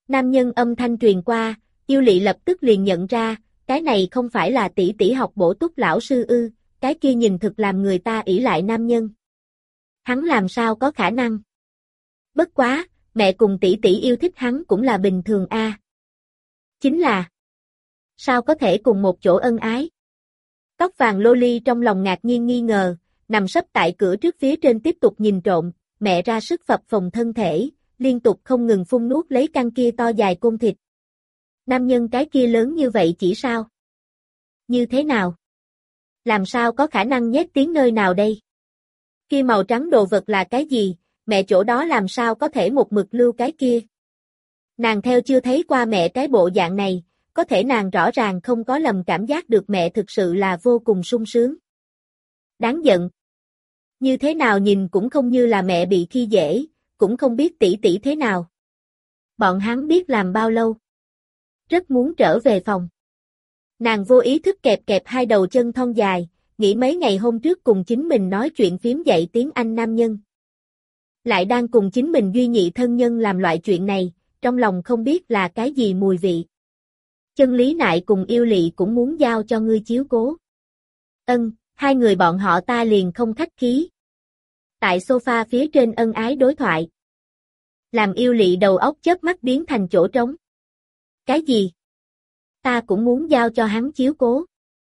Nam nhân âm thanh truyền qua, Yêu Lị lập tức liền nhận ra, cái này không phải là tỷ tỷ học bổ túc lão sư ư, cái kia nhìn thực làm người ta ỷ lại nam nhân. Hắn làm sao có khả năng? Bất quá, mẹ cùng tỷ tỷ yêu thích hắn cũng là bình thường a. Chính là, sao có thể cùng một chỗ ân ái? Tóc vàng Loli trong lòng ngạc nhiên nghi ngờ, nằm sấp tại cửa trước phía trên tiếp tục nhìn trộm, mẹ ra sức phập phồng thân thể, liên tục không ngừng phun nuốt lấy căn kia to dài côn thịt. Nam nhân cái kia lớn như vậy chỉ sao? Như thế nào? Làm sao có khả năng nhét tiếng nơi nào đây? Kia màu trắng đồ vật là cái gì? Mẹ chỗ đó làm sao có thể một mực lưu cái kia? Nàng theo chưa thấy qua mẹ cái bộ dạng này, có thể nàng rõ ràng không có lầm cảm giác được mẹ thực sự là vô cùng sung sướng. Đáng giận. Như thế nào nhìn cũng không như là mẹ bị khi dễ, cũng không biết tỷ tỷ thế nào. Bọn hắn biết làm bao lâu. Rất muốn trở về phòng. Nàng vô ý thức kẹp kẹp hai đầu chân thon dài, nghĩ mấy ngày hôm trước cùng chính mình nói chuyện phím dạy tiếng Anh nam nhân. Lại đang cùng chính mình duy nhị thân nhân làm loại chuyện này, trong lòng không biết là cái gì mùi vị. Chân Lý Nại cùng Yêu Lị cũng muốn giao cho ngươi chiếu cố. Hai người bọn họ ta liền không khách khí. Tại sofa phía trên ân ái đối thoại. Làm Yêu Lị đầu óc chớp mắt biến thành chỗ trống. Cái gì? Ta cũng muốn giao cho hắn chiếu cố.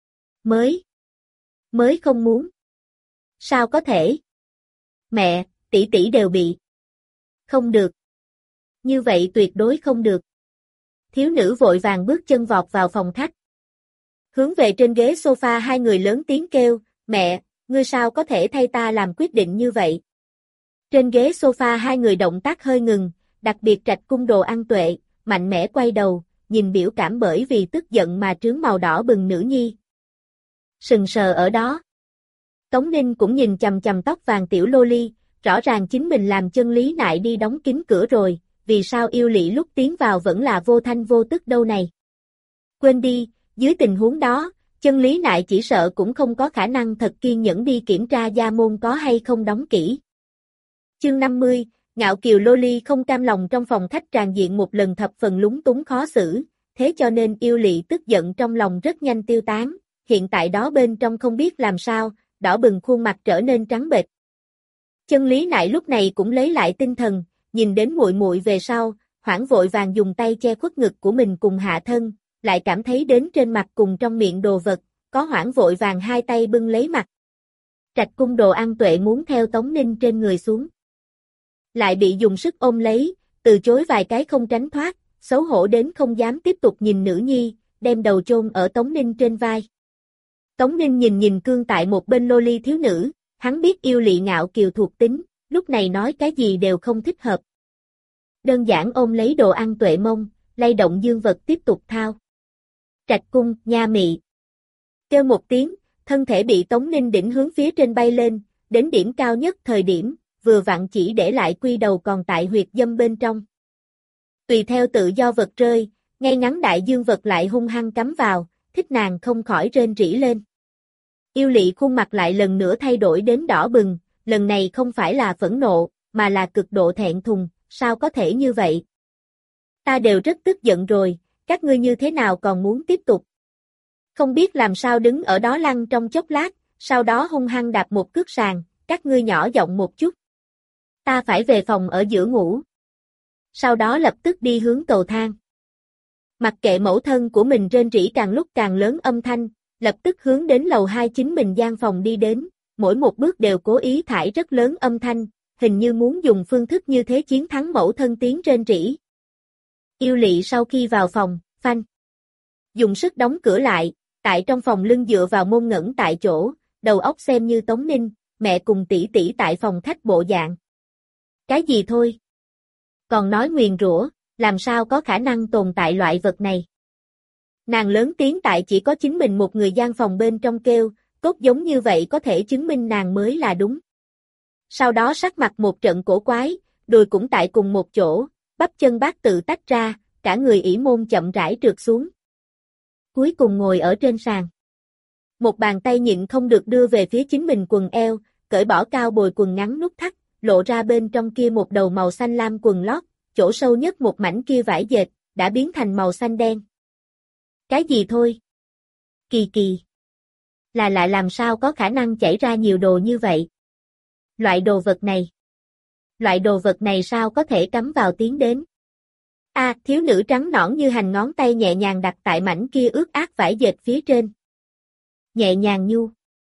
Mới không muốn. Sao có thể? Mẹ, tỷ tỷ đều bị. Không được. Như vậy tuyệt đối không được. Thiếu nữ vội vàng bước chân vọt vào phòng khách. Hướng về trên ghế sofa hai người lớn tiếng kêu, mẹ, ngươi sao có thể thay ta làm quyết định như vậy? Trên ghế sofa hai người động tác hơi ngừng, đặc biệt Trạch Cung Đồ An Tuệ, mạnh mẽ quay đầu, nhìn biểu cảm bởi vì tức giận mà trướng màu đỏ bừng nữ nhi. Sừng sờ ở đó. Tống Ninh cũng nhìn chằm chằm tóc vàng tiểu Loli, rõ ràng chính mình làm Chân Lý Nại đi đóng kín cửa rồi, vì sao Yêu Lị lúc tiến vào vẫn là vô thanh vô tức đâu này? Quên đi, dưới tình huống đó, Chân Lý Nại chỉ sợ cũng không có khả năng thật kiên nhẫn đi kiểm tra gia môn có hay không đóng kỹ. Chương 50, Ngạo Kiều Loli không cam lòng trong phòng khách tràn diện một lần thập phần lúng túng khó xử, thế cho nên Yêu Lị tức giận trong lòng rất nhanh tiêu tán, hiện tại đó bên trong không biết làm sao, đỏ bừng khuôn mặt trở nên trắng bệch. Chân Lý Nại lúc này cũng lấy lại tinh thần, nhìn đến muội muội về sau, hoảng vội vàng dùng tay che khuất ngực của mình cùng hạ thân, lại cảm thấy đến trên mặt cùng trong miệng đồ vật, có hoảng vội vàng hai tay bưng lấy mặt. Trạch Cung Đồ An Tuệ muốn theo Tống Ninh trên người xuống. Lại bị dùng sức ôm lấy, từ chối vài cái không tránh thoát, xấu hổ đến không dám tiếp tục nhìn nữ nhi, đem đầu chôn ở Tống Ninh trên vai. Tống Ninh nhìn cương tại một bên Loli thiếu nữ, hắn biết Yêu Lị ngạo kiều thuộc tính, lúc này nói cái gì đều không thích hợp. Đơn giản ôm lấy Đồ An Tuệ mông, lay động dương vật tiếp tục thao. Trạch Cung, nha mị. Kêu một tiếng, thân thể bị Tống Ninh đỉnh hướng phía trên bay lên, đến điểm cao nhất thời điểm, vừa vặn chỉ để lại quy đầu còn tại huyệt dâm bên trong. Tùy theo tự do vật rơi, ngay ngắn đại dương vật lại hung hăng cắm vào, thích nàng không khỏi rên rỉ lên. Yêu Lị khuôn mặt lại lần nữa thay đổi đến đỏ bừng, lần này không phải là phẫn nộ, mà là cực độ thẹn thùng, sao có thể như vậy? Ta đều rất tức giận rồi, các ngươi như thế nào còn muốn tiếp tục? Không biết làm sao đứng ở đó lăn trong chốc lát, sau đó hung hăng đạp một cước sàn, các ngươi nhỏ giọng một chút. Ta phải về phòng ở giữa ngủ. Sau đó lập tức đi hướng cầu thang. Mặc kệ mẫu thân của mình rên rỉ càng lúc càng lớn âm thanh, lập tức hướng đến lầu 2 chính mình gian phòng đi đến, mỗi một bước đều cố ý thải rất lớn âm thanh, hình như muốn dùng phương thức như thế chiến thắng mẫu thân tiếng rên rỉ. Yêu Lị sau khi vào phòng, phanh. Dùng sức đóng cửa lại, tại trong phòng lưng dựa vào môn ngẩn tại chỗ, đầu óc xem như Tống Ninh, mẹ cùng tỷ tỷ tại phòng khách bộ dạng. Cái gì thôi? Còn nói nguyền rủa, làm sao có khả năng tồn tại loại vật này? Nàng lớn tiếng tại chỉ có chính mình một người gian phòng bên trong kêu, cốt giống như vậy có thể chứng minh nàng mới là đúng. Sau đó sắc mặt một trận cổ quái, đùi cũng tại cùng một chỗ, bắp chân bát tự tách ra, cả người ỷ môn chậm rãi trượt xuống. Cuối cùng ngồi ở trên sàn. Một bàn tay nhịn không được đưa về phía chính mình quần eo, cởi bỏ cao bồi quần ngắn nút thắt, lộ ra bên trong kia một đầu màu xanh lam quần lót, chỗ sâu nhất một mảnh kia vải dệt, đã biến thành màu xanh đen. Cái gì thôi? Kỳ kỳ. Là lại làm sao có khả năng chảy ra nhiều đồ như vậy? Loại đồ vật này sao có thể cắm vào tiến đến? Thiếu nữ trắng nõn như hành ngón tay nhẹ nhàng đặt tại mảnh kia ướt át vải dệt phía trên. Nhẹ nhàng nhu.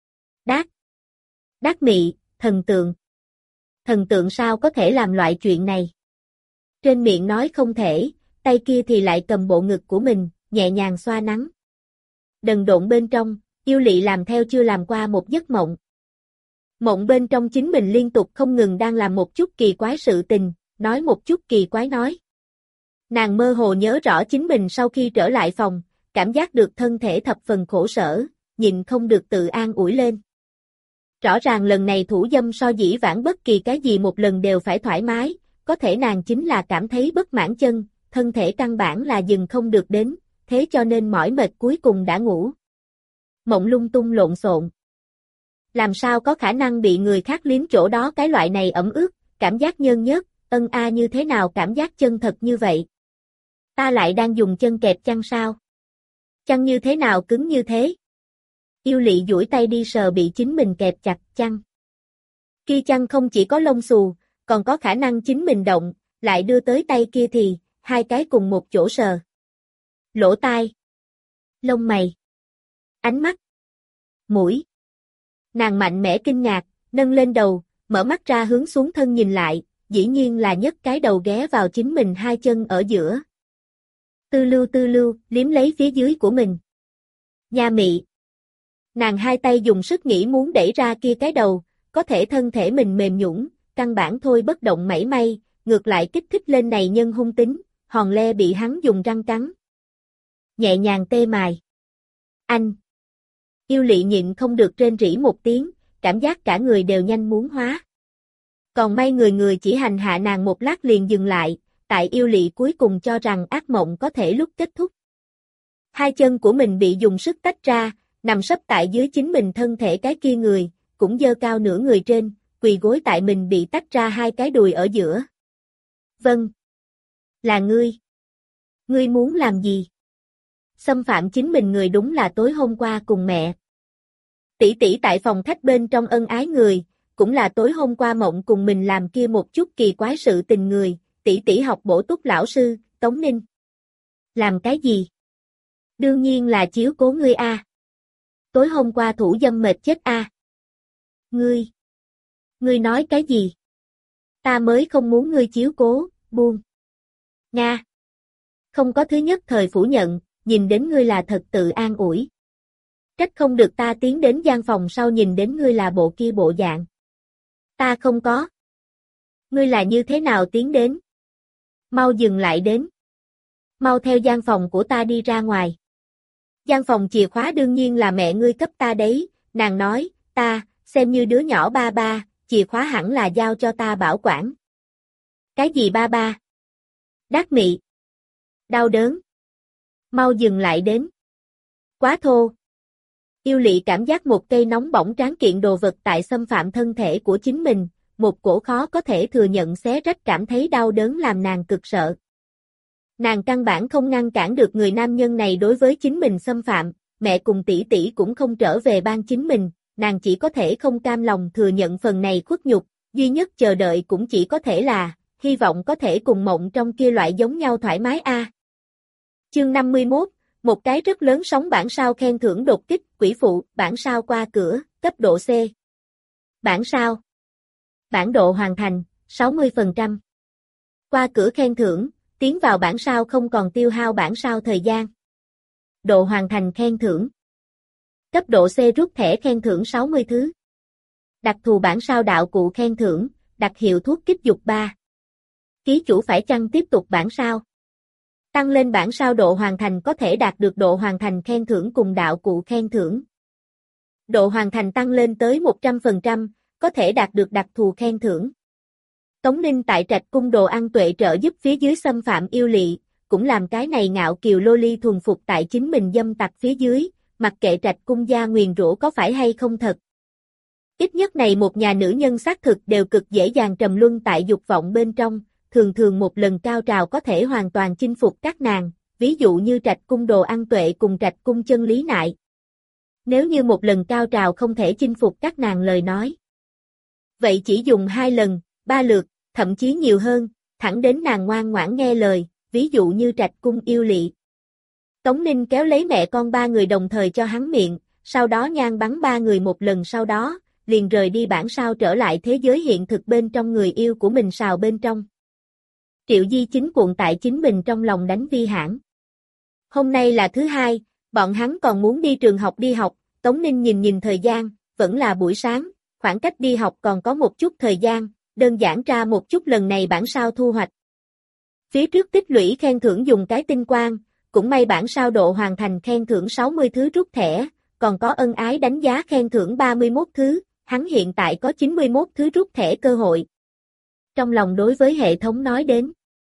Đát mị, thần tượng. Thần tượng sao có thể làm loại chuyện này? Trên miệng nói không thể, tay kia thì lại cầm bộ ngực của mình, nhẹ nhàng xoa nắng. Đần độn bên trong, Yêu Lị làm theo chưa làm qua một giấc mộng. Mộng bên trong chính mình liên tục không ngừng đang làm một chút kỳ quái sự tình, nói một chút kỳ quái nói. Nàng mơ hồ nhớ rõ chính mình sau khi trở lại phòng, cảm giác được thân thể thập phần khổ sở, nhịn không được tự an ủi lên. Rõ ràng lần này thủ dâm so dĩ vãng bất kỳ cái gì một lần đều phải thoải mái, có thể nàng chính là cảm thấy bất mãn chân, thân thể căn bản là dừng không được đến, thế cho nên mỏi mệt cuối cùng đã ngủ. Mộng lung tung lộn xộn. Làm sao có khả năng bị người khác liếm chỗ đó cái loại này ẩm ướt, cảm giác nhơn nhớt, như thế nào cảm giác chân thật như vậy? Ta lại đang dùng chân kẹp chăn sao? Chăn như thế nào cứng như thế? Yêu Lị duỗi tay đi sờ bị chính mình kẹp chặt chăn. Kia chăn không chỉ có lông xù, còn có khả năng chính mình động, lại đưa tới tay kia thì, hai cái cùng một chỗ sờ. Lỗ tai, lông mày, ánh mắt, mũi. Nàng mạnh mẽ kinh ngạc, nâng lên đầu, mở mắt ra hướng xuống thân nhìn lại, dĩ nhiên là nhấc cái đầu ghé vào chính mình hai chân ở giữa. Tư lưu, liếm lấy phía dưới của mình. Nha mị. Nàng hai tay dùng sức nghĩ muốn đẩy ra kia cái đầu, có thể thân thể mình mềm nhũn, căn bản thôi bất động mảy may, ngược lại kích thích lên này nhân hung tính, hòn le bị hắn dùng răng cắn. Nhẹ nhàng tê mài. Anh. Yêu Lị nhịn không được rên rỉ một tiếng, cảm giác cả người đều nhanh muốn hóa. Còn may người chỉ hành hạ nàng một lát liền dừng lại, tại Yêu Lị cuối cùng cho rằng ác mộng có thể lúc kết thúc. Hai chân của mình bị dùng sức tách ra, nằm sấp tại dưới chính mình thân thể cái kia người, cũng giơ cao nửa người trên, quỳ gối tại mình bị tách ra hai cái đùi ở giữa. Vâng. Là ngươi. Ngươi muốn làm gì? Xâm phạm chính mình người đúng là tối hôm qua cùng mẹ. Tỷ tỷ tại phòng khách bên trong ân ái người, cũng là tối hôm qua mộng cùng mình làm kia một chút kỳ quái sự tình người, tỷ tỷ học bổ túc lão sư, Tống Ninh. Làm cái gì? Đương nhiên là chiếu cố ngươi a. Tối hôm qua thủ dâm mệt chết a. Ngươi nói cái gì? Ta mới không muốn ngươi chiếu cố, buông. Nga. Không có thứ nhất thời phủ nhận, nhìn đến ngươi là thật tự an ủi. Trách không được ta tiến đến gian phòng sau nhìn đến ngươi là bộ kia bộ dạng. Ta không có. Ngươi là như thế nào tiến đến? Mau dừng lại đến. Mau theo gian phòng của ta đi ra ngoài. Gian phòng chìa khóa đương nhiên là mẹ ngươi cấp ta đấy, nàng nói, ta, xem như đứa nhỏ ba ba, chìa khóa hẳn là giao cho ta bảo quản. Cái gì ba ba? Đát mị. Đau đớn. Mau dừng lại đến. Quá thô. Yêu Lị cảm giác một cây nóng bỏng tráng kiện đồ vật tại xâm phạm thân thể của chính mình, một cổ khó có thể thừa nhận xé rách cảm thấy đau đớn làm nàng cực sợ. Nàng căn bản không ngăn cản được người nam nhân này đối với chính mình xâm phạm, mẹ cùng tỷ tỷ cũng không trở về ban chính mình, nàng chỉ có thể không cam lòng thừa nhận phần này khuất nhục, duy nhất chờ đợi cũng chỉ có thể là, hy vọng có thể cùng mộng trong kia loại giống nhau thoải mái a. Chương 51, một cái rất lớn sóng bản sao khen thưởng đột kích, quỷ phụ, bản sao qua cửa, cấp độ C. Bản sao. Bản độ hoàn thành, 60%. Qua cửa khen thưởng, tiến vào bản sao không còn tiêu hao bản sao thời gian. Độ hoàn thành khen thưởng. Cấp độ C rút thẻ khen thưởng 60 thứ. Đặc thù bản sao đạo cụ khen thưởng, đặc hiệu thuốc kích dục 3. Ký chủ phải chăng tiếp tục bản sao? Tăng lên bản sao độ hoàn thành có thể đạt được độ hoàn thành khen thưởng cùng đạo cụ khen thưởng. Độ hoàn thành tăng lên tới 100%, có thể đạt được đặc thù khen thưởng. Tống Ninh tại Trạch Cung đồ ăn tuệ trợ giúp phía dưới xâm phạm Yêu Lị, cũng làm cái này ngạo kiều loli thuần phục tại chính mình dâm tặc phía dưới, mặc kệ Trạch Cung gia nguyền rủa có phải hay không thật. Ít nhất này một nhà nữ nhân xác thực đều cực dễ dàng trầm luân tại dục vọng bên trong, thường thường một lần cao trào có thể hoàn toàn chinh phục các nàng, ví dụ như Trạch Cung Đồ Ăn Tuệ cùng Trạch Cung Chân Lý Nại. Nếu như một lần cao trào không thể chinh phục các nàng lời nói, vậy chỉ dùng 2 lần, 3 lượt, thậm chí nhiều hơn, thẳng đến nàng ngoan ngoãn nghe lời, ví dụ như Trạch Cung Yêu Lị. Tống Ninh kéo lấy mẹ con 3 người đồng thời cho hắn miệng, sau đó nhan bắn 3 người một lần sau đó, liền rời đi bản sao trở lại thế giới hiện thực bên trong người yêu của mình sào bên trong. Triệu Di chính cuộn tại chính mình trong lòng đánh vi hãn. Hôm nay là thứ 2, bọn hắn còn muốn đi trường học đi học, Tống Ninh nhìn thời gian, vẫn là buổi sáng, khoảng cách đi học còn có một chút thời gian, đơn giản ra một chút lần này bản sao thu hoạch. Phía trước tích lũy khen thưởng dùng cái tinh quang, cũng may bản sao độ hoàn thành khen thưởng 60 thứ rút thẻ, còn có ân ái đánh giá khen thưởng 31 thứ, hắn hiện tại có 91 thứ rút thẻ cơ hội. Trong lòng đối với hệ thống nói đến.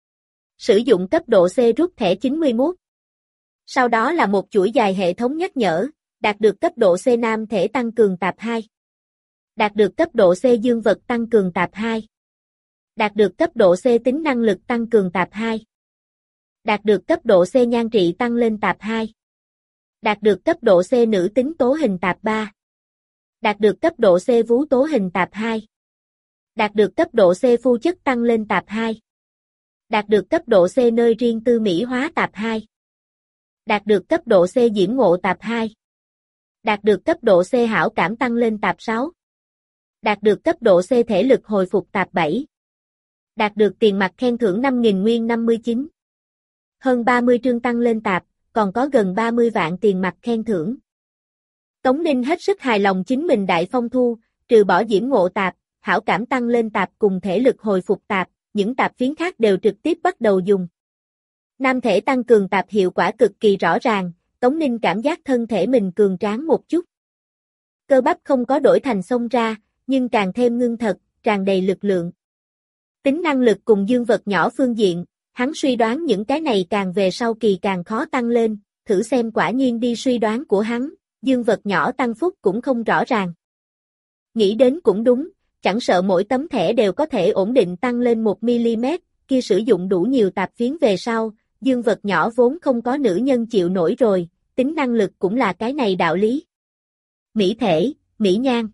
Sử dụng cấp độ C rút thẻ 91. Sau đó là một chuỗi dài hệ thống nhắc nhở, đạt được cấp độ C nam thể tăng cường tạp 2. Đạt được cấp độ C dương vật tăng cường tạp 2. Đạt được cấp độ C tính năng lực tăng cường tạp 2. Đạt được cấp độ C nhan trị tăng lên tạp 2. Đạt được cấp độ C nữ tính tố hình tạp 3. Đạt được cấp độ C vú tố hình tạp 2. Đạt được cấp độ C phu chất tăng lên tạp 2. Đạt được cấp độ C nơi riêng tư mỹ hóa tạp 2. Đạt được cấp độ C diễm ngộ tạp 2. Đạt được cấp độ C hảo cảm tăng lên tạp 6. Đạt được cấp độ C thể lực hồi phục tạp 7. Đạt được tiền mặt khen thưởng 5.000 nguyên 59. Hơn 30 trương tăng lên tạp, còn có gần 30 vạn tiền mặt khen thưởng. Tống Ninh hết sức hài lòng chính mình đại phong thu, trừ bỏ diễm ngộ tạp, hảo cảm tăng lên tạp cùng thể lực hồi phục tạp, những tạp phiến khác đều trực tiếp bắt đầu dùng. Nam thể tăng cường tạp hiệu quả cực kỳ rõ ràng, Tống Ninh cảm giác thân thể mình cường tráng một chút. Cơ bắp không có đổi thành xông ra, nhưng càng thêm ngưng thật, tràn đầy lực lượng. Tính năng lực cùng dương vật nhỏ phương diện, hắn suy đoán những cái này càng về sau kỳ càng khó tăng lên, thử xem quả nhiên đi suy đoán của hắn, dương vật nhỏ tăng phúc cũng không rõ ràng. Nghĩ đến cũng đúng, chẳng sợ mỗi tấm thẻ đều có thể ổn định tăng lên 1mm, kia sử dụng đủ nhiều tạp phiến về sau, dương vật nhỏ vốn không có nữ nhân chịu nổi rồi, tính năng lực cũng là cái này đạo lý. Mỹ thể, mỹ nhan,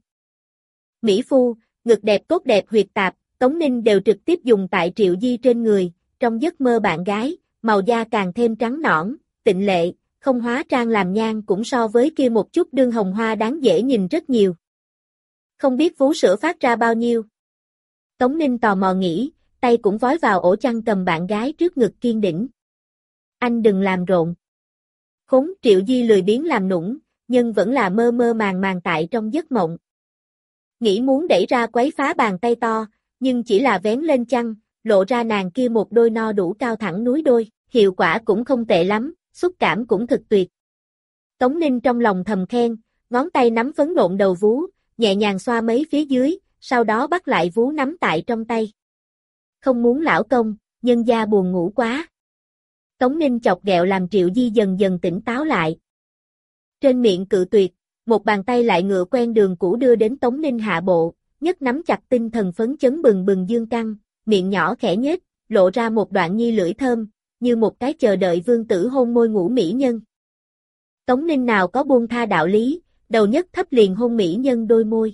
mỹ phu, ngực đẹp cốt đẹp huyệt tạp, Tống Ninh đều trực tiếp dùng tại Triệu Di trên người, trong giấc mơ bạn gái, màu da càng thêm trắng nõn, tịnh lệ, không hóa trang làm nhan cũng so với kia một chút đương hồng hoa đáng dễ nhìn rất nhiều. Không biết vú sữa phát ra bao nhiêu. Tống Ninh tò mò nghĩ, tay cũng vói vào ổ chăn cầm bạn gái trước ngực kiên đỉnh. Anh đừng làm rộn. Khốn, Triệu Di lười biếng làm nũng, nhưng vẫn là mơ mơ màng màng tại trong giấc mộng. Nghĩ muốn đẩy ra quấy phá bàn tay to, nhưng chỉ là vén lên chăn, lộ ra nàng kia một đôi no đủ cao thẳng núi đôi, hiệu quả cũng không tệ lắm, xúc cảm cũng thực tuyệt. Tống Ninh trong lòng thầm khen, ngón tay nắm phấn nộn đầu vú, nhẹ nhàng xoa mấy phía dưới, sau đó bắt lại vú nắm tại trong tay. Không muốn lão công, nhân gia buồn ngủ quá. Tống Ninh chọc ghẹo làm Triệu Di dần dần tỉnh táo lại. Trên miệng cự tuyệt, một bàn tay lại ngựa quen đường cũ đưa đến Tống Ninh hạ bộ, nhất nắm chặt tinh thần phấn chấn bừng bừng dương căng, miệng nhỏ khẽ nhếch, lộ ra một đoạn nhi lưỡi thơm, như một cái chờ đợi vương tử hôn môi ngủ mỹ nhân. Tống Ninh nào có buông tha đạo lý, đầu nhất thấp liền hôn mỹ nhân đôi môi.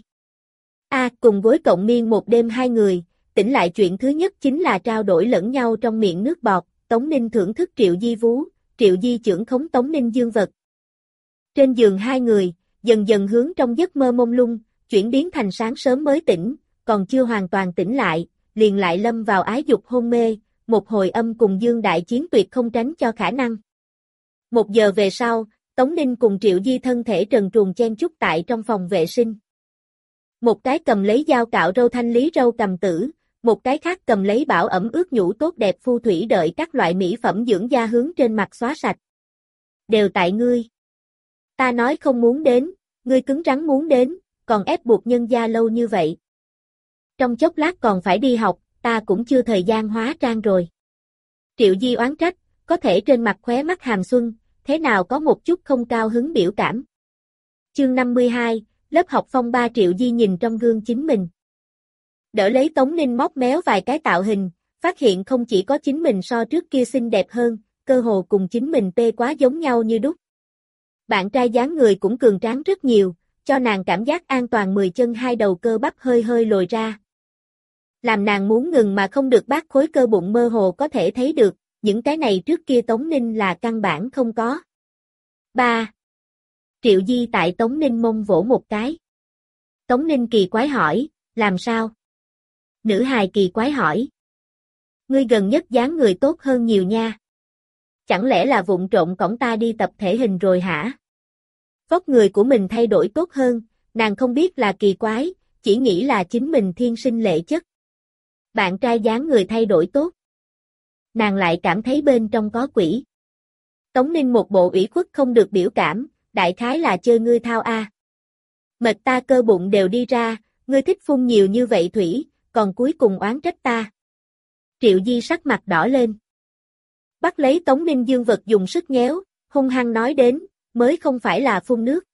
Cùng với cộng miên một đêm hai người, tỉnh lại chuyện thứ nhất chính là trao đổi lẫn nhau trong miệng nước bọt, Tống Ninh thưởng thức Triệu Di vú, Triệu Di chưởng khống Tống Ninh dương vật. Trên giường hai người, dần dần hướng trong giấc mơ mông lung, chuyển biến thành sáng sớm mới tỉnh, còn chưa hoàn toàn tỉnh lại, liền lại lâm vào ái dục hôn mê, một hồi âm cùng dương đại chiến tuyệt không tránh cho khả năng. 1 giờ về sau, Tống Ninh cùng Triệu Di thân thể trần truồng chen chúc tại trong phòng vệ sinh. Một cái cầm lấy dao cạo râu thanh lý râu cầm tử, một cái khác cầm lấy bảo ẩm ướt nhũ tốt đẹp phu thủy đợi các loại mỹ phẩm dưỡng da hướng trên mặt xóa sạch. Đều tại ngươi. Ta nói không muốn đến, ngươi cứng rắn muốn đến, còn ép buộc nhân gia lâu như vậy. Trong chốc lát còn phải đi học, ta cũng chưa thời gian hóa trang rồi. Triệu Di oán trách, có thể trên mặt khóe mắt hàm xuân, thế nào có một chút không cao hứng biểu cảm. Chương 52, lớp học phong ba. Triệu Di nhìn trong gương chính mình. Đỡ lấy Tống Ninh móc méo vài cái tạo hình, phát hiện không chỉ có chính mình so trước kia xinh đẹp hơn, cơ hồ cùng chính mình tê quá giống nhau như đúc. Bạn trai dáng người cũng cường tráng rất nhiều, cho nàng cảm giác an toàn 10 chân hai đầu cơ bắp hơi hơi lồi ra. Làm nàng muốn ngừng mà không được, bác khối cơ bụng mơ hồ có thể thấy được, những cái này trước kia Tống Ninh là căn bản không có. 3. Triệu Di tại Tống Ninh mông vỗ một cái. Tống Ninh kỳ quái hỏi, làm sao? Nữ hài kỳ quái hỏi. Ngươi gần nhất dáng người tốt hơn nhiều nha. Chẳng lẽ là vụng trộm cõng ta đi tập thể hình rồi hả? Vóc người của mình thay đổi tốt hơn, nàng không biết là kỳ quái, chỉ nghĩ là chính mình thiên sinh lệ chất. Bạn trai dáng người thay đổi tốt. Nàng lại cảm thấy bên trong có quỷ. Tống Ninh một bộ ủy khuất không được biểu cảm, đại khái là chơi ngươi thao a. Mệt ta cơ bụng đều đi ra, ngươi thích phun nhiều như vậy thủy, còn cuối cùng oán trách ta. Triệu Di sắc mặt đỏ lên. Bắt lấy Tống Ninh dương vật dùng sức nhéo, hung hăng nói đến, mới không phải là phun nước.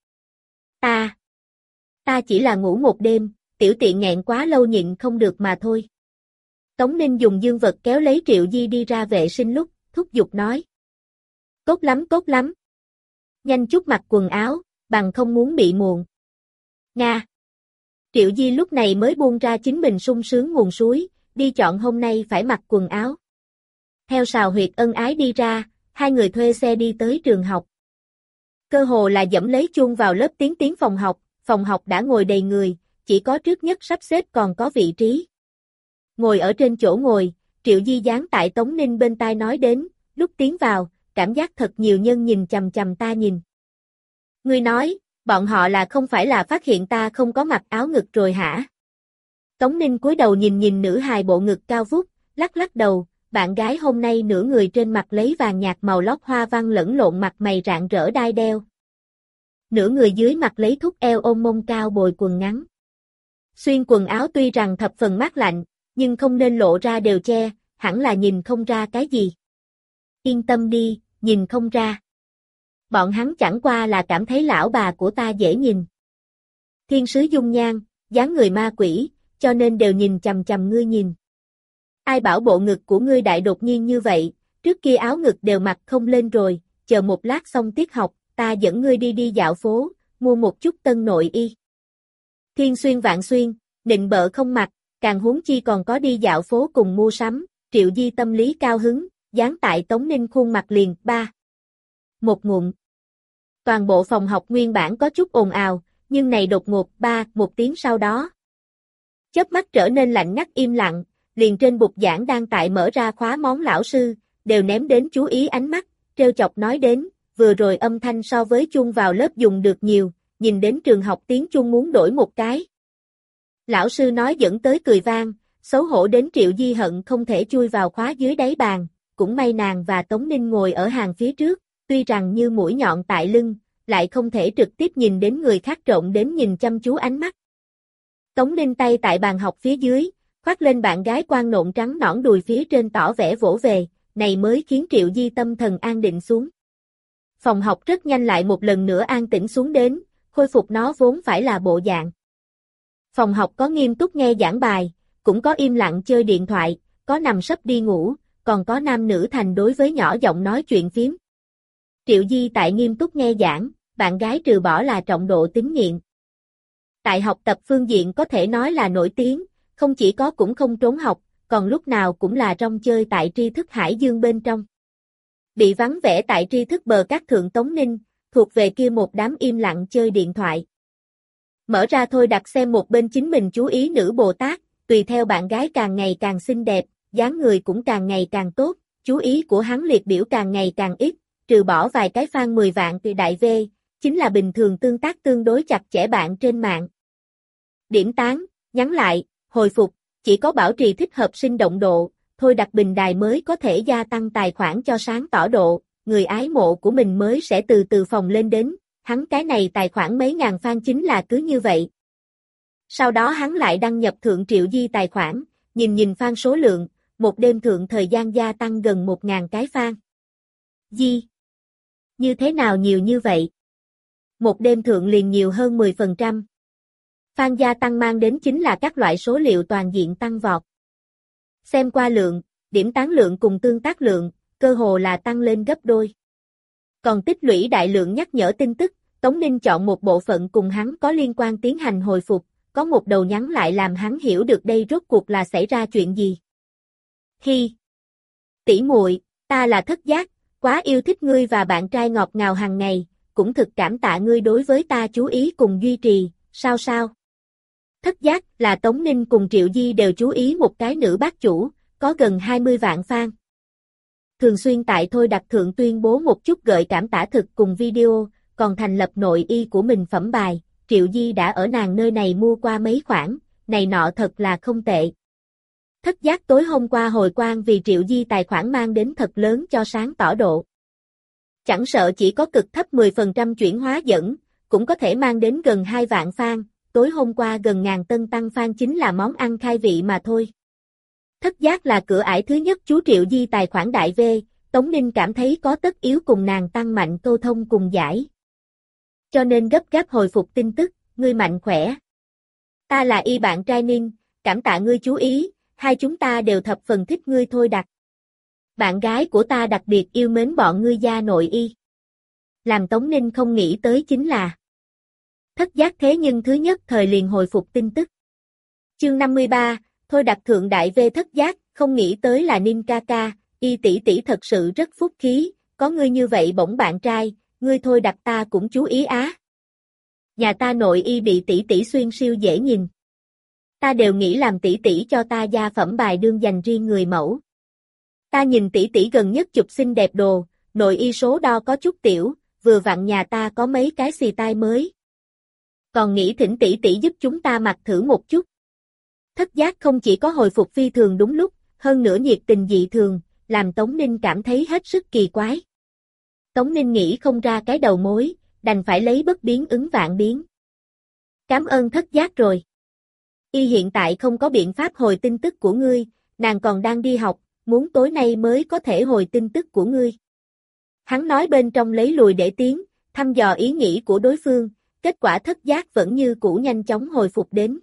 Ta chỉ là ngủ một đêm, tiểu tiện nghẹn quá lâu nhịn không được mà thôi. Tống Ninh dùng dương vật kéo lấy Triệu Di đi ra vệ sinh lúc, thúc giục nói. Tốt lắm tốt lắm. Nhanh chút mặc quần áo, bằng không muốn bị muộn. Nga. Triệu Di lúc này mới buông ra chính mình sung sướng nguồn suối, đi chọn hôm nay phải mặc quần áo. Theo Sào Huyệt ân ái đi ra, hai người thuê xe đi tới trường học. Cơ hồ là dẫm lấy chuông vào lớp tiến phòng học đã ngồi đầy người, chỉ có trước nhất sắp xếp còn có vị trí. Ngồi ở trên chỗ ngồi, Triệu Di dán tại Tống Ninh bên tai nói đến, lúc tiến vào, cảm giác thật nhiều nhân nhìn chằm chằm ta nhìn. Ngươi nói, bọn họ là không phải là phát hiện ta không có mặc áo ngực rồi hả? Tống Ninh cúi đầu nhìn nữ hài bộ ngực cao vút, lắc lắc đầu, bạn gái hôm nay nửa người trên mặt lấy vàng nhạt màu lót hoa văn lẫn lộn, mặt mày rạng rỡ đai đeo. Nửa người dưới mặt lấy thúc eo ôm mông cao bồi quần ngắn. Xuyên quần áo tuy rằng thập phần mát lạnh, nhưng không nên lộ ra đều che, hẳn là nhìn không ra cái gì. Yên tâm đi, nhìn không ra. Bọn hắn chẳng qua là cảm thấy lão bà của ta dễ nhìn. Thiên sứ dung nhan, dáng người ma quỷ, cho nên đều nhìn chằm chằm ngươi nhìn. Ai bảo bộ ngực của ngươi đại đột nhiên như vậy, trước kia áo ngực đều mặc không lên rồi, chờ một lát xong tiết học, ta dẫn ngươi đi dạo phố, mua một chút tân nội y. Thiên xuyên vạn xuyên, nịnh bợ không mặc, càng huống chi còn có đi dạo phố cùng mua sắm, Triệu Di tâm lý cao hứng, dán tại Tống Ninh khuôn mặt liền, 3. Một ngụm. Toàn bộ phòng học nguyên bản có chút ồn ào, nhưng này đột ngột, một tiếng sau đó. Chớp mắt trở nên lạnh ngắt im lặng, liền trên bục giảng đang tại mở ra khóa món lão sư, đều ném đến chú ý ánh mắt, trêu chọc nói đến, vừa rồi âm thanh so với chuông vào lớp dùng được nhiều, nhìn đến trường học tiếng chuông muốn đổi một cái. Lão sư nói dẫn tới cười vang, xấu hổ đến Triệu Di hận không thể chui vào khóa dưới đáy bàn, cũng may nàng và Tống Ninh ngồi ở hàng phía trước, tuy rằng như mũi nhọn tại lưng, lại không thể trực tiếp nhìn đến người khác trộn đến nhìn chăm chú ánh mắt. Tống Ninh tay tại bàn học phía dưới, khoác lên bạn gái quan nộn trắng nõn đùi phía trên tỏ vẻ vỗ về, này mới khiến Triệu Di tâm thần an định xuống. Phòng học rất nhanh lại một lần nữa an tĩnh xuống đến, khôi phục nó vốn phải là bộ dạng. Phòng học có nghiêm túc nghe giảng bài, cũng có im lặng chơi điện thoại, có nằm sấp đi ngủ, còn có nam nữ thành đối với nhỏ giọng nói chuyện phím. Triệu Di tại nghiêm túc nghe giảng, bạn gái trừ bỏ là trọng độ tín nghiện. Tại học tập phương diện có thể nói là nổi tiếng, không chỉ có cũng không trốn học, còn lúc nào cũng là rong chơi tại tri thức hải dương bên trong. Bị vắng vẻ tại tri thức bờ cát thượng Tống Ninh, thuộc về kia một đám im lặng chơi điện thoại. Mở ra thôi đặt xem một bên chính mình chú ý nữ Bồ Tát, tùy theo bạn gái càng ngày càng xinh đẹp, dáng người cũng càng ngày càng tốt, chú ý của hắn liệt biểu càng ngày càng ít, trừ bỏ vài cái fan 10 vạn từ đại V, chính là bình thường tương tác tương đối chặt chẽ bạn trên mạng. Điểm tán, nhắn lại, hồi phục, chỉ có bảo trì thích hợp sinh động độ, thôi đặt bình đài mới có thể gia tăng tài khoản cho sáng tỏ độ, người ái mộ của mình mới sẽ từ từ phồng lên đến, hắn cái này tài khoản mấy ngàn fan chính là cứ như vậy. Sau đó hắn lại đăng nhập thượng Triệu Di tài khoản, nhìn fan số lượng, một đêm thượng thời gian gia tăng gần 1000 cái fan. Di, như thế nào nhiều như vậy? Một đêm thượng liền nhiều hơn 10%. Fan gia tăng mang đến chính là các loại số liệu toàn diện tăng vọt. Xem qua lượng, điểm tán lượng cùng tương tác lượng, cơ hồ là tăng lên gấp đôi. Còn tích lũy đại lượng nhắc nhở tin tức, Tống Ninh chọn một bộ phận cùng hắn có liên quan tiến hành hồi phục, có một đầu nhắn lại làm hắn hiểu được đây rốt cuộc là xảy ra chuyện gì. Hi! Tỷ muội, ta là Thất Giác, quá yêu thích ngươi và bạn trai ngọt ngào hàng ngày, cũng thực cảm tạ ngươi đối với ta chú ý cùng duy trì, sao sao? Thất Giác là Tống Ninh cùng Triệu Di đều chú ý một cái nữ bác chủ, có gần 20 vạn fan. Thường xuyên tại Thôi Đặt Thượng tuyên bố một chút gợi cảm tả thực cùng video, còn thành lập nội y của mình phẩm bài, Triệu Di đã ở nàng nơi này mua qua mấy khoản, này nọ thật là không tệ. Thất Giác tối hôm qua hồi quang vì Triệu Di tài khoản mang đến thật lớn cho sáng tỏ độ. Chẳng sợ chỉ có cực thấp 10% chuyển hóa dẫn, cũng có thể mang đến gần 2 vạn fan, tối hôm qua gần ngàn tân tăng fan chính là món ăn khai vị mà thôi. Thất Giác là cửa ải thứ nhất chú Triệu Di tài khoản đại V, Tống Ninh cảm thấy có tất yếu cùng nàng tăng mạnh câu thông cùng giải. Cho nên gấp gáp hồi phục tin tức, ngươi mạnh khỏe. Ta là y bạn trai Ninh, cảm tạ ngươi chú ý, hai chúng ta đều thập phần thích ngươi Thôi Đặt. Bạn gái của ta đặc biệt yêu mến bọn ngươi gia nội y. Làm Tống Ninh không nghĩ tới chính là Thất Giác thế nhưng thứ nhất thời liền hồi phục tin tức. Chương 53, Thôi Đặt thượng đại V Thất Giác, không nghĩ tới là Ninh ca ca, y tỷ tỷ thật sự rất phúc khí, có ngươi như vậy bổng bạn trai, ngươi Thôi Đặt ta cũng chú ý á. Nhà ta nội y bị tỷ tỷ xuyên siêu dễ nhìn. Ta đều nghĩ làm tỷ tỷ cho ta gia phẩm bài đương dành riêng người mẫu. Ta nhìn tỷ tỷ gần nhất chụp xinh đẹp đồ, nội y số đo có chút tiểu, vừa vặn nhà ta có mấy cái xì tai mới. Còn nghĩ thỉnh tỷ tỷ giúp chúng ta mặc thử một chút. Thất Giác không chỉ có hồi phục phi thường đúng lúc, hơn nữa nhiệt tình dị thường, làm Tống Ninh cảm thấy hết sức kỳ quái. Tống Ninh nghĩ không ra cái đầu mối, đành phải lấy bất biến ứng vạn biến. Cảm ơn Thất Giác rồi. Y hiện tại không có biện pháp hồi tin tức của ngươi, nàng còn đang đi học, muốn tối nay mới có thể hồi tin tức của ngươi. Hắn nói bên trong lấy lùi để tiến, thăm dò ý nghĩ của đối phương, kết quả Thất Giác vẫn như cũ nhanh chóng hồi phục đến.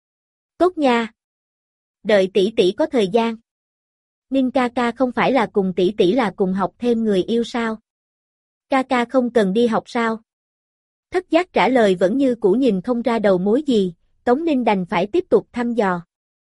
Tốt nha. Đợi tỷ tỷ có thời gian. Ninh ca ca không phải là cùng tỷ tỷ là cùng học thêm người yêu sao? Ca ca không cần đi học sao? Thất Giác trả lời vẫn như cũ nhìn không ra đầu mối gì, Tống Ninh đành phải tiếp tục thăm dò.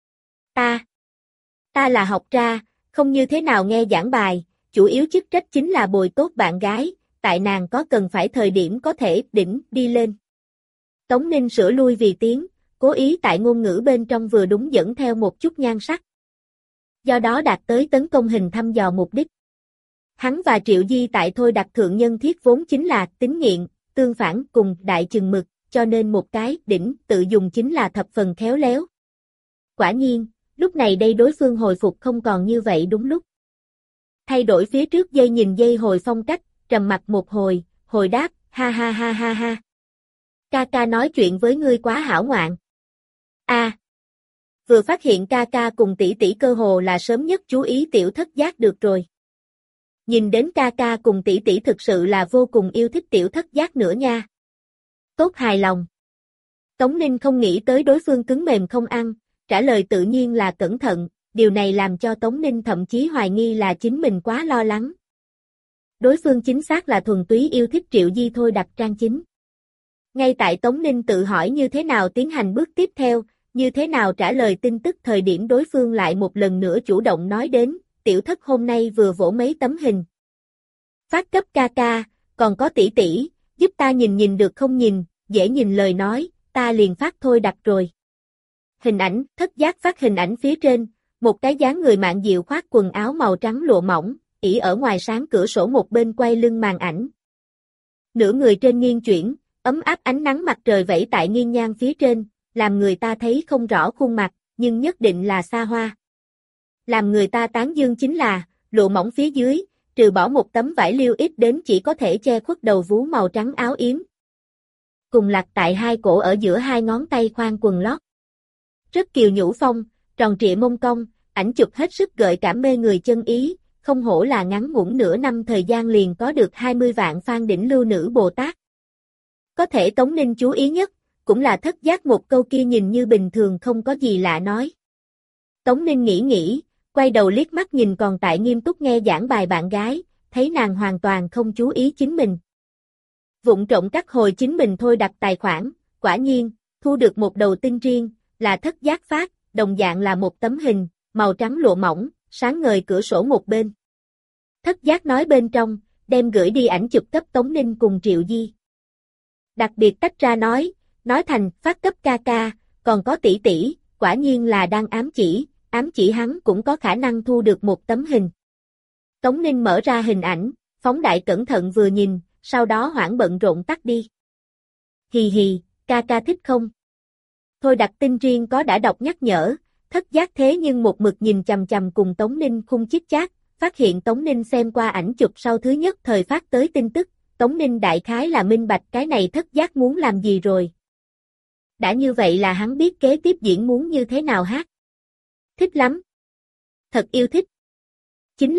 Ta là học ra, không như thế nào nghe giảng bài, chủ yếu chức trách chính là bồi tốt bạn gái, tại nàng có cần phải thời điểm có thể đỉnh đi lên. Tống Ninh sửa lui vì tiếng, cố ý tại ngôn ngữ bên trong vừa đúng dẫn theo một chút nhan sắc. Do đó đạt tới tấn công hình thăm dò mục đích. Hắn và Triệu Di tại Thôi Đặt thượng nhân thiết vốn chính là tín nghiện, tương phản cùng đại chừng mực, cho nên một cái đỉnh tự dùng chính là thập phần khéo léo. Quả nhiên, lúc này đây đối phương hồi phục không còn như vậy đúng lúc. Thay đổi phía trước dây nhìn dây hồi phong cách, trầm mặt một hồi đáp, ha ha ha ha ha. Ca ca nói chuyện với ngươi quá hảo ngoạn. Vừa phát hiện ca ca cùng tỷ tỷ cơ hồ là sớm nhất chú ý tiểu Thất Giác được rồi. Nhìn đến ca ca cùng tỷ tỷ thực sự là vô cùng yêu thích tiểu Thất Giác nữa nha. Tốt hài lòng. Tống Ninh không nghĩ tới đối phương cứng mềm không ăn, trả lời tự nhiên là cẩn thận, điều này làm cho Tống Ninh thậm chí hoài nghi là chính mình quá lo lắng. Đối phương chính xác là thuần túy yêu thích Triệu Di Thôi Đặt trang chính. Ngay tại Tống Ninh tự hỏi như thế nào tiến hành bước tiếp theo, như thế nào trả lời tin tức thời điểm đối phương lại một lần nữa chủ động nói đến, tiểu Thất hôm nay vừa vỗ mấy tấm hình. Phát cấp ca ca, còn có tỷ tỷ, giúp ta nhìn được không nhìn, dễ nhìn lời nói, ta liền phát Thôi Đặt rồi. Hình ảnh, Thất Giác phát hình ảnh phía trên, một cái dáng người mạn diệu khoác quần áo màu trắng lụa mỏng, ỷ ở ngoài sáng cửa sổ một bên quay lưng màn ảnh. Nửa người trên nghiêng chuyển, ấm áp ánh nắng mặt trời vẩy tại nghiêng nhan phía trên, làm người ta thấy không rõ khuôn mặt, nhưng nhất định là xa hoa. Làm người ta tán dương chính là, lụa mỏng phía dưới, trừ bỏ một tấm vải liêu ít đến chỉ có thể che khuất đầu vú màu trắng áo yếm. Cùng lặt tại hai cổ ở giữa hai ngón tay khoan quần lót. Rất kiều nhũ phong, tròn trịa mông cong, ảnh chụp hết sức gợi cảm mê người chân ý, không hổ là ngắn ngủn nửa năm thời gian liền có được 20 vạn fan đỉnh lưu nữ Bồ Tát. Có thể Tống Ninh chú ý nhất, cũng là Thất Giác một câu kia nhìn như bình thường không có gì lạ nói. Tống Ninh nghĩ, quay đầu liếc mắt nhìn còn tại nghiêm túc nghe giảng bài bạn gái, thấy nàng hoàn toàn không chú ý chính mình. Vụng trộm cắt hồi chính mình thôi đặt tài khoản, quả nhiên, thu được một đầu tin riêng, là Thất Giác phát, đồng dạng là một tấm hình, màu trắng lụa mỏng, sáng ngời cửa sổ một bên. Thất Giác nói bên trong, đem gửi đi ảnh chụp cấp Tống Ninh cùng Triệu Di. Đặc biệt tách ra nói thành phát cấp ca ca, còn có tỷ tỷ, quả nhiên là đang ám chỉ hắn cũng có khả năng thu được một tấm hình. Tống Ninh mở ra hình ảnh, phóng đại cẩn thận vừa nhìn, sau đó hoảng bận rộn tắt đi. Hì hì, ca ca thích không? Thôi đặt tin riêng có đã đọc nhắc nhở, Thất Giác thế nhưng một mực nhìn chằm chằm cùng Tống Ninh khung chít chát, phát hiện Tống Ninh xem qua ảnh chụp sau thứ nhất thời phát tới tin tức, Tống Ninh đại khái là minh bạch cái này Thất Giác muốn làm gì rồi. Đã như vậy là hắn biết kế tiếp diễn muốn như thế nào hát. Thích lắm. Thật yêu thích. Chính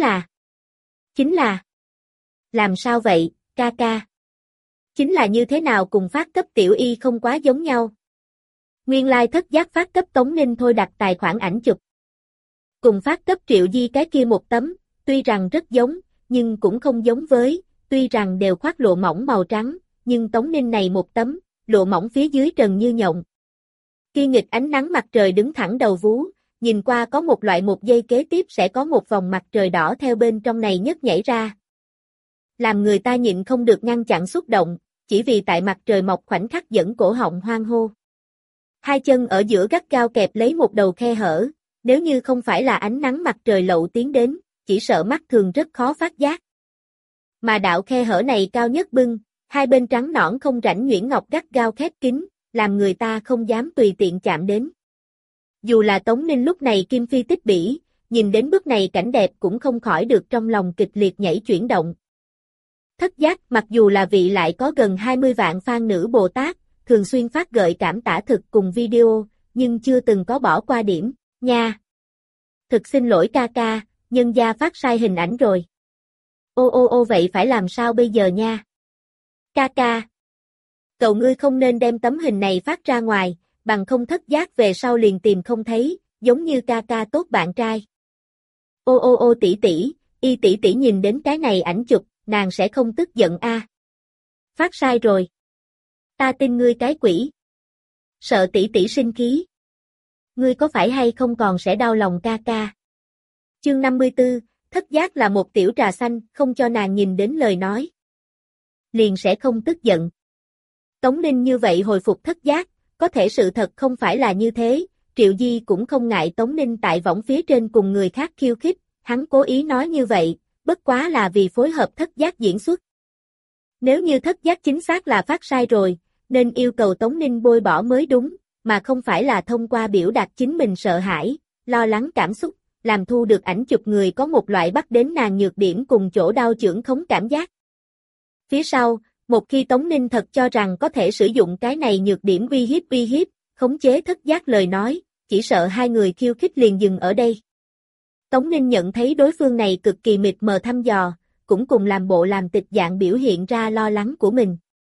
là. Làm sao vậy, ca ca? Chính là như thế nào cùng phát cấp Tiểu Y không quá giống nhau. Nguyên lai Thất Giác phát cấp Tống Ninh thôi đặt tài khoản ảnh chụp. Cùng phát cấp Triệu Di cái kia một tấm, tuy rằng rất giống, nhưng cũng không giống với, tuy rằng đều khoác lụa mỏng màu trắng, nhưng Tống Ninh này một tấm, lụa mỏng phía dưới trần như nhộng. Khi nghịch ánh nắng mặt trời đứng thẳng đầu vú, nhìn qua có một loại một giây kế tiếp sẽ có một vòng mặt trời đỏ theo bên trong này nhấc nhảy ra. Làm người ta nhịn không được ngăn chặn xúc động, chỉ vì tại mặt trời mọc khoảnh khắc dẫn cổ họng hoang hô. Hai chân ở giữa gắt gao kẹp lấy một đầu khe hở, nếu như không phải là ánh nắng mặt trời lậu tiến đến, chỉ sợ mắt thường rất khó phát giác. Mà đạo khe hở này cao nhất bưng, hai bên trắng nõn không rãnh nhuyễn ngọc gắt gao khép kín, làm người ta không dám tùy tiện chạm đến. Dù là Tống Ninh lúc này kim phi tích bỉ, nhìn đến bước này cảnh đẹp cũng không khỏi được trong lòng kịch liệt nhảy chuyển động. Thất Giác mặc dù là vị lại có gần 20 vạn fan nữ Bồ Tát, thường xuyên phát gợi cảm tả thực cùng video, nhưng chưa từng có bỏ qua điểm, nha. Thực xin lỗi ca ca, nhân gia phát sai hình ảnh rồi. Ô vậy phải làm sao bây giờ nha? Ca ca. Cậu ngươi không nên đem tấm hình này phát ra ngoài, bằng không Thất Giác về sau liền tìm không thấy, giống như ca ca tốt bạn trai. Ô tỷ tỷ, y tỷ tỷ nhìn đến cái này ảnh chụp, nàng sẽ không tức giận a. Phát sai rồi. Ta tin ngươi cái quỷ. Sợ tỷ tỷ sinh khí. Ngươi có phải hay không còn sẽ đau lòng ca ca. Chương 54, Thất Giác là một tiểu trà xanh, không cho nàng nhìn đến lời nói. Liền sẽ không tức giận. Tống Ninh như vậy hồi phục Thất Giác, có thể sự thật không phải là như thế, Triệu Di cũng không ngại Tống Ninh tại võng phía trên cùng người khác khiêu khích, hắn cố ý nói như vậy, bất quá là vì phối hợp Thất Giác diễn xuất. Nếu như Thất Giác chính xác là phát sai rồi, nên yêu cầu Tống Ninh bôi bỏ mới đúng, mà không phải là thông qua biểu đạt chính mình sợ hãi, lo lắng cảm xúc, làm thu được ảnh chụp người có một loại bắt đến nàng nhược điểm cùng chỗ đau chưởng khống cảm giác. Phía sau, một khi Tống Ninh thật cho rằng có thể sử dụng cái này nhược điểm uy hiếp, khống chế Thất Giác lời nói, chỉ sợ hai người khiêu khích liền dừng ở đây. Tống Ninh nhận thấy đối phương này cực kỳ mịt mờ thăm dò, cũng cùng làm bộ làm tịch dạng biểu hiện ra lo lắng của mình.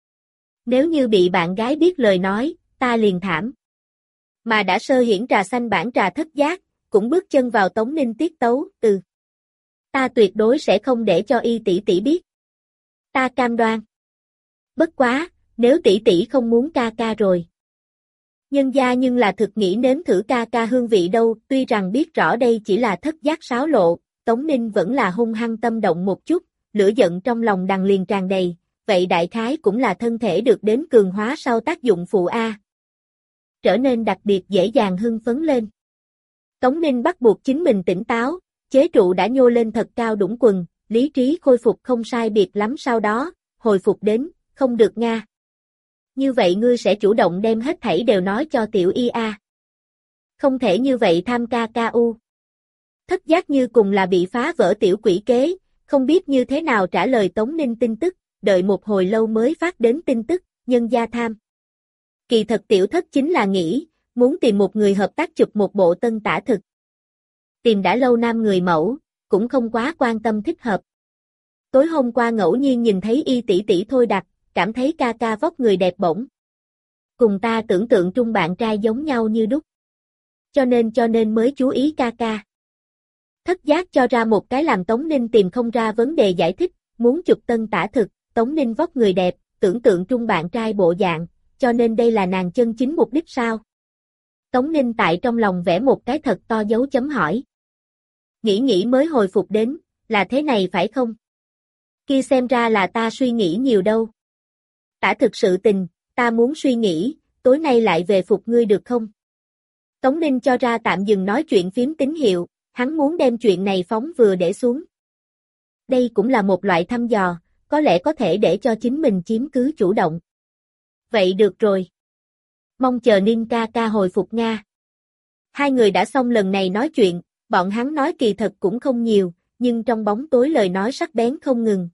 Nếu như bị bạn gái biết lời nói, ta liền thảm. Mà đã sơ hiển trà xanh bản trà Thất Giác, cũng bước chân vào Tống Ninh tiết tấu, ta tuyệt đối sẽ không để cho y tỷ tỷ biết. Ta cam đoan. Bất quá, nếu tỷ tỷ không muốn ca ca rồi. Nhân gia nhưng là thực nghĩ nếm thử ca ca hương vị đâu, tuy rằng biết rõ đây chỉ là Thất Giác xáo lộ, Tống Ninh vẫn là hung hăng tâm động một chút, lửa giận trong lòng đằng liền tràn đầy, vậy đại khái cũng là thân thể được đến cường hóa sau tác dụng phụ A. Trở nên đặc biệt dễ dàng hưng phấn lên. Tống Ninh bắt buộc chính mình tỉnh táo, chế trụ đã nhô lên thật cao đũng quần, lý trí khôi phục không sai biệt lắm sau đó, hồi phục đến, không được nga. Như vậy ngươi sẽ chủ động đem hết thảy đều nói cho Tiểu Y A. Không thể như vậy tham ca ca u. Thất Giác như cùng là bị phá vỡ tiểu quỷ kế, không biết như thế nào trả lời Tống Ninh tin tức, đợi một hồi lâu mới phát đến tin tức, nhân gia tham. Kỳ thật tiểu thất chính là nghĩ, muốn tìm một người hợp tác chụp một bộ tân tả thực. Tìm đã lâu nam người mẫu, cũng không quá quan tâm thích hợp. Tối hôm qua ngẫu nhiên nhìn thấy y tỷ tỷ thôi đặt, cảm thấy ca ca vóc người đẹp bổng. Cùng ta tưởng tượng trung bạn trai giống nhau như đúc. Cho nên mới chú ý ca ca. Thất giác cho ra một cái làm Tống Ninh tìm không ra vấn đề giải thích, muốn chụp tân tả thực, Tống Ninh vóc người đẹp, tưởng tượng trung bạn trai bộ dạng, cho nên đây là nàng chân chính mục đích sao? Tống Ninh tại trong lòng vẽ một cái thật to dấu chấm hỏi. Nghĩ mới hồi phục đến, là thế này phải không? Kia xem ra là ta suy nghĩ nhiều đâu. Tả thực sự tình, ta muốn suy nghĩ, tối nay lại về phục ngươi được không? Tống Ninh cho ra tạm dừng nói chuyện phím tín hiệu, hắn muốn đem chuyện này phóng vừa để xuống. Đây cũng là một loại thăm dò, có lẽ có thể để cho chính mình chiếm cứ chủ động. Vậy được rồi. Mong chờ Ninh ca ca hồi phục Nga. Hai người đã xong lần này nói chuyện, bọn hắn nói kỳ thật cũng không nhiều, nhưng trong bóng tối lời nói sắc bén không ngừng.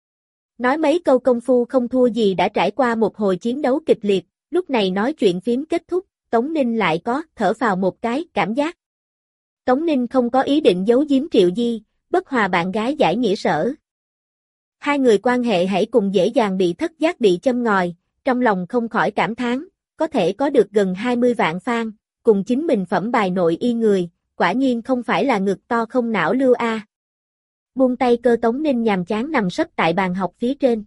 Nói mấy câu công phu không thua gì đã trải qua một hồi chiến đấu kịch liệt, lúc này nói chuyện phím kết thúc, Tống Ninh lại có thở phào một cái cảm giác. Tống Ninh không có ý định giấu giếm Triệu Di, bất hòa bạn gái giải nghĩa sở. Hai người quan hệ hãy cùng dễ dàng bị thất giác bị châm ngòi, trong lòng không khỏi cảm thán, có thể có được gần 20 vạn fan, cùng chính mình phẩm bài nội y người, quả nhiên không phải là ngực to không não lưu a. Buông tay cơ Tống Ninh nhàm chán nằm sấp tại bàn học phía trên.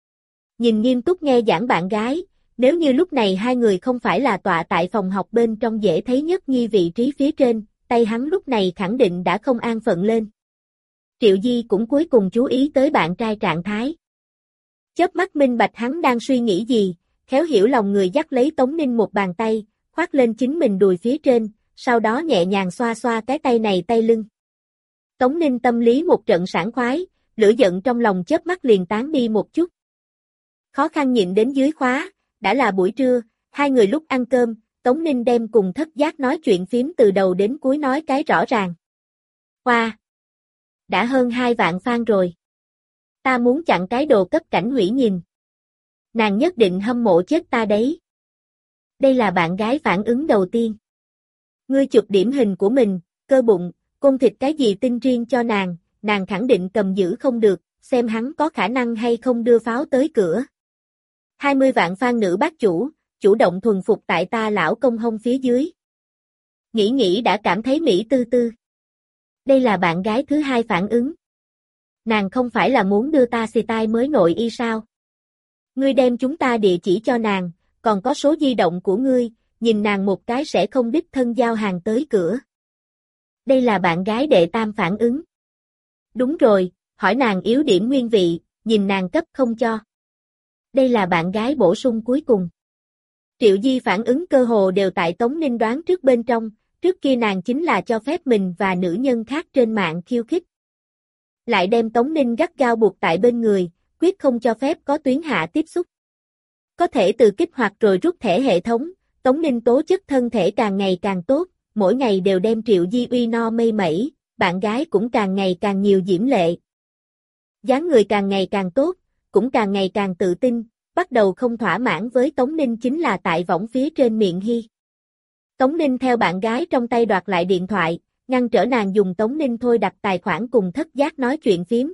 Nhìn nghiêm túc nghe giảng bạn gái, nếu như lúc này hai người không phải là tọa tại phòng học bên trong dễ thấy nhất nhi vị trí phía trên, tay hắn lúc này khẳng định đã không an phận lên. Triệu Di cũng cuối cùng chú ý tới bạn trai trạng thái. Chớp mắt minh bạch hắn đang suy nghĩ gì, khéo hiểu lòng người dắt lấy Tống Ninh một bàn tay, khoác lên chính mình đùi phía trên, sau đó nhẹ nhàng xoa xoa cái tay này tay lưng. Tống Ninh tâm lý một trận sảng khoái, lửa giận trong lòng chớp mắt liền tán đi một chút. Khó khăn nhịn đến dưới khóa, đã là buổi trưa, hai người lúc ăn cơm, Tống Ninh đem cùng thất giác nói chuyện phím từ đầu đến cuối nói cái rõ ràng. Hoa! Đã hơn 2 vạn fan rồi. Ta muốn chặn cái đồ cấp cảnh hủy nhìn. Nàng nhất định hâm mộ chết ta đấy. Đây là bạn gái phản ứng đầu tiên. Ngươi chụp điểm hình của mình, cơ bụng, côn thịt cái gì tinh riêng cho nàng khẳng định cầm giữ không được, xem hắn có khả năng hay không đưa pháo tới cửa. 20 vạn fan nữ bác chủ động thuần phục tại ta lão công hông phía dưới. Nghĩ đã cảm thấy mỹ tư tư. Đây là bạn gái thứ hai phản ứng. Nàng không phải là muốn đưa ta xì tai mới nội y sao? Ngươi đem chúng ta địa chỉ cho nàng, còn có số di động của ngươi, nhìn nàng một cái sẽ không đích thân giao hàng tới cửa. Đây là bạn gái đệ tam phản ứng. Đúng rồi, hỏi nàng yếu điểm nguyên vị, nhìn nàng cấp không cho. Đây là bạn gái bổ sung cuối cùng. Triệu Di phản ứng cơ hồ đều tại Tống Ninh đoán trước bên trong, trước kia nàng chính là cho phép mình và nữ nhân khác trên mạng khiêu khích. Lại đem Tống Ninh gắt gao buộc tại bên người, quyết không cho phép có tuyến hạ tiếp xúc. Có thể từ kích hoạt rồi rút thẻ hệ thống, Tống Ninh tố chất thân thể càng ngày càng tốt, mỗi ngày đều đem Triệu Di uy no mây mẩy, bạn gái cũng càng ngày càng nhiều diễm lệ. Dáng người càng ngày càng tốt, cũng càng ngày càng tự tin, bắt đầu không thỏa mãn với Tống Ninh chính là tại võng phía trên miệng hi. Tống Ninh theo bạn gái trong tay đoạt lại điện thoại, ngăn trở nàng dùng Tống Ninh thôi đặt tài khoản cùng thất giác nói chuyện phím.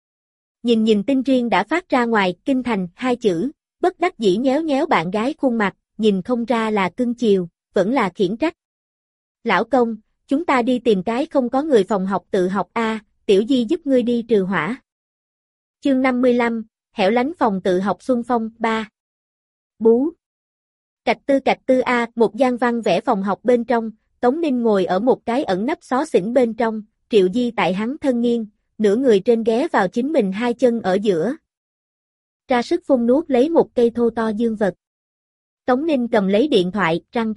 Nhìn tin riêng đã phát ra ngoài, kinh thành, 2 chữ, bất đắc dĩ nhéo nhéo bạn gái khuôn mặt, nhìn không ra là cưng chiều, vẫn là khiển trách. Lão công, chúng ta đi tìm cái không có người phòng học tự học a, Tiểu Di giúp ngươi đi trừ hỏa. Chương 55, hẻo lánh phòng tự học Xuân Phong 3. Bú. Cạch tư a, một gian văn vẽ phòng học bên trong, Tống Ninh ngồi ở một cái ẩn nấp xó xỉnh bên trong, Triệu Di tại hắn thân nghiêng, nửa người trên ghé vào chính mình hai chân ở giữa. Ra sức phun nuốt lấy một cây thô to dương vật. Tống Ninh cầm lấy điện thoại, răng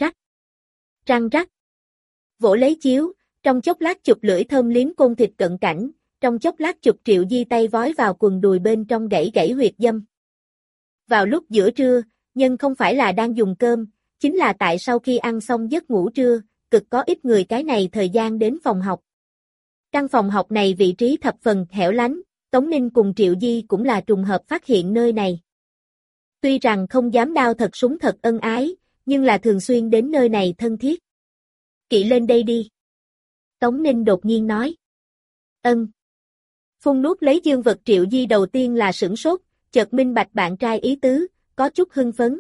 rắc. Vỗ lấy chiếu, trong chốc lát chụp lưỡi thơm liếm côn thịt cận cảnh, trong chốc lát chụp Triệu Di tay vói vào quần đùi bên trong gãy huyệt dâm. Vào lúc giữa trưa, nhân không phải là đang dùng cơm, chính là tại sau khi ăn xong giấc ngủ trưa, cực có ít người cái này thời gian đến phòng học. Căn phòng học này vị trí thập phần hẻo lánh, Tống Ninh cùng Triệu Di cũng là trùng hợp phát hiện nơi này. Tuy rằng không dám đao thật súng thật ân ái, nhưng là thường xuyên đến nơi này thân thiết. Kỵ lên đây đi. Tống Ninh đột nhiên nói. Ân. Phun nuốt lấy dương vật Triệu Di đầu tiên là sửng sốt, chợt minh bạch bạn trai ý tứ, có chút hưng phấn.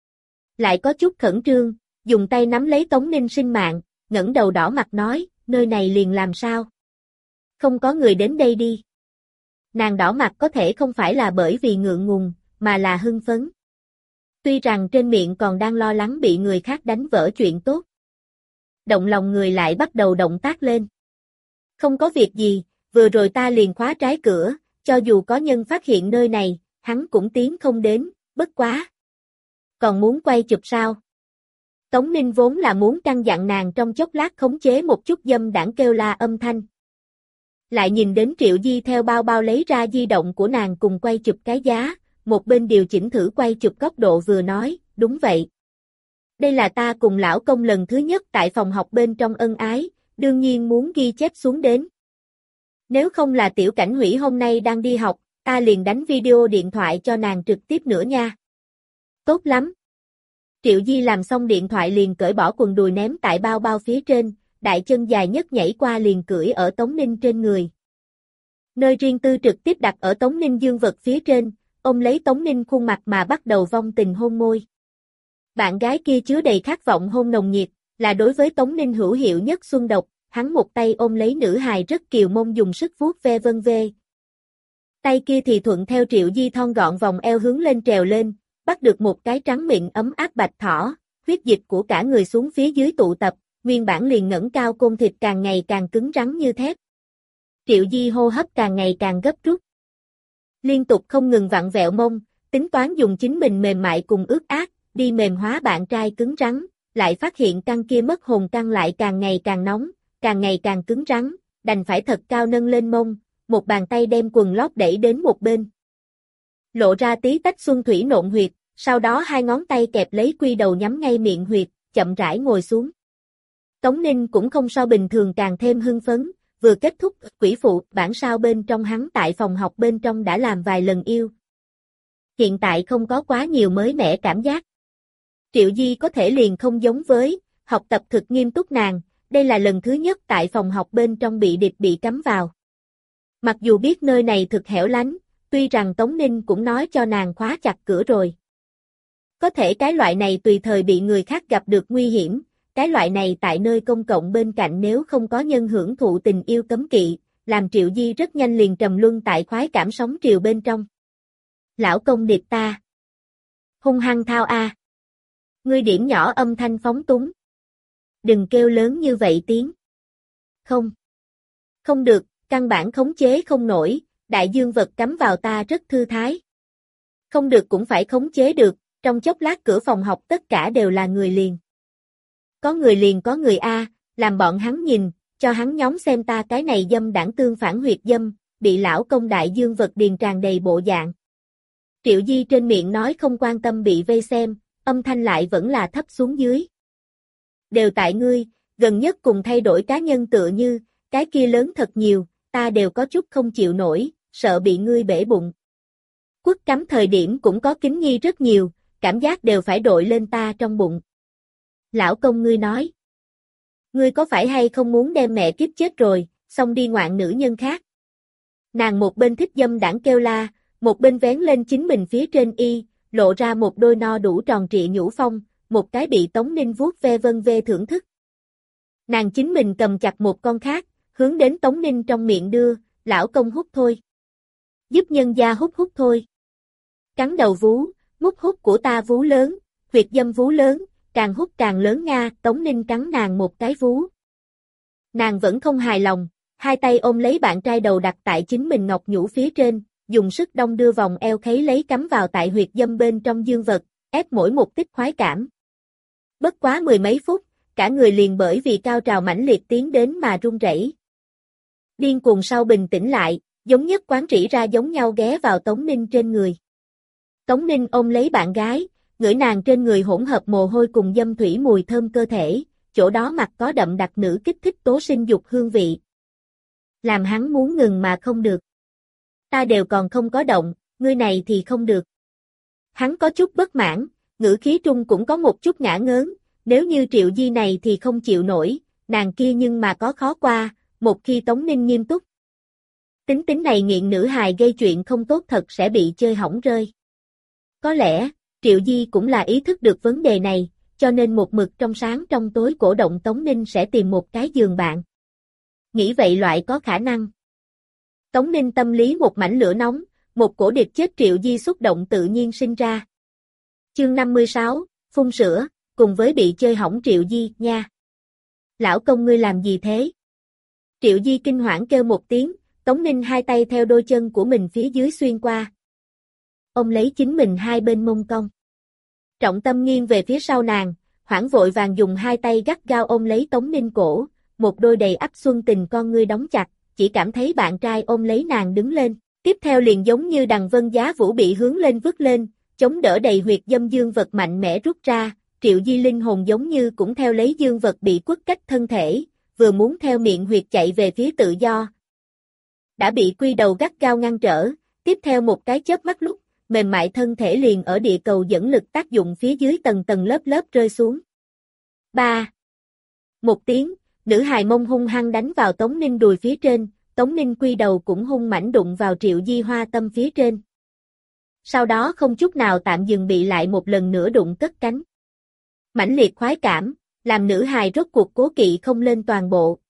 Lại có chút khẩn trương, dùng tay nắm lấy Tống Ninh sinh mạng, ngẩng đầu đỏ mặt nói, nơi này liền làm sao? Không có người đến đây đi. Nàng đỏ mặt có thể không phải là bởi vì ngượng ngùng, mà là hưng phấn. Tuy rằng trên miệng còn đang lo lắng bị người khác đánh vỡ chuyện tốt. Động lòng người lại bắt đầu động tác lên. Không có việc gì, vừa rồi ta liền khóa trái cửa, cho dù có nhân phát hiện nơi này, hắn cũng tiến không đến, bất quá. Còn muốn quay chụp sao? Tống Ninh vốn là muốn căn dặn nàng trong chốc lát khống chế một chút dâm đãng kêu la âm thanh. Lại nhìn đến Triệu Di theo bao bao lấy ra di động của nàng cùng quay chụp cái giá, một bên điều chỉnh thử quay chụp góc độ vừa nói, đúng vậy. Đây là ta cùng lão công lần thứ nhất tại phòng học bên trong ân ái, đương nhiên muốn ghi chép xuống đến. Nếu không là Tiểu Cảnh Hủy hôm nay đang đi học, ta liền đánh video điện thoại cho nàng trực tiếp nữa nha. Tốt lắm. Triệu Di làm xong điện thoại liền cởi bỏ quần đùi ném tại bao bao phía trên, đại chân dài nhất nhảy qua liền cưỡi ở Tống Ninh trên người. Nơi riêng tư trực tiếp đặt ở Tống Ninh dương vật phía trên, ôm lấy Tống Ninh khuôn mặt mà bắt đầu vong tình hôn môi. Bạn gái kia chứa đầy khát vọng hôn nồng nhiệt, là đối với Tống Ninh hữu hiệu nhất xuân độc, hắn một tay ôm lấy nữ hài rất kiều mông dùng sức vuốt ve vân vê. Tay kia thì thuận theo Triệu Di thon gọn vòng eo hướng lên trèo lên, bắt được một cái trắng mịn ấm áp bạch thỏ, huyết dịch của cả người xuống phía dưới tụ tập, nguyên bản liền ngẩng cao côn thịt càng ngày càng cứng rắn như thép. Triệu Di hô hấp càng ngày càng gấp rút. Liên tục không ngừng vặn vẹo mông, tính toán dùng chính mình mềm mại cùng ướt át, đi mềm hóa bạn trai cứng rắn, lại phát hiện căn kia mất hồn căn lại càng ngày càng nóng, càng ngày càng cứng rắn, đành phải thật cao nâng lên mông, một bàn tay đem quần lót đẩy đến một bên. Lộ ra tí tách xuân thủy nộn huyệt, sau đó hai ngón tay kẹp lấy quy đầu nhắm ngay miệng huyệt, chậm rãi ngồi xuống. Tống Ninh cũng không so bình thường càng thêm hưng phấn, vừa kết thúc quỷ phụ bản sao bên trong hắn tại phòng học bên trong đã làm vài lần yêu. Hiện tại không có quá nhiều mới mẻ cảm giác. Triệu Di có thể liền không giống với, học tập thực nghiêm túc nàng, đây là lần thứ nhất tại phòng học bên trong bị địch bị cấm vào. Mặc dù biết nơi này thực hẻo lánh, tuy rằng Tống Ninh cũng nói cho nàng khóa chặt cửa rồi. Có thể cái loại này tùy thời bị người khác gặp được nguy hiểm, cái loại này tại nơi công cộng bên cạnh nếu không có nhân hưởng thụ tình yêu cấm kỵ, làm Triệu Di rất nhanh liền trầm luân tại khoái cảm sóng triều bên trong. Lão công điệp ta. Hung hăng thao a. Ngươi điểm nhỏ âm thanh phóng túng. Đừng kêu lớn như vậy tiếng. Không. Không được, căn bản khống chế không nổi, đại dương vật cắm vào ta rất thư thái. Không được cũng phải khống chế được, trong chốc lát cửa phòng học tất cả đều là người liền. Có người liền có người A, làm bọn hắn nhìn, cho hắn nhóm xem ta cái này dâm đảng tương phản huyệt dâm, bị lão công đại dương vật điền tràn đầy bộ dạng. Triệu Di trên miệng nói không quan tâm bị vây xem, âm thanh lại vẫn là thấp xuống dưới. Đều tại ngươi, gần nhất cùng thay đổi cá nhân tựa như, cái kia lớn thật nhiều, ta đều có chút không chịu nổi, sợ bị ngươi bể bụng. Quất cắm thời điểm cũng có kính nhi rất nhiều, cảm giác đều phải đội lên ta trong bụng. Lão công ngươi nói. Ngươi có phải hay không muốn đem mẹ kiếp chết rồi, xong đi ngoạn nữ nhân khác. Nàng một bên thích dâm đảng kêu la, một bên vén lên chính mình phía trên y, lộ ra một đôi no đủ tròn trịa nhũ phong, một cái bị Tống Ninh vuốt ve vân vê thưởng thức. Nàng chính mình cầm chặt một con khác, hướng đến Tống Ninh trong miệng đưa, lão công hút thôi. Giúp nhân gia hút hút thôi. Cắn đầu vú, mút hút của ta vú lớn, huyệt dâm vú lớn, càng hút càng lớn nga, Tống Ninh cắn nàng một cái vú. Nàng vẫn không hài lòng, hai tay ôm lấy bạn trai đầu đặt tại chính mình ngọc nhũ phía trên, dùng sức đong đưa vòng eo khấy lấy cắm vào tại huyệt dâm bên trong dương vật, ép mỗi một tích khoái cảm. Bất quá mười mấy phút, cả người liền bởi vì cao trào mãnh liệt tiến đến mà run rẩy. Điên cuồng sau bình tĩnh lại, giống nhất quán trĩ ra giống nhau ghé vào Tống Ninh trên người. Tống Ninh ôm lấy bạn gái, ngửi nàng trên người hỗn hợp mồ hôi cùng dâm thủy mùi thơm cơ thể, chỗ đó mặt có đậm đặc nữ kích thích tố sinh dục hương vị. Làm hắn muốn ngừng mà không được. Ta đều còn không có động, ngươi này thì không được. Hắn có chút bất mãn, ngữ khí trung cũng có một chút ngã ngớn, nếu như Triệu Di này thì không chịu nổi, nàng kia nhưng mà có khó qua, một khi Tống Ninh nghiêm túc. Tính này nghiện nữ hài gây chuyện không tốt thật sẽ bị chơi hỏng rơi. Có lẽ, Triệu Di cũng là ý thức được vấn đề này, cho nên một mực trong sáng trong tối cổ động Tống Ninh sẽ tìm một cái giường bạn. Nghĩ vậy loại có khả năng. Tống Ninh tâm lý một mảnh lửa nóng, một cổ địch chết Triệu Di xúc động tự nhiên sinh ra. Chương 56, phun sữa, cùng với bị chơi hỏng Triệu Di, nha. Lão công ngươi làm gì thế? Triệu Di kinh hoảng kêu một tiếng, Tống Ninh hai tay theo đôi chân của mình phía dưới xuyên qua. Ông lấy chính mình hai bên mông cong. Trọng tâm nghiêng về phía sau nàng, hoảng vội vàng dùng hai tay gắt gao ôm lấy Tống Ninh cổ, một đôi đầy ắp xuân tình con ngươi đóng chặt, chỉ cảm thấy bạn trai ôm lấy nàng đứng lên, tiếp theo liền giống như đằng vân giá vũ bị hướng lên vứt lên, chống đỡ đầy huyệt dâm dương vật mạnh mẽ rút ra, Triệu Di linh hồn giống như cũng theo lấy dương vật bị quất cách thân thể, vừa muốn theo miệng huyệt chạy về phía tự do. Đã bị quy đầu gắt gao ngăn trở, tiếp theo một cái chớp mắt lúc, mềm mại thân thể liền ở địa cầu dẫn lực tác dụng phía dưới tầng tầng lớp lớp rơi xuống. 3. Một tiếng, nữ hài mông hung hăng đánh vào Tống Ninh đùi phía trên, Tống Ninh quy đầu cũng hung mãnh đụng vào Triệu Di hoa tâm phía trên. Sau đó không chút nào tạm dừng bị lại một lần nữa đụng cất cánh. Mãnh liệt khoái cảm, làm nữ hài rốt cuộc cố kỵ không lên toàn bộ,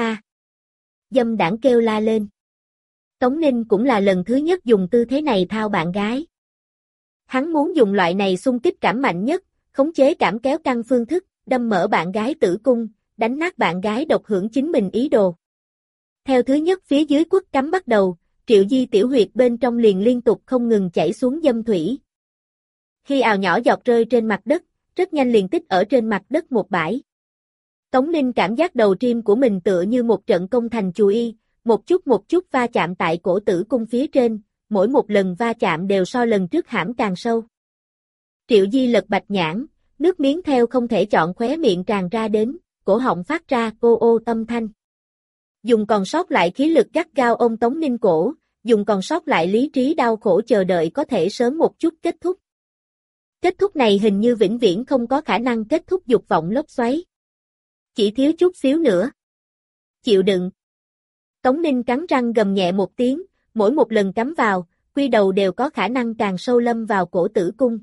dâm đảng kêu la lên. Tống Ninh cũng là lần thứ nhất dùng tư thế này thao bạn gái. Hắn muốn dùng loại này xung kích cảm mạnh nhất, khống chế cảm kéo căng phương thức, đâm mở bạn gái tử cung, đánh nát bạn gái độc hưởng chính mình ý đồ. Theo thứ nhất phía dưới quất cắm bắt đầu, Triệu Di tiểu huyệt bên trong liền liên tục không ngừng chảy xuống dâm thủy. Khi ào nhỏ giọt rơi trên mặt đất, rất nhanh liền tích ở trên mặt đất một bãi. Tống Ninh cảm giác đầu tim của mình tựa như một trận công thành chù y, một chút va chạm tại cổ tử cung phía trên, mỗi một lần va chạm đều so lần trước hãm càng sâu. Triệu Di lật bạch nhãn, nước miếng theo không thể chọn khóe miệng tràn ra đến, cổ họng phát ra ô ô âm thanh. Dùng còn sót lại khí lực gắt gao ôm Tống Ninh cổ, dùng còn sót lại lý trí đau khổ chờ đợi có thể sớm một chút kết thúc. Kết thúc này hình như vĩnh viễn không có khả năng kết thúc dục vọng lốc xoáy. Chỉ thiếu chút xíu nữa. Chịu đựng. Tống Ninh cắn răng gầm nhẹ một tiếng, mỗi một lần cắm vào, quy đầu đều có khả năng càng sâu lâm vào cổ tử cung.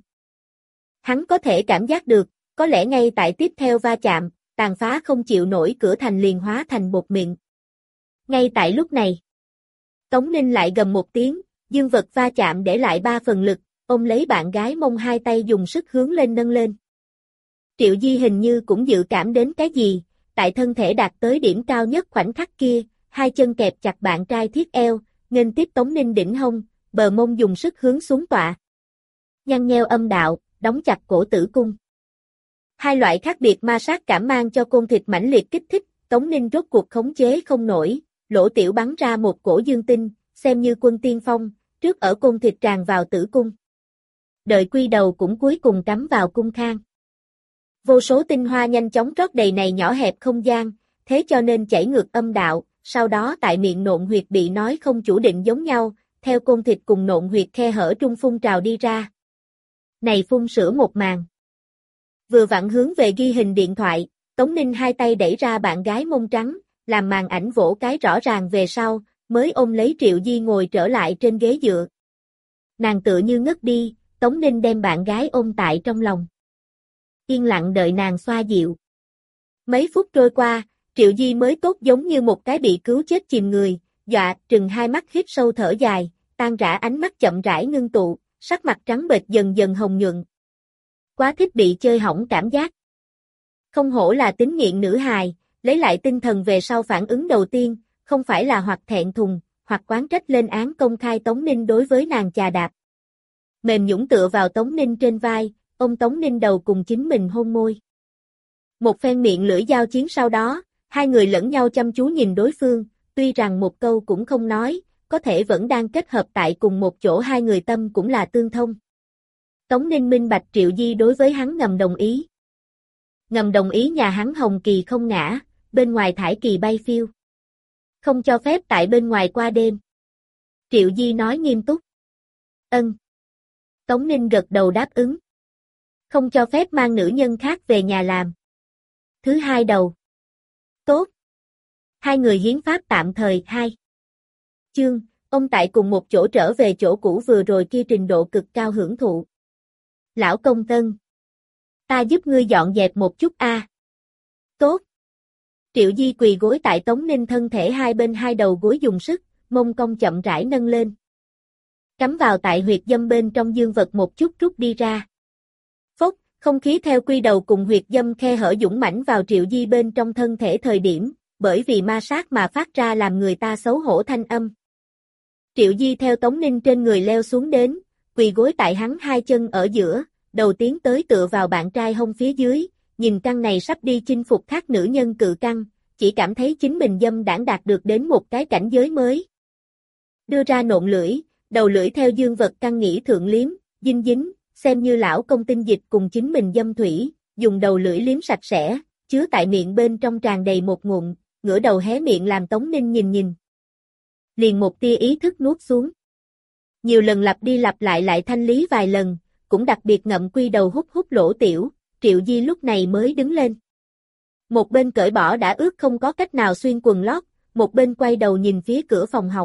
Hắn có thể cảm giác được, có lẽ ngay tại tiếp theo va chạm, tàn phá không chịu nổi cửa thành liền hóa thành bột mịn. Ngay tại lúc này, Tống Ninh lại gầm một tiếng, dương vật va chạm để lại 3 phần lực, ôm lấy bạn gái mông hai tay dùng sức hướng lên nâng lên. Triệu Di hình như cũng dự cảm đến cái gì, tại thân thể đạt tới điểm cao nhất khoảnh khắc kia, hai chân kẹp chặt bạn trai thiết eo, nghênh tiếp Tống Ninh đỉnh hông, bờ mông dùng sức hướng xuống tọa. Nhăn nheo âm đạo, đóng chặt cổ tử cung. Hai loại khác biệt ma sát cảm mang cho côn thịt mãnh liệt kích thích, Tống Ninh rốt cuộc khống chế không nổi, lỗ tiểu bắn ra một cổ dương tinh, xem như quân tiên phong, trước ở côn thịt tràn vào tử cung. Đợi quy đầu cũng cuối cùng cắm vào cung khang. Vô số tinh hoa nhanh chóng trót đầy này nhỏ hẹp không gian, thế cho nên chảy ngược âm đạo, sau đó tại miệng nộn huyệt bị nói không chủ định giống nhau, theo côn thịt cùng nộn huyệt khe hở trung phun trào đi ra. Này phun sữa một màn. Vừa vặn hướng về ghi hình điện thoại, Tống Ninh hai tay đẩy ra bạn gái mông trắng, làm màn ảnh vỗ cái rõ ràng về sau, mới ôm lấy Triệu Di ngồi trở lại trên ghế dựa. Nàng tựa như ngất đi, Tống Ninh đem bạn gái ôm tại trong lòng. Yên lặng đợi nàng xoa dịu. Mấy phút trôi qua, Triệu Di mới tốt giống như một cái bị cứu chết chìm người, dọa, trừng hai mắt hít sâu thở dài, tan rã ánh mắt chậm rãi ngưng tụ, sắc mặt trắng bệch dần dần hồng nhuận. Quá thích bị chơi hỏng cảm giác. Không hổ là tính nghiện nữ hài, lấy lại tinh thần về sau phản ứng đầu tiên, không phải là hoặc thẹn thùng, hoặc oán trách lên án công khai Tống Ninh đối với nàng chà đạp. Mềm nhũn tựa vào Tống Ninh trên vai, ôm Tống Ninh đầu cùng chính mình hôn môi. Một phen miệng lưỡi giao chiến sau đó, hai người lẫn nhau chăm chú nhìn đối phương, tuy rằng một câu cũng không nói, có thể vẫn đang kết hợp tại cùng một chỗ, hai người tâm cũng là tương thông. Tống Ninh minh bạch Triệu Di đối với hắn ngầm đồng ý. Ngầm đồng ý nhà hắn hồng kỳ không ngã, bên ngoài thải kỳ bay phiêu. Không cho phép tại bên ngoài qua đêm. Triệu Di nói nghiêm túc. Ân. Tống Ninh gật đầu đáp ứng. Không cho phép mang nữ nhân khác về nhà làm. Thứ hai đầu. Tốt. Hai người hiến pháp tạm thời 2. Chương, ông tại cùng một chỗ trở về chỗ cũ vừa rồi kia trình độ cực cao hưởng thụ. Lão công Tân. Ta giúp ngươi dọn dẹp một chút a. Tốt. Triệu Di quỳ gối tại Tống Ninh thân thể hai bên hai đầu gối dùng sức, mông cong chậm rãi nâng lên. Cắm vào tại huyệt dâm bên trong dương vật một chút rút đi ra. Phốc, không khí theo quy đầu cùng huyệt dâm khe hở dũng mãnh vào Triệu Di bên trong thân thể thời điểm, bởi vì ma sát mà phát ra làm người ta xấu hổ thanh âm. Triệu Di theo Tống Ninh trên người leo xuống đến, quỳ gối tại hắn hai chân ở giữa, đầu tiến tới tựa vào bạn trai hông phía dưới, nhìn căn này sắp đi chinh phục khác nữ nhân cự căn, chỉ cảm thấy chính mình dâm đãng đạt được đến một cái cảnh giới mới. Đưa ra nộn lưỡi, đầu lưỡi theo dương vật căng nghỉ thượng liếm, dinh dính, xem như lão công tinh dịch cùng chính mình dâm thủy, dùng đầu lưỡi liếm sạch sẽ, chứa tại miệng bên trong tràn đầy một ngụm, ngửa đầu hé miệng làm Tống Ninh nhìn. Liền một tia ý thức nuốt xuống. Nhiều lần lặp đi lặp lại thanh lý vài lần, cũng đặc biệt ngậm quy đầu hút lỗ tiểu, Triệu Di lúc này mới đứng lên. Một bên cởi bỏ đã ướt không có cách nào xuyên quần lót, một bên quay đầu nhìn phía cửa phòng học.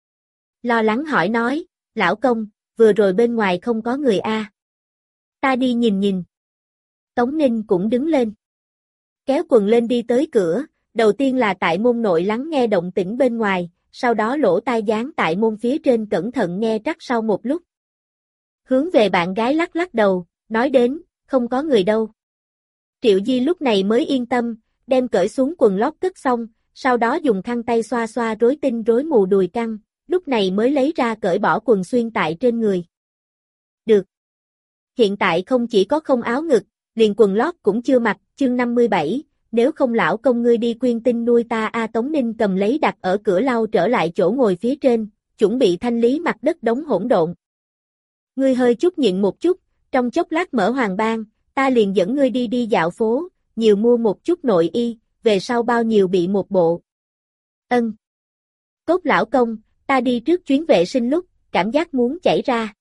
Lo lắng hỏi nói, lão công, vừa rồi bên ngoài không có người a. Ta đi nhìn. Tống Ninh cũng đứng lên. Kéo quần lên đi tới cửa, đầu tiên là tại môn nội lắng nghe động tĩnh bên ngoài, sau đó lỗ tai dán tại môn phía trên cẩn thận nghe trắc sau một lúc. Hướng về bạn gái lắc đầu, nói đến, không có người đâu. Triệu Di lúc này mới yên tâm, đem cởi xuống quần lót cất xong, sau đó dùng khăn tay xoa xoa rối tinh rối mù đùi căng, lúc này mới lấy ra cởi bỏ quần xuyên tại trên người. Được. Hiện tại không chỉ có không áo ngực, liền quần lót cũng chưa mặc, chương 57, nếu không lão công ngươi đi quyên tinh nuôi ta a. Tống Ninh cầm lấy đặt ở cửa lau trở lại chỗ ngồi phía trên, chuẩn bị thanh lý mặt đất đống hỗn độn. Ngươi hơi chút nhịn một chút, trong chốc lát mở hoàng bang, ta liền dẫn ngươi đi dạo phố, nhiều mua một chút nội y, về sau bao nhiêu bị một bộ. Ân. Tốt lão công, ta đi trước chuyến vệ sinh lúc, cảm giác muốn chảy ra.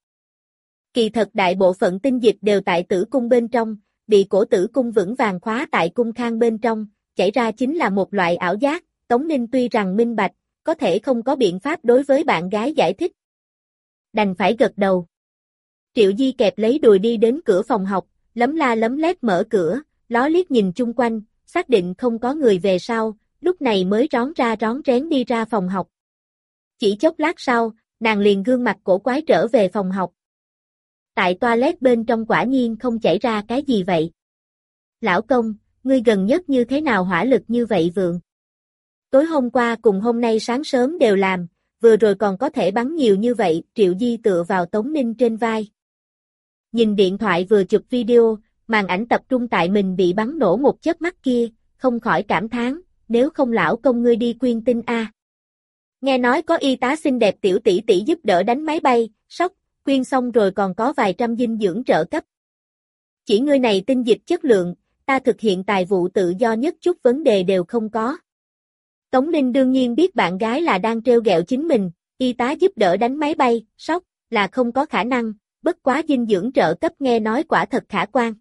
Kỳ thật đại bộ phận tinh dịch đều tại tử cung bên trong, bị cổ tử cung vững vàng khóa tại cung khang bên trong, chảy ra chính là một loại ảo giác, Tống Ninh tuy rằng minh bạch, có thể không có biện pháp đối với bạn gái giải thích. Đành phải gật đầu. Triệu Di kẹp lấy đùi đi đến cửa phòng học, lấm la lấm lét mở cửa, ló liếc nhìn chung quanh, xác định không có người về sau, lúc này mới rón ra rón rén đi ra phòng học. Chỉ chốc lát sau, nàng liền gương mặt cổ quái trở về phòng học. Tại toilet bên trong quả nhiên không chảy ra cái gì vậy. Lão công, ngươi gần nhất như thế nào hỏa lực như vậy vượng? Tối hôm qua cùng hôm nay sáng sớm đều làm, vừa rồi còn có thể bắn nhiều như vậy, Triệu Di tựa vào Tống Ninh trên vai. Nhìn điện thoại vừa chụp video, màn ảnh tập trung tại mình bị bắn nổ một chớp mắt kia, không khỏi cảm thán, nếu không lão công ngươi đi quyên tinh a. Nghe nói có y tá xinh đẹp tiểu tỷ tỷ giúp đỡ đánh máy bay, sốc, quyên xong rồi còn có vài trăm dinh dưỡng trợ cấp. Chỉ ngươi này tinh dịch chất lượng, ta thực hiện tài vụ tự do nhất chút vấn đề đều không có. Tống Ninh đương nhiên biết bạn gái là đang trêu ghẹo chính mình, y tá giúp đỡ đánh máy bay, sốc, là không có khả năng, bất quá dinh dưỡng trợ cấp nghe nói quả thật khả quan.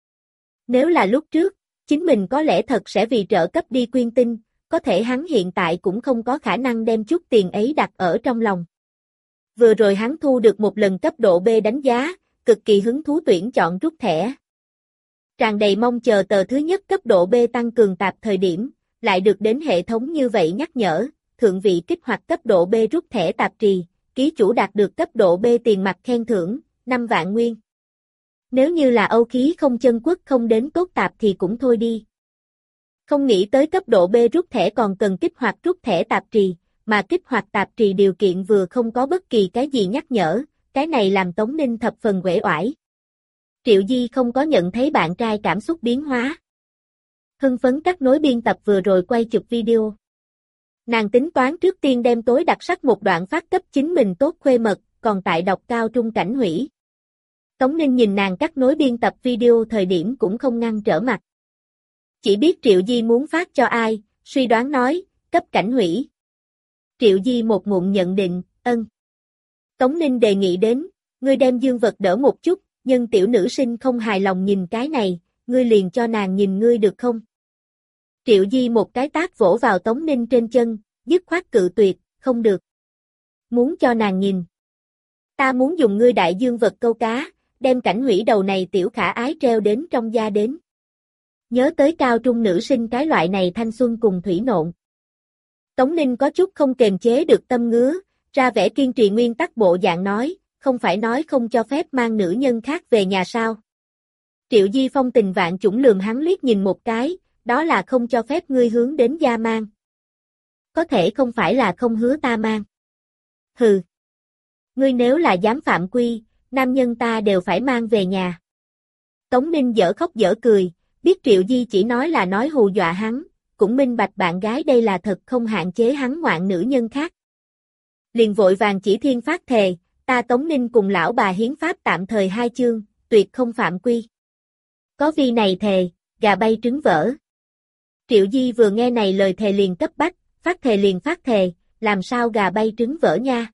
Nếu là lúc trước, chính mình có lẽ thật sẽ vì trợ cấp đi quyên tinh, có thể hắn hiện tại cũng không có khả năng đem chút tiền ấy đặt ở trong lòng. Vừa rồi hắn thu được một lần cấp độ B đánh giá, cực kỳ hứng thú tuyển chọn rút thẻ. Tràn đầy mong chờ tờ thứ nhất cấp độ B tăng cường tạp thời điểm, lại được đến hệ thống như vậy nhắc nhở, thượng vị kích hoạt cấp độ B rút thẻ tạp trì, ký chủ đạt được cấp độ B tiền mặt khen thưởng, 5 vạn nguyên. Nếu như là Âu khí không chân quốc không đến tốt tạp thì cũng thôi đi. Không nghĩ tới cấp độ B rút thẻ còn cần kích hoạt rút thẻ tạp trì, mà kích hoạt tạp trì điều kiện vừa không có bất kỳ cái gì nhắc nhở, cái này làm Tống Ninh thập phần uể oải. Triệu Di không có nhận thấy bạn trai cảm xúc biến hóa. Hưng phấn cắt nối biên tập vừa rồi quay chụp video. Nàng tính toán trước tiên đem tối đặc sắc một đoạn phát cấp chính mình tốt khuê mật, còn tại đọc cao trung cảnh hủy. Tống Ninh nhìn nàng cắt nối biên tập video thời điểm cũng không ngăn trở mặt. Chỉ biết Triệu Di muốn phát cho ai, suy đoán nói, cấp cảnh hủy. Triệu Di một ngụm nhận định, ân. Tống Ninh đề nghị đến, ngươi đem dương vật đỡ một chút, nhân tiểu nữ sinh không hài lòng nhìn cái này, ngươi liền cho nàng nhìn ngươi được không? Triệu Di một cái tát vỗ vào Tống Ninh trên chân, dứt khoát cự tuyệt, không được. Muốn cho nàng nhìn. Ta muốn dùng ngươi đại dương vật câu cá, đem cảnh hủy đầu này tiểu khả ái treo đến trong da đến. Nhớ tới cao trung nữ sinh cái loại này thanh xuân cùng thủy nộn. Tống Ninh có chút không kềm chế được tâm ngứa, ra vẻ kiên trì nguyên tắc bộ dạng nói, không phải nói không cho phép mang nữ nhân khác về nhà sao? Triệu Di phong tình vạn chủng lườm hắn liếc nhìn một cái, đó là không cho phép ngươi hướng đến gia mang. Có thể không phải là không hứa ta mang. Hừ. Ngươi nếu là dám phạm quy, nam nhân ta đều phải mang về nhà. Tống Ninh dở khóc dở cười, biết Triệu Di chỉ nói là nói hù dọa hắn, cũng minh bạch bạn gái đây là thật không hạn chế hắn ngoạn nữ nhân khác. Liền vội vàng chỉ thiên phát thề, ta Tống Ninh cùng lão bà hiến pháp tạm thời 2 chương, tuyệt không phạm quy. Có vi này thề, gà bay trứng vỡ. Triệu Di vừa nghe này lời thề liền cấp bách, phát thề liền phát thề, làm sao gà bay trứng vỡ nha.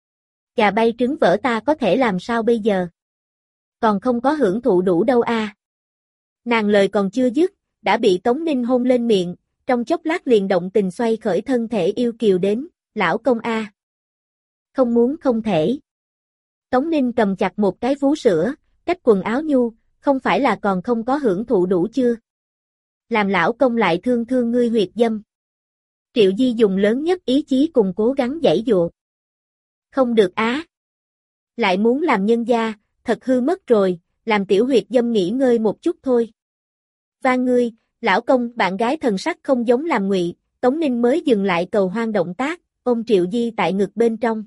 Gà bay trứng vỡ ta có thể làm sao bây giờ? Còn không có hưởng thụ đủ đâu a. Nàng lời còn chưa dứt, đã bị Tống Ninh hôn lên miệng, trong chốc lát liền động tình xoay khởi thân thể yêu kiều đến, lão công a. Không muốn không thể. Tống Ninh cầm chặt một cái vú sữa, cách quần áo nhu, không phải là còn không có hưởng thụ đủ chưa? Làm lão công lại thương thương ngươi huyệt dâm. Triệu Di dùng lớn nhất ý chí cùng cố gắng giãy giụa. Không được á. Lại muốn làm nhân gia, thật hư mất rồi, làm tiểu huyệt dâm nghỉ ngơi một chút thôi. Van ngươi, lão công, bạn gái thần sắc không giống làm ngụy, Tống Ninh mới dừng lại cầu hoang động tác, ôm Triệu Di tại ngực bên trong.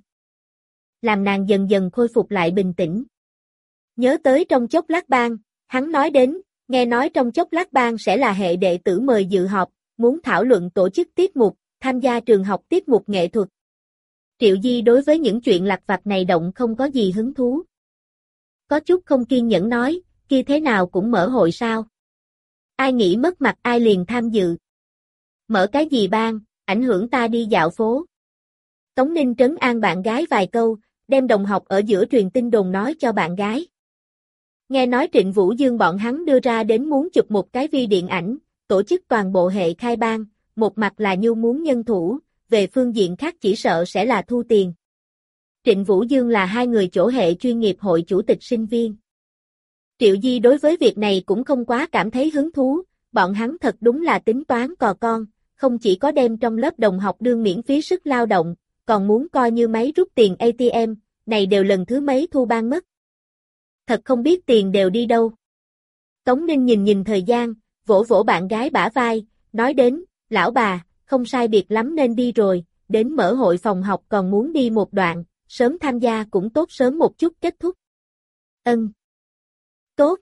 Làm nàng dần dần khôi phục lại bình tĩnh. Nhớ tới trong chốc lát bang, hắn nói đến, nghe nói trong chốc lát bang sẽ là hệ đệ tử mời dự họp, muốn thảo luận tổ chức tiết mục, tham gia trường học tiết mục nghệ thuật. Triệu Di đối với những chuyện lặt vặt này động không có gì hứng thú. Có chút không kiên nhẫn nói, kia thế nào cũng mở hội sao? Ai nghĩ mất mặt ai liền tham dự. Mở cái gì bang, ảnh hưởng ta đi dạo phố. Tống Ninh trấn an bạn gái vài câu, đem đồng học ở giữa truyền tin đồn nói cho bạn gái. Nghe nói Trịnh Vũ Dương bọn hắn đưa ra đến muốn chụp một cái vi điện ảnh, tổ chức toàn bộ hệ khai bang, một mặt là nhu muốn nhân thủ, về phương diện khác chỉ sợ sẽ là thu tiền. Trịnh Vũ Dương là 2 người chỗ hệ chuyên nghiệp hội chủ tịch sinh viên. Triệu Di đối với việc này cũng không quá cảm thấy hứng thú, bọn hắn thật đúng là tính toán cò con, không chỉ có đem trong lớp đồng học đương miễn phí sức lao động, còn muốn coi như máy rút tiền ATM, này đều lần thứ mấy thu ban mất. Thật không biết tiền đều đi đâu. Tống Ninh nhìn nhìn thời gian, vỗ vỗ bạn gái bả vai, nói đến, lão bà, không sai biệt lắm nên đi rồi, đến mở hội phòng học còn muốn đi một đoạn, sớm tham gia cũng tốt sớm một chút kết thúc. Ân. Tốt.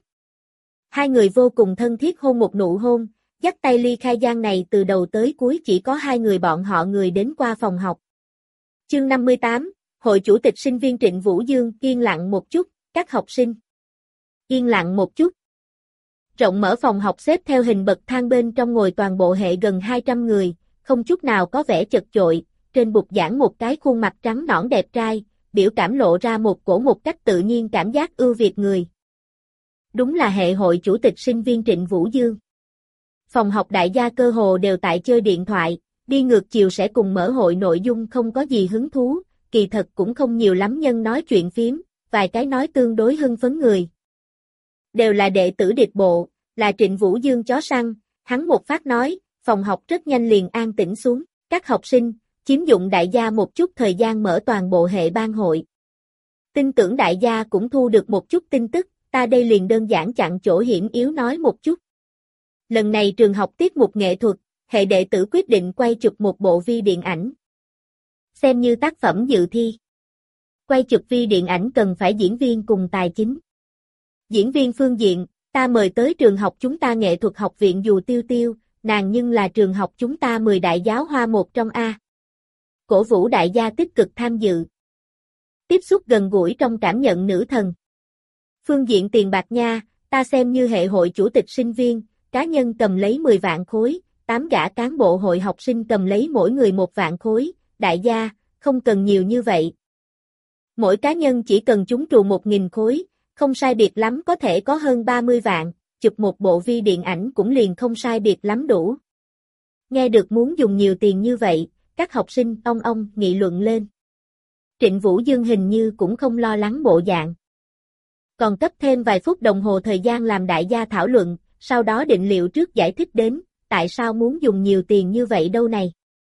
2 người vô cùng thân thiết hôn một nụ hôn, dắt tay ly khai gian này từ đầu tới cuối chỉ có 2 người bọn họ người đến qua phòng học. Chương 58, Hội chủ tịch sinh viên Trịnh Vũ Dương, yên lặng một chút, các học sinh. Yên lặng một chút. Rộng mở phòng học xếp theo hình bậc thang bên trong ngồi toàn bộ hệ gần 200 người, không chút nào có vẻ chật chội, trên bục giảng một cái khuôn mặt trắng nõn đẹp trai, biểu cảm lộ ra một cổ một cách tự nhiên cảm giác ưu việt người. Đúng là hệ hội chủ tịch sinh viên Trịnh Vũ Dương. Phòng học đại gia cơ hồ đều tại chơi điện thoại, đi ngược chiều sẽ cùng mở hội nội dung không có gì hứng thú, kỳ thật cũng không nhiều lắm nhân nói chuyện phiếm, vài cái nói tương đối hưng phấn người. Đều là đệ tử địch bộ, là Trịnh Vũ Dương chó săn, hắn một phát nói, phòng học rất nhanh liền an tĩnh xuống, các học sinh, chiếm dụng đại gia một chút thời gian mở toàn bộ hệ ban hội. Tin tưởng đại gia cũng thu được một chút tin tức, ta đây liền đơn giản chặn chỗ hiểm yếu nói một chút. Lần này trường học tiết mục nghệ thuật, hệ đệ tử quyết định quay chụp một bộ vi điện ảnh. Xem như tác phẩm dự thi. Quay chụp vi điện ảnh cần phải diễn viên cùng tài chính. Diễn viên phương diện, ta mời tới trường học chúng ta nghệ thuật học viện Dù Tiêu Tiêu, nàng nhưng là trường học chúng ta 10 đại giáo hoa một trong A. Cổ vũ đại gia tích cực tham dự. Tiếp xúc gần gũi trong cảm nhận nữ thần. Phương diện tiền bạc nha, ta xem như hệ hội chủ tịch sinh viên, cá nhân cầm lấy 10 vạn khối, 8 gã cán bộ hội học sinh cầm lấy mỗi người 1 vạn khối, đại gia, không cần nhiều như vậy. Mỗi cá nhân chỉ cần trúng trù 1.000 khối, không sai biệt lắm có thể có hơn 30 vạn, chụp một bộ vi điện ảnh cũng liền không sai biệt lắm đủ. Nghe được muốn dùng nhiều tiền như vậy, các học sinh nghị luận lên. Trịnh Vũ Dương hình như cũng không lo lắng bộ dạng. Còn cấp thêm vài phút đồng hồ thời gian làm đại gia thảo luận, sau đó định liệu trước giải thích đến, tại sao muốn dùng nhiều tiền như vậy đâu này.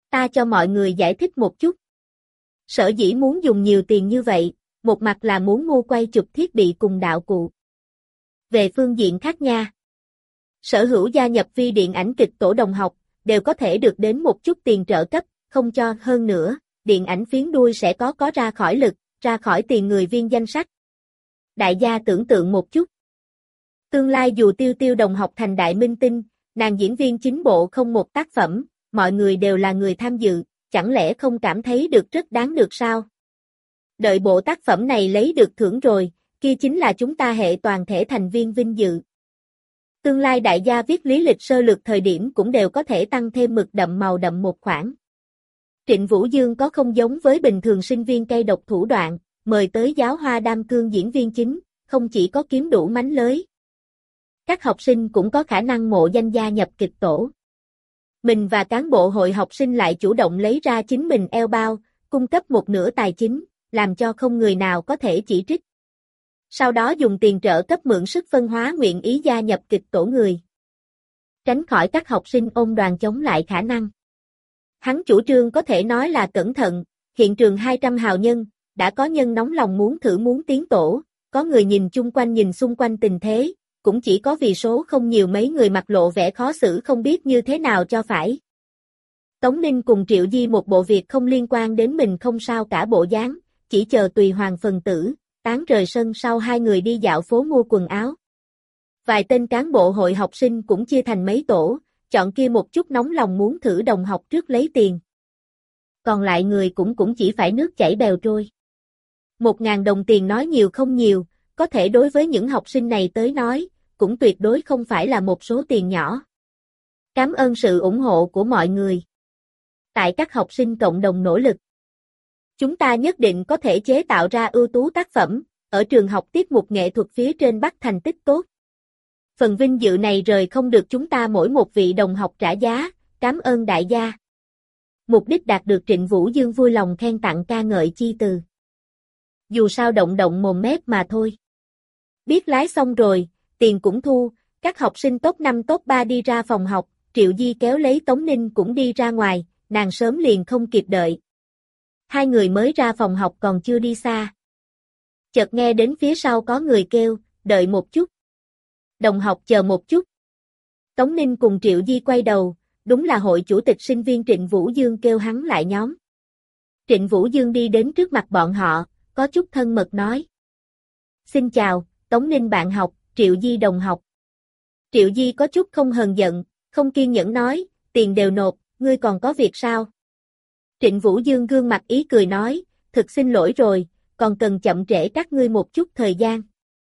Ta cho mọi người giải thích một chút. Sở dĩ muốn dùng nhiều tiền như vậy, một mặt là muốn mua quay chụp thiết bị cùng đạo cụ. Về phương diện khác nha. Sở hữu gia nhập vi điện ảnh kịch tổ đồng học, đều có thể được đến một chút tiền trợ cấp, không cho hơn nữa, điện ảnh phiến đuôi sẽ có ra khỏi lực, ra khỏi tiền người viên danh sách. Đại gia tưởng tượng một chút. Tương lai dù Tiêu Tiêu đồng học thành đại minh tinh, nàng diễn viên chính bộ không một tác phẩm, mọi người đều là người tham dự, chẳng lẽ không cảm thấy được rất đáng được sao? Đợi bộ tác phẩm này lấy được thưởng rồi, kia chính là chúng ta hệ toàn thể thành viên vinh dự. Tương lai đại gia viết lý lịch sơ lược thời điểm cũng đều có thể tăng thêm mực đậm màu đậm một khoản. Trịnh Vũ Dương có không giống với bình thường sinh viên cây độc thủ đoạn, mời tới giáo hoa đam cương diễn viên chính, không chỉ có kiếm đủ mánh lới. Các học sinh cũng có khả năng mộ danh gia nhập kịch tổ. Mình và cán bộ hội học sinh lại chủ động lấy ra chính mình eo bao, cung cấp một nửa tài chính, làm cho không người nào có thể chỉ trích. Sau đó dùng tiền trợ cấp mượn sức phân hóa nguyện ý gia nhập kịch tổ người. Tránh khỏi các học sinh ôm đoàn chống lại khả năng. Hắn chủ trương có thể nói là cẩn thận, hiện trường 200 hào nhân, đã có nhân nóng lòng muốn thử muốn tiến tổ, có người nhìn chung quanh nhìn xung quanh tình thế, cũng chỉ có vì số không nhiều mấy người mặt lộ vẻ khó xử không biết như thế nào cho phải. Tống Ninh cùng Triệu Di một bộ việc không liên quan đến mình không sao cả bộ dáng, chỉ chờ tùy hoàng phần tử, tán rời sân sau hai người đi dạo phố mua quần áo. Vài tên cán bộ hội học sinh cũng chia thành mấy tổ, chọn kia một chút nóng lòng muốn thử đồng học trước lấy tiền. Còn lại người cũng chỉ phải nước chảy bèo trôi. 1.000 đồng tiền nói nhiều không nhiều, có thể đối với những học sinh này tới nói, cũng tuyệt đối không phải là một số tiền nhỏ. Cảm ơn sự ủng hộ của mọi người. Tại các học sinh cộng đồng nỗ lực, chúng ta nhất định có thể chế tạo ra ưu tú tác phẩm, ở trường học tiết mục nghệ thuật phía trên bắt thành tích tốt. Phần vinh dự này rời không được chúng ta mỗi một vị đồng học trả giá, cảm ơn đại gia. Mục đích đạt được Trịnh Vũ Dương vui lòng khen tặng ca ngợi chi từ. Dù sao động động mồm mép mà thôi. Biết lái xong rồi, tiền cũng thu, các học sinh top 5 top 3 đi ra phòng học, Triệu Di kéo lấy Tống Ninh cũng đi ra ngoài, nàng sớm liền không kịp đợi. Hai người mới ra phòng học còn chưa đi xa. Chợt nghe đến phía sau có người kêu, đợi một chút. Đồng học chờ một chút. Tống Ninh cùng Triệu Di quay đầu, đúng là hội chủ tịch sinh viên Trịnh Vũ Dương kêu hắn lại nhóm. Trịnh Vũ Dương đi đến trước mặt bọn họ, có chút thân mật nói. Xin chào, Tống Ninh bạn học, Triệu Di đồng học. Triệu Di có chút không hờn giận, không kiên nhẫn nói, tiền đều nộp, ngươi còn có việc sao? Trịnh Vũ Dương gương mặt ý cười nói, thực xin lỗi rồi, còn cần chậm trễ các ngươi một chút thời gian.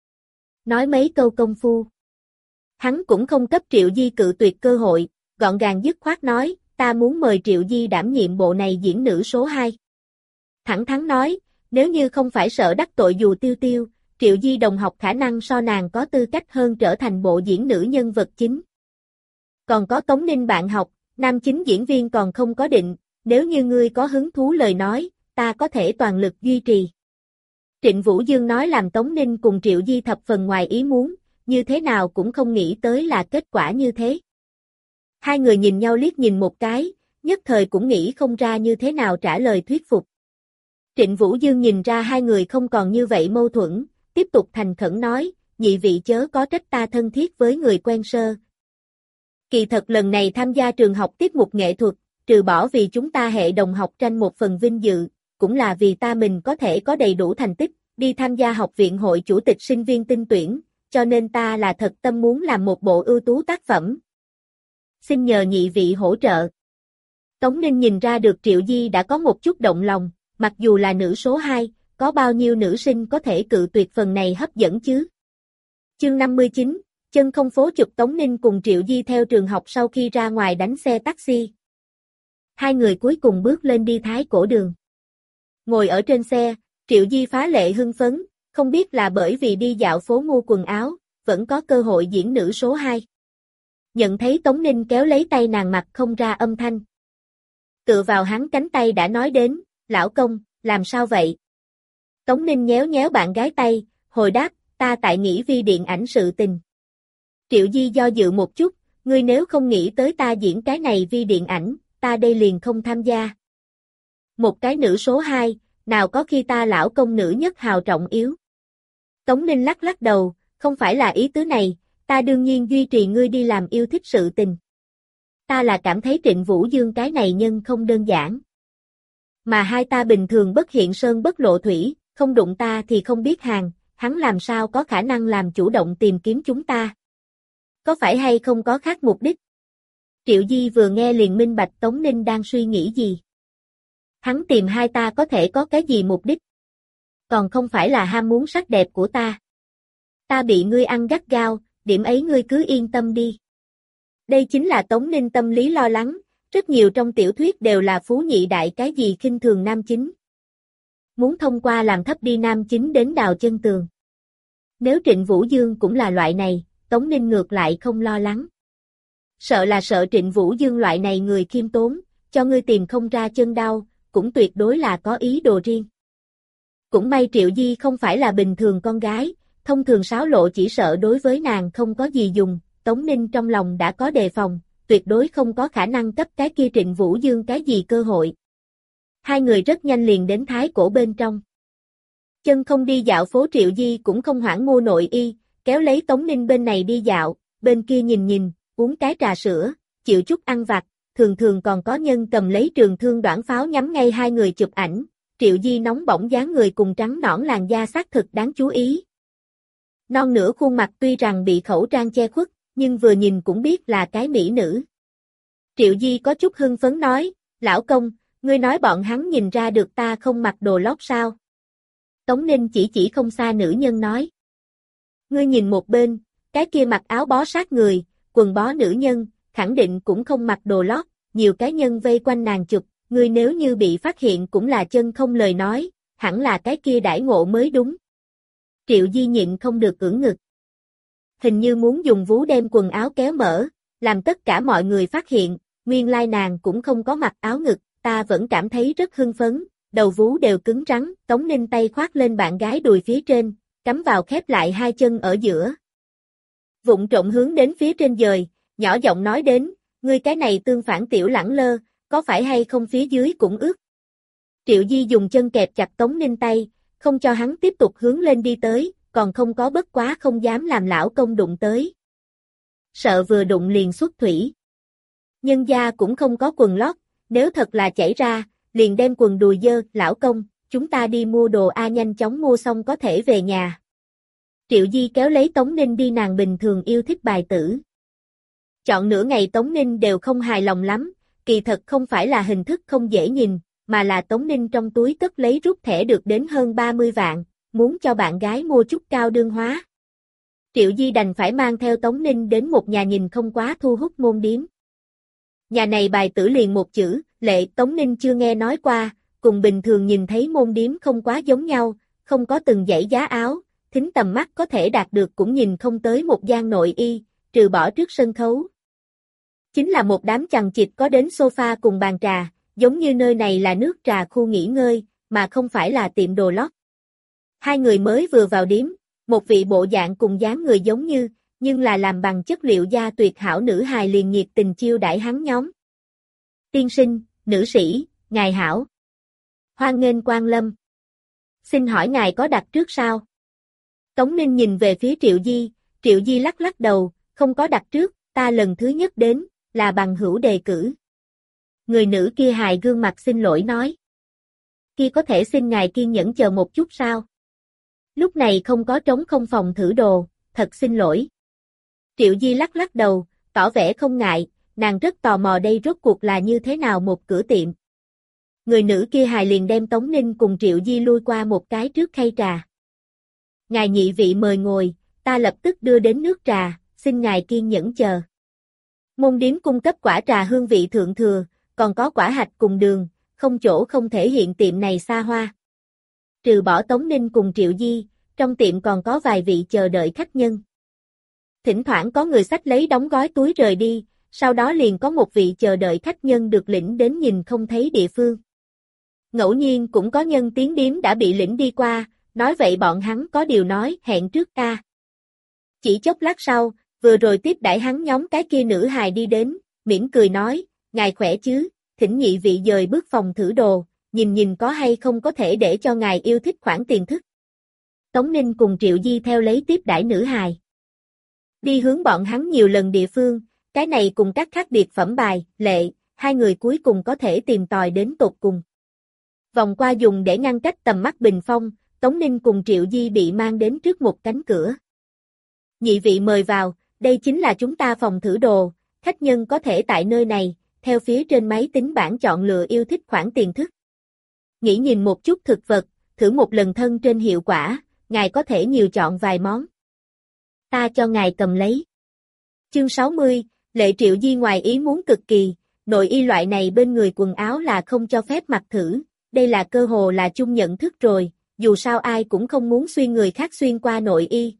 Nói mấy câu công phu. Hắn cũng không cấp Triệu Di cự tuyệt cơ hội, gọn gàng dứt khoát nói, ta muốn mời Triệu Di đảm nhiệm bộ này diễn nữ số 2. Thẳng thắn nói, nếu như không phải sợ đắc tội dù Tiêu Tiêu, Triệu Di đồng học khả năng so nàng có tư cách hơn trở thành bộ diễn nữ nhân vật chính. Còn có Tống Ninh bạn học, nam chính diễn viên còn không có định, nếu như ngươi có hứng thú lời nói, ta có thể toàn lực duy trì. Trịnh Vũ Dương nói làm Tống Ninh cùng Triệu Di thập phần ngoài ý muốn, như thế nào cũng không nghĩ tới là kết quả như thế. Hai người nhìn nhau liếc nhìn một cái, nhất thời cũng nghĩ không ra như thế nào trả lời thuyết phục. Trịnh Vũ Dương nhìn ra hai người không còn như vậy mâu thuẫn, tiếp tục thành khẩn nói, nhị vị chớ có trách ta thân thiết với người quen sơ. Kỳ thật lần này tham gia trường học tiết mục nghệ thuật, trừ bỏ vì chúng ta hệ đồng học tranh một phần vinh dự, cũng là vì ta mình có thể có đầy đủ thành tích, đi tham gia học viện hội chủ tịch sinh viên tinh tuyển, cho nên ta là thật tâm muốn làm một bộ ưu tú tác phẩm. Xin nhờ nhị vị hỗ trợ. Tống Ninh nhìn ra được Triệu Di đã có một chút động lòng, mặc dù là nữ số 2, có bao nhiêu nữ sinh có thể cự tuyệt phần này hấp dẫn chứ? Chương 59, chân không phố chụp. Tống Ninh cùng Triệu Di theo trường học sau khi ra ngoài đánh xe taxi. Hai người cuối cùng bước lên đi Thái Cổ đường. Ngồi ở trên xe, Triệu Di phá lệ hưng phấn, không biết là bởi vì đi dạo phố mua quần áo, vẫn có cơ hội diễn nữ số 2. Nhận thấy Tống Ninh kéo lấy tay nàng mặt không ra âm thanh. Tựa vào hắn cánh tay đã nói đến, lão công, làm sao vậy? Tống Ninh nhéo nhéo bạn gái tay, hồi đáp, ta tại nghĩ vi điện ảnh sự tình. Triệu Di do dự một chút, ngươi nếu không nghĩ tới ta diễn cái này vi điện ảnh, ta đây liền không tham gia. Một cái nữ số 2, nào có khi ta lão công nữ nhất hào trọng yếu. Tống Ninh lắc lắc đầu, không phải là ý tứ này, ta đương nhiên duy trì ngươi đi làm yêu thích sự tình. Ta là cảm thấy Trịnh Vũ Dương cái này nhân không đơn giản. Mà hai ta bình thường bất hiện sơn bất lộ thủy, không đụng ta thì không biết hàng, hắn làm sao có khả năng làm chủ động tìm kiếm chúng ta. Có phải hay không có khác mục đích? Triệu Di vừa nghe liền minh bạch Tống Ninh đang suy nghĩ gì. Hắn tìm hai ta có thể có cái gì mục đích? Còn không phải là ham muốn sắc đẹp của ta. Ta bị ngươi ăn gắt gao, điểm ấy ngươi cứ yên tâm đi. Đây chính là Tống Ninh tâm lý lo lắng, rất nhiều trong tiểu thuyết đều là phú nhị đại cái gì khinh thường nam chính. Muốn thông qua làm thấp đi nam chính đến đào chân tường. Nếu Trịnh Vũ Dương cũng là loại này, Tống Ninh ngược lại không lo lắng. Sợ là sợ Trịnh Vũ Dương loại này người khiêm tốn, cho ngươi tìm không ra chân đau, cũng tuyệt đối là có ý đồ riêng. Cũng may Triệu Di không phải là bình thường con gái, thông thường sáo lộ chỉ sợ đối với nàng không có gì dùng, Tống Ninh trong lòng đã có đề phòng, tuyệt đối không có khả năng cấp cái kia Trịnh Vũ Dương cái gì cơ hội. Hai người rất nhanh liền đến Thái Cổ bên trong. Chân không đi dạo phố Triệu Di cũng không hoảng mua nội y, kéo lấy Tống Ninh bên này đi dạo, bên kia nhìn, uống cái trà sữa, chịu chút ăn vặt, thường thường còn có nhân cầm lấy trường thương đoạn pháo nhắm ngay hai người chụp ảnh, Triệu Di nóng bỏng dáng người cùng trắng nõn làn da xác thực đáng chú ý. Non nửa khuôn mặt tuy rằng bị khẩu trang che khuất, nhưng vừa nhìn cũng biết là cái mỹ nữ. Triệu Di có chút hưng phấn nói, lão công, ngươi nói bọn hắn nhìn ra được ta không mặc đồ lót sao? Tống Ninh chỉ không xa nữ nhân nói. Ngươi nhìn một bên, cái kia mặc áo bó sát người, quần bó nữ nhân, khẳng định cũng không mặc đồ lót, nhiều cái nhân vây quanh nàng chụp, ngươi nếu như bị phát hiện cũng là chân không lời nói, hẳn là cái kia đãi ngộ mới đúng. Triệu Di nhịn không được ưỡn ngực. Hình như muốn dùng vú đem quần áo kéo mở, làm tất cả mọi người phát hiện, nguyên lai nàng cũng không có mặc áo ngực, ta vẫn cảm thấy rất hưng phấn, đầu vú đều cứng rắn, Tống Ninh tay khoác lên bạn gái đùi phía trên, cắm vào khép lại hai chân ở giữa. Vụng trộm hướng đến phía trên dời, nhỏ giọng nói đến, ngươi cái này tương phản tiểu lẳng lơ, có phải hay không phía dưới cũng ướt. Triệu Di dùng chân kẹp chặt Tống Ninh tay, không cho hắn tiếp tục hướng lên đi tới, còn không có bất quá không dám làm lão công đụng tới. Sợ vừa đụng liền xuất thủy. Nhân gia cũng không có quần lót, nếu thật là chảy ra, liền đem quần đùi dơ, lão công, chúng ta đi mua đồ nhanh chóng mua xong có thể về nhà. Triệu Di kéo lấy Tống Ninh đi nàng bình thường yêu thích bài tử. Chọn nửa ngày Tống Ninh đều không hài lòng lắm, kỳ thật không phải là hình thức không dễ nhìn, mà là Tống Ninh trong túi cất lấy rút thẻ được đến hơn 30 vạn, muốn cho bạn gái mua chút cao đương hóa. Triệu Di đành phải mang theo Tống Ninh đến một nhà nhìn không quá thu hút môn điếm. Nhà này bài tử liền một chữ, lệ, Tống Ninh chưa nghe nói qua, cùng bình thường nhìn thấy môn điếm không quá giống nhau, không có từng dãy giá áo, thính tầm mắt có thể đạt được cũng nhìn không tới một gian nội y, trừ bỏ trước sân khấu. Chính là một đám chằng chịt có đến sofa cùng bàn trà, giống như nơi này là nước trà khu nghỉ ngơi, mà không phải là tiệm đồ lót. Hai người mới vừa vào điếm, một vị bộ dạng cùng dáng người giống như, nhưng là làm bằng chất liệu da tuyệt hảo nữ hài liền nhiệt tình chiêu đãi hắn nhóm. Tiên sinh, nữ sĩ, ngài hảo. Hoan nghênh quan lâm. Xin hỏi ngài có đặt trước sao? Tống Ninh nhìn về phía Triệu Di lắc lắc đầu, không có đặt trước, ta lần thứ nhất đến, là bằng hữu đề cử. Người nữ kia hài gương mặt xin lỗi nói. Kia có thể xin ngài kiên nhẫn chờ một chút sao? Lúc này không có trống không phòng thử đồ, thật xin lỗi. Triệu Di lắc lắc đầu, tỏ vẻ không ngại, nàng rất tò mò đây rốt cuộc là như thế nào một cửa tiệm. Người nữ kia hài liền đem Tống Ninh cùng Triệu Di lui qua một cái trước khay trà. Ngài nhị vị mời ngồi, ta lập tức đưa đến nước trà, xin ngài kiên nhẫn chờ. Môn điếm cung cấp quả trà hương vị thượng thừa, còn có quả hạch cùng đường, không chỗ không thể hiện tiệm này xa hoa. Trừ bỏ Tống Ninh cùng Triệu Di, trong tiệm còn có vài vị chờ đợi khách nhân. Thỉnh thoảng có người xách lấy đóng gói túi rời đi, sau đó liền có một vị chờ đợi khách nhân được lĩnh đến nhìn không thấy địa phương. Ngẫu nhiên cũng có nhân tiến điếm đã bị lĩnh đi qua, nói vậy bọn hắn có điều nói hẹn trước ca. Chỉ chốc lát sau, vừa rồi tiếp đãi hắn nhóm cái kia nữ hài đi đến, mỉm cười nói, ngài khỏe chứ, thỉnh nhị vị dời bước phòng thử đồ, nhìn nhìn có hay không có thể để cho ngài yêu thích khoản tiền thức. Tống Ninh cùng Triệu Di theo lấy tiếp đãi nữ hài. Đi hướng bọn hắn nhiều lần địa phương, cái này cùng các khác biệt phẩm bài, lệ, hai người cuối cùng có thể tìm tòi đến tột cùng. Vòng qua dùng để ngăn cách tầm mắt bình phong, Tống Ninh cùng Triệu Di bị mang đến trước một cánh cửa. Nhị vị mời vào, đây chính là chúng ta phòng thử đồ, khách nhân có thể tại nơi này, theo phía trên máy tính bảng chọn lựa yêu thích khoản tiền thức. Nghĩ nhìn một chút thực vật, thử một lần thân trên hiệu quả, ngài có thể nhiều chọn vài món. Ta cho ngài cầm lấy. Chương 60, Lệ Triệu Di ngoài ý muốn cực kỳ, nội y loại này bên người quần áo là không cho phép mặc thử, đây là cơ hồ là chung nhận thức rồi, dù sao ai cũng không muốn xuyên người khác xuyên qua nội y.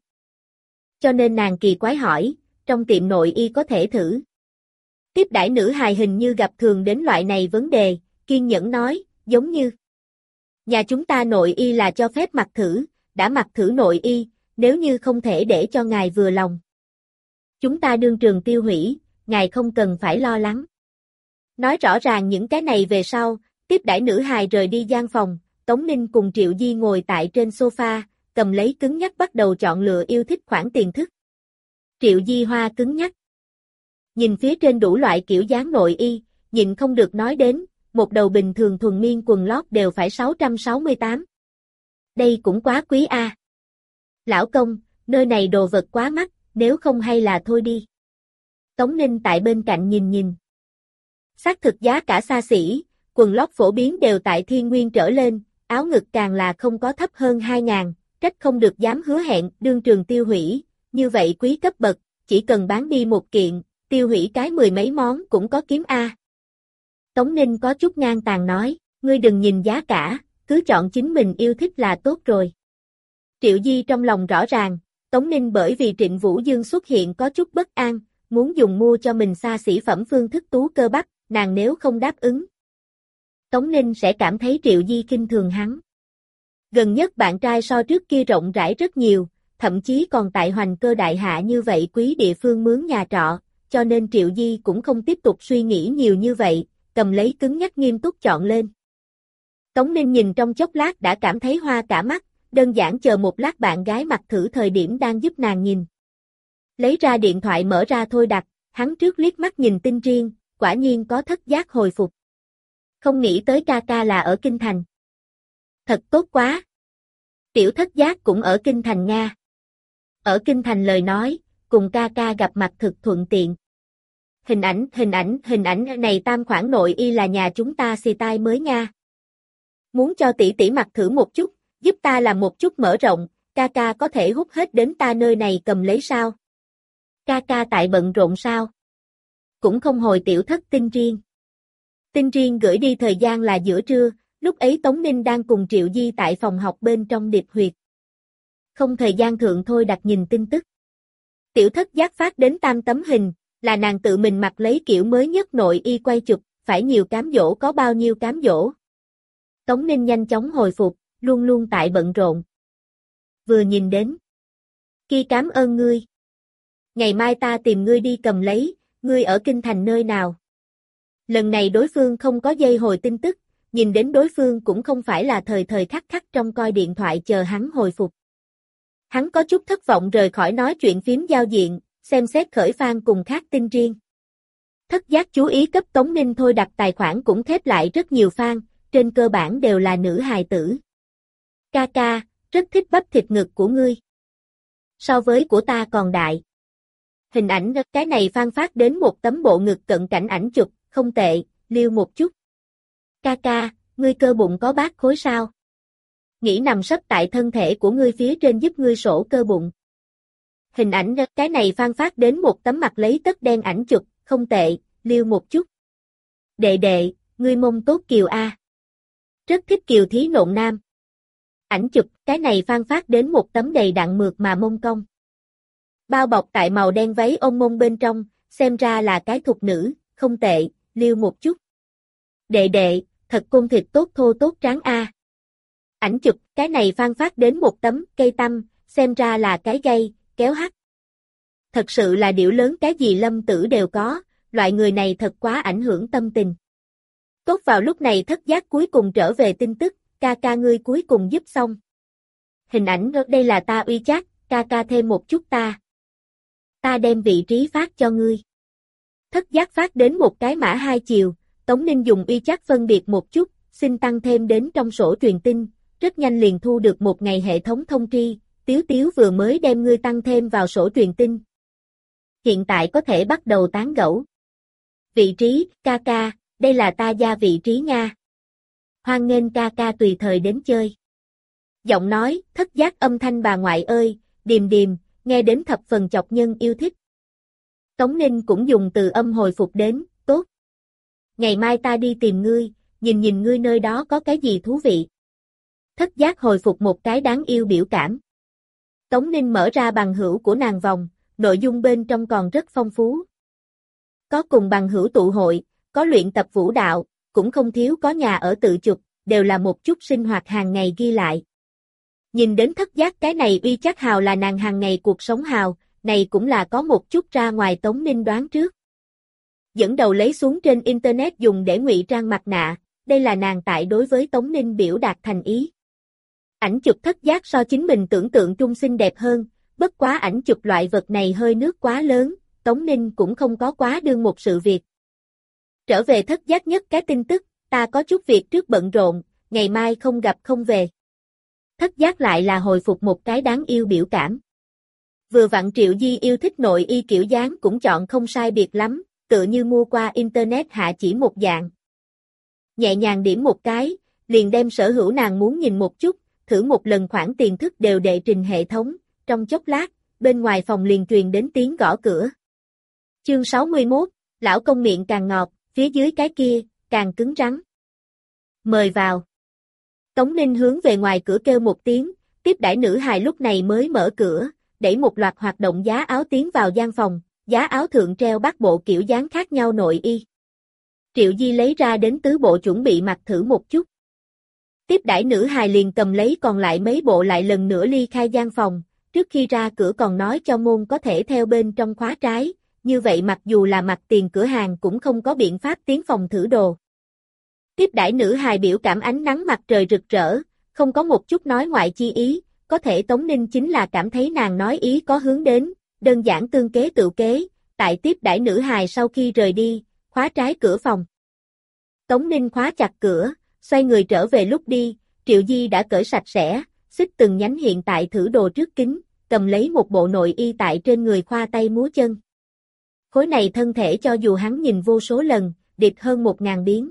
Cho nên nàng kỳ quái hỏi, trong tiệm nội y có thể thử. Tiếp đãi nữ hài hình như gặp thường đến loại này vấn đề, kiên nhẫn nói, giống như nhà chúng ta nội y là cho phép mặc thử, đã mặc thử nội y, nếu như không thể để cho ngài vừa lòng. Chúng ta đương trường tiêu hủy, ngài không cần phải lo lắng. Nói rõ ràng những cái này về sau, tiếp đãi nữ hài rời đi gian phòng, Tống Ninh cùng Triệu Di ngồi tại trên sofa, cầm lấy cứng nhắc bắt đầu chọn lựa yêu thích khoản tiền thức. Triệu Di hoa cứng nhắc. Nhìn phía trên đủ loại kiểu dáng nội y, nhịn không được nói đến, một đầu bình thường thuần miên quần lót đều phải 668. Đây cũng quá quý a. Lão công, nơi này đồ vật quá mắc, nếu không hay là thôi đi. Tống Ninh tại bên cạnh nhìn nhìn. Xác thực giá cả xa xỉ, quần lót phổ biến đều tại Thiên Nguyên trở lên, áo ngực càng là không có thấp hơn 2.000, trách không được dám hứa hẹn đương trường tiêu hủy, như vậy quý cấp bậc, chỉ cần bán đi một kiện, tiêu hủy cái 10 mấy món cũng có kiếm a. Tống Ninh có chút ngang tàn nói, ngươi đừng nhìn giá cả, cứ chọn chính mình yêu thích là tốt rồi. Triệu Di trong lòng rõ ràng, Tống Ninh bởi vì Trịnh Vũ Dương xuất hiện có chút bất an, muốn dùng mua cho mình xa xỉ phẩm phương thức tú cơ bắp, nàng nếu không đáp ứng. Tống Ninh sẽ cảm thấy Triệu Di khinh thường hắn. Gần nhất bạn trai so trước kia rộng rãi rất nhiều, thậm chí còn tại Hoành Cơ đại hạ như vậy quý địa phương mướn nhà trọ, cho nên Triệu Di cũng không tiếp tục suy nghĩ nhiều như vậy, cầm lấy cứng nhắc nghiêm túc chọn lên. Tống Ninh nhìn trong chốc lát đã cảm thấy hoa cả mắt, đơn giản chờ một lát bạn gái mặc thử thời điểm đang giúp nàng nhìn. Lấy ra điện thoại mở ra thôi đặt, hắn trước liếc mắt nhìn tin riêng, quả nhiên có thất giác hồi phục. Không nghĩ tới ca ca là ở Kinh Thành. Thật tốt quá. Tiểu thất giác cũng ở Kinh Thành Nga. Ở Kinh Thành lời nói, cùng ca ca gặp mặt thực thuận tiện. Hình ảnh này tam khoản nội y là nhà chúng ta style mới Nga. Muốn cho tỷ tỷ mặc thử một chút, giúp ta làm một chút mở rộng, ca ca có thể hút hết đến ta nơi này cầm lấy sao? Ca ca tại bận rộn sao? Cũng không hồi tiểu thất tin riêng. Tin riêng gửi đi thời gian là giữa trưa, lúc ấy Tống Ninh đang cùng Triệu Di tại phòng học bên trong điệp huyệt. Không thời gian thượng thôi đặt nhìn tin tức. Tiểu thất giác phát đến tam tấm hình, là nàng tự mình mặc lấy kiểu mới nhất nội y quay chụp, phải nhiều cám dỗ có bao nhiêu cám dỗ. Tống Ninh nhanh chóng hồi phục, luôn luôn tại bận rộn. Vừa nhìn đến. Kia cảm ơn ngươi. Ngày mai ta tìm ngươi đi cầm lấy, ngươi ở Kinh Thành nơi nào. Lần này đối phương không có dây hồi tin tức, nhìn đến đối phương cũng không phải là thời thời khắc khắc trong coi điện thoại chờ hắn hồi phục. Hắn có chút thất vọng rời khỏi nói chuyện phím giao diện, xem xét khởi fan cùng khác tin riêng. Thất giác chú ý cấp Tống Ninh thôi đặt tài khoản cũng khép lại rất nhiều fan, trên cơ bản đều là nữ hài tử. Ca ca, rất thích bắp thịt ngực của ngươi. So với của ta còn đại. Hình ảnh cái này fan phát đến một tấm bộ ngực cận cảnh ảnh chụp, không tệ, liêu một chút. Ca ca, ngươi cơ bụng có bát khối sao? Nghĩ nằm sấp tại thân thể của ngươi phía trên giúp ngươi sổ cơ bụng. Hình ảnh cái này fan phát đến một tấm mặt lấy tất đen ảnh chụp, không tệ, liêu một chút. Đệ đệ, ngươi mông tốt kiều a. Rất thích kiều thí nộn nam. Ảnh chụp, cái này fan phát đến một tấm đầy đặn mượt mà mông cong. Bao bọc tại màu đen váy ôm mông bên trong, xem ra là cái thục nữ, không tệ, liêu một chút. Đệ đệ, thật côn thịt tốt thô tốt tráng a. Ảnh chụp, cái này fan phát đến một tấm cây tăm, xem ra là cái gay, kéo hắt. Thật sự là điểu lớn cái gì lâm tử đều có, loại người này thật quá ảnh hưởng tâm tình. Tốt vào lúc này Thất Giác cuối cùng trở về tin tức, ca ca ngươi cuối cùng giúp xong. Hình ảnh đây là ta uy chắc, ca ca thêm một chút ta. Ta đem vị trí phát cho ngươi. Thất Giác phát đến một cái mã hai chiều, Tống Ninh dùng uy chắc phân biệt một chút, xin tăng thêm đến trong sổ truyền tin, rất nhanh liền thu được một ngày hệ thống thông tri, Tiếu Tiếu vừa mới đem ngươi tăng thêm vào sổ truyền tin. Hiện tại có thể bắt đầu tán gẫu. Vị trí, ca ca, đây là ta gia vị trí nha. Hoan nghênh ca ca tùy thời đến chơi. Giọng nói, Thất Giác âm thanh bà ngoại ơi, điềm điềm, nghe đến thập phần chọc nhân yêu thích. Tống Ninh cũng dùng từ âm hồi phục đến, tốt. Ngày mai ta đi tìm ngươi, nhìn ngươi nơi đó có cái gì thú vị. Thất Giác hồi phục một cái đáng yêu biểu cảm. Tống Ninh mở ra bằng hữu của nàng vòng, nội dung bên trong còn rất phong phú. Có cùng bằng hữu tụ hội, có luyện tập vũ đạo, cũng không thiếu có nhà ở tự chụp, đều là một chút sinh hoạt hàng ngày ghi lại. Nhìn đến Thất Giác cái này uy chắc hào là nàng hàng ngày cuộc sống hào, này cũng là có một chút ra ngoài Tống Ninh đoán trước. Dẫn đầu lấy xuống trên internet dùng để ngụy trang mặt nạ, đây là nàng tại đối với Tống Ninh biểu đạt thành ý. Ảnh chụp Thất Giác so chính mình tưởng tượng trung xinh đẹp hơn, bất quá ảnh chụp loại vật này hơi nước quá lớn, Tống Ninh cũng không có quá đương một sự việc. Trở về Thất Giác nhất cái tin tức, ta có chút việc trước bận rộn, ngày mai không gặp không về. Thất Giác lại là hồi phục một cái đáng yêu biểu cảm. Vừa vặn Triệu Di yêu thích nội y kiểu dáng cũng chọn không sai biệt lắm, tựa như mua qua internet hạ chỉ một dạng. Nhẹ nhàng điểm một cái, liền đem sở hữu nàng muốn nhìn một chút, thử một lần khoản tiền thức đều đệ trình hệ thống, trong chốc lát, bên ngoài phòng liền truyền đến tiếng gõ cửa. Chương 61, lão công miệng càng ngọt, phía dưới cái kia, càng cứng rắn. Mời vào. Tống Ninh hướng về ngoài cửa kêu một tiếng, tiếp đãi nữ hài lúc này mới mở cửa, đẩy một loạt hoạt động giá áo tiến vào gian phòng, giá áo thượng treo các bộ kiểu dáng khác nhau nội y. Triệu Di lấy ra đến tứ bộ chuẩn bị mặc thử một chút. Tiếp đãi nữ hài liền cầm lấy còn lại mấy bộ lại lần nữa ly khai gian phòng, trước khi ra cửa còn nói cho môn có thể theo bên trong khóa trái, như vậy mặc dù là mặt tiền cửa hàng cũng không có biện pháp tiến phòng thử đồ. Tiếp đãi nữ hài biểu cảm ánh nắng mặt trời rực rỡ, không có một chút nói ngoại chi ý, có thể Tống Ninh chính là cảm thấy nàng nói ý có hướng đến, đơn giản tương kế tự kế, tại tiếp đãi nữ hài sau khi rời đi, khóa trái cửa phòng. Tống Ninh khóa chặt cửa, xoay người trở về lúc đi, Triệu Di đã cởi sạch sẽ, xích từng nhánh hiện tại thử đồ trước kính, cầm lấy một bộ nội y tại trên người khoa tay múa chân. Khối này thân thể cho dù hắn nhìn vô số lần, điệp hơn 1000 biến.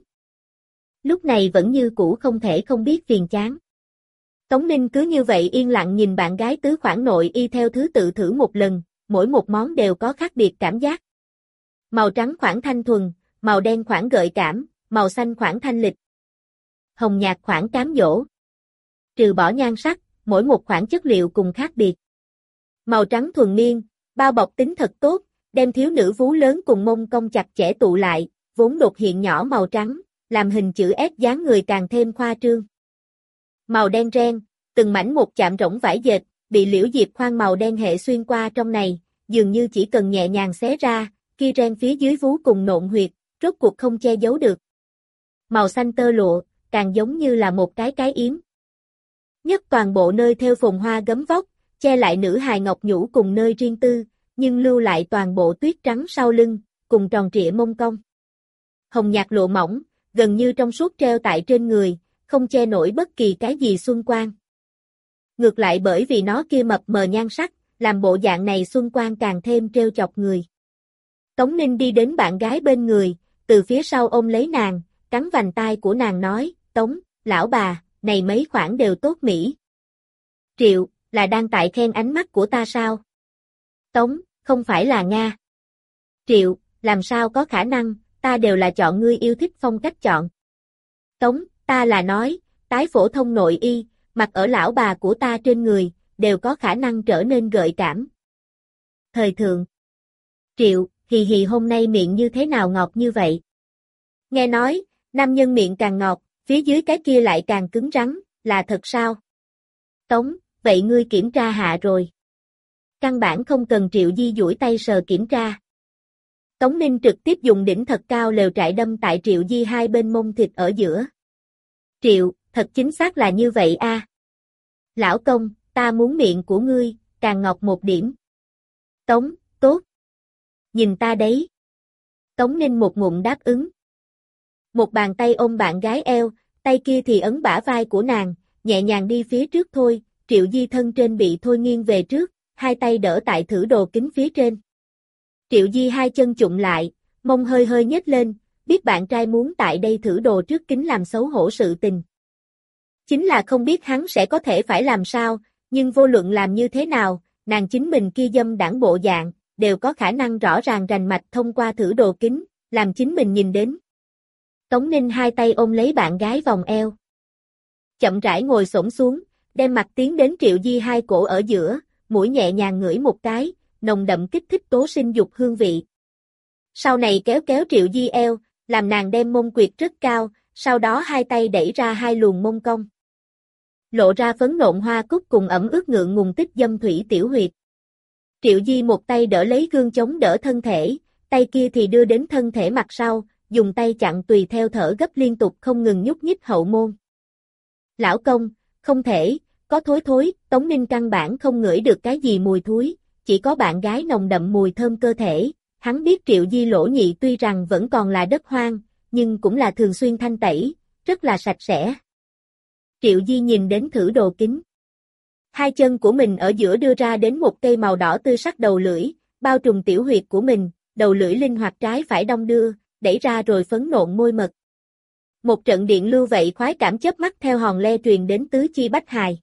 Lúc này vẫn như cũ không thể không biết phiền chán. Tống Ninh cứ như vậy yên lặng nhìn bạn gái tứ khoản nội y theo thứ tự thử một lần, mỗi một món đều có khác biệt cảm giác. Màu trắng khoản thanh thuần, màu đen khoản gợi cảm, màu xanh khoản thanh lịch. Hồng nhạt khoản cám dỗ. Trừ bỏ nhan sắc, mỗi một khoản chất liệu cùng khác biệt. Màu trắng thuần miên, bao bọc tính thật tốt, đem thiếu nữ vú lớn cùng mông cong chặt chẽ tụ lại, vốn đột hiện nhỏ màu trắng, làm hình chữ S dáng người càng thêm khoa trương. Màu đen ren, từng mảnh một chạm rỗng vải dệt, bị liễu diệp khoan màu đen hệ xuyên qua trong này, dường như chỉ cần nhẹ nhàng xé ra, kia ren phía dưới vú cùng nộn huyệt, rốt cuộc không che giấu được. Màu xanh tơ lụa, càng giống như là một cái yếm. Nhất toàn bộ nơi thêu phồn hoa gấm vóc, che lại nữ hài ngọc nhũ cùng nơi riêng tư, nhưng lưu lại toàn bộ tuyết trắng sau lưng, cùng tròn trịa mông cong. Hồng nhạt lụa mỏng, gần như trong suốt treo tại trên người, không che nổi bất kỳ cái gì xuân quang. Ngược lại bởi vì nó kia mập mờ nhan sắc, làm bộ dạng này xuân quang càng thêm treo chọc người. Tống Ninh đi đến bạn gái bên người, từ phía sau ôm lấy nàng, cắn vành tai của nàng nói, Tống, lão bà, này mấy khoản đều tốt mỹ. Triệu, là đang tại khen ánh mắt của ta sao? Tống, không phải là Nga. Triệu, làm sao có khả năng, ta đều là chọn ngươi yêu thích phong cách chọn. Tống, ta là nói, tái phổ thông nội y, mặc ở lão bà của ta trên người, đều có khả năng trở nên gợi cảm. Thời thượng. Triệu, hì hì hôm nay miệng như thế nào ngọt như vậy? Nghe nói, nam nhân miệng càng ngọt, phía dưới cái kia lại càng cứng rắn, là thật sao? Tống, vậy ngươi kiểm tra hạ rồi. Căn bản không cần Triệu Di duỗi tay sờ kiểm tra. Tống Ninh trực tiếp dùng đỉnh thật cao lều trại đâm tại Triệu Di hai bên mông thịt ở giữa. Triệu, thật chính xác là như vậy a. Lão công, ta muốn miệng của ngươi, càng ngọt một điểm. Tống, tốt. Nhìn ta đấy. Tống Ninh một ngụm đáp ứng. Một bàn tay ôm bạn gái eo, tay kia thì ấn bả vai của nàng, nhẹ nhàng đi phía trước thôi, Triệu Di thân trên bị thôi nghiêng về trước, hai tay đỡ tại thử đồ kính phía trên. Triệu Di hai chân chụm lại, mông hơi hơi nhếch lên, biết bạn trai muốn tại đây thử đồ trước kính làm xấu hổ sự tình. Chính là không biết hắn sẽ có thể phải làm sao, nhưng vô luận làm như thế nào, nàng chính mình kia dâm đãng bộ dạng, đều có khả năng rõ ràng rành mạch thông qua thử đồ kính, làm chính mình nhìn đến. Tống Ninh hai tay ôm lấy bạn gái vòng eo. Chậm rãi ngồi xổm xuống, đem mặt tiến đến Triệu Di hai cổ ở giữa, mũi nhẹ nhàng ngửi một cái, nồng đậm kích thích tố sinh dục hương vị. Sau này kéo kéo Triệu Di eo, làm nàng đem mông quyệt rất cao, sau đó hai tay đẩy ra hai luồng mông cong. Lộ ra phấn nộn hoa cúc cùng ẩm ướt ngượng ngùng tích dâm thủy tiểu huyệt. Triệu Di một tay đỡ lấy gương chống đỡ thân thể, tay kia thì đưa đến thân thể mặt sau, dùng tay chặn tùy theo thở gấp liên tục không ngừng nhúc nhích hậu môn. Lão công, không thể, có thối thối, Tống Ninh căn bản không ngửi được cái gì mùi thối, chỉ có bạn gái nồng đậm mùi thơm cơ thể. Hắn biết Triệu Di lỗ nhị tuy rằng vẫn còn là đất hoang, nhưng cũng là thường xuyên thanh tẩy, rất là sạch sẽ. Triệu Di nhìn đến thử đồ kính. Hai chân của mình ở giữa đưa ra đến một cây màu đỏ tươi sắc đầu lưỡi, bao trùm tiểu huyệt của mình, đầu lưỡi linh hoạt trái phải đong đưa, đẩy ra rồi phấn nộn môi mật. Một trận điện lưu vậy khoái cảm chớp mắt theo hòn le truyền đến tứ chi bách hài.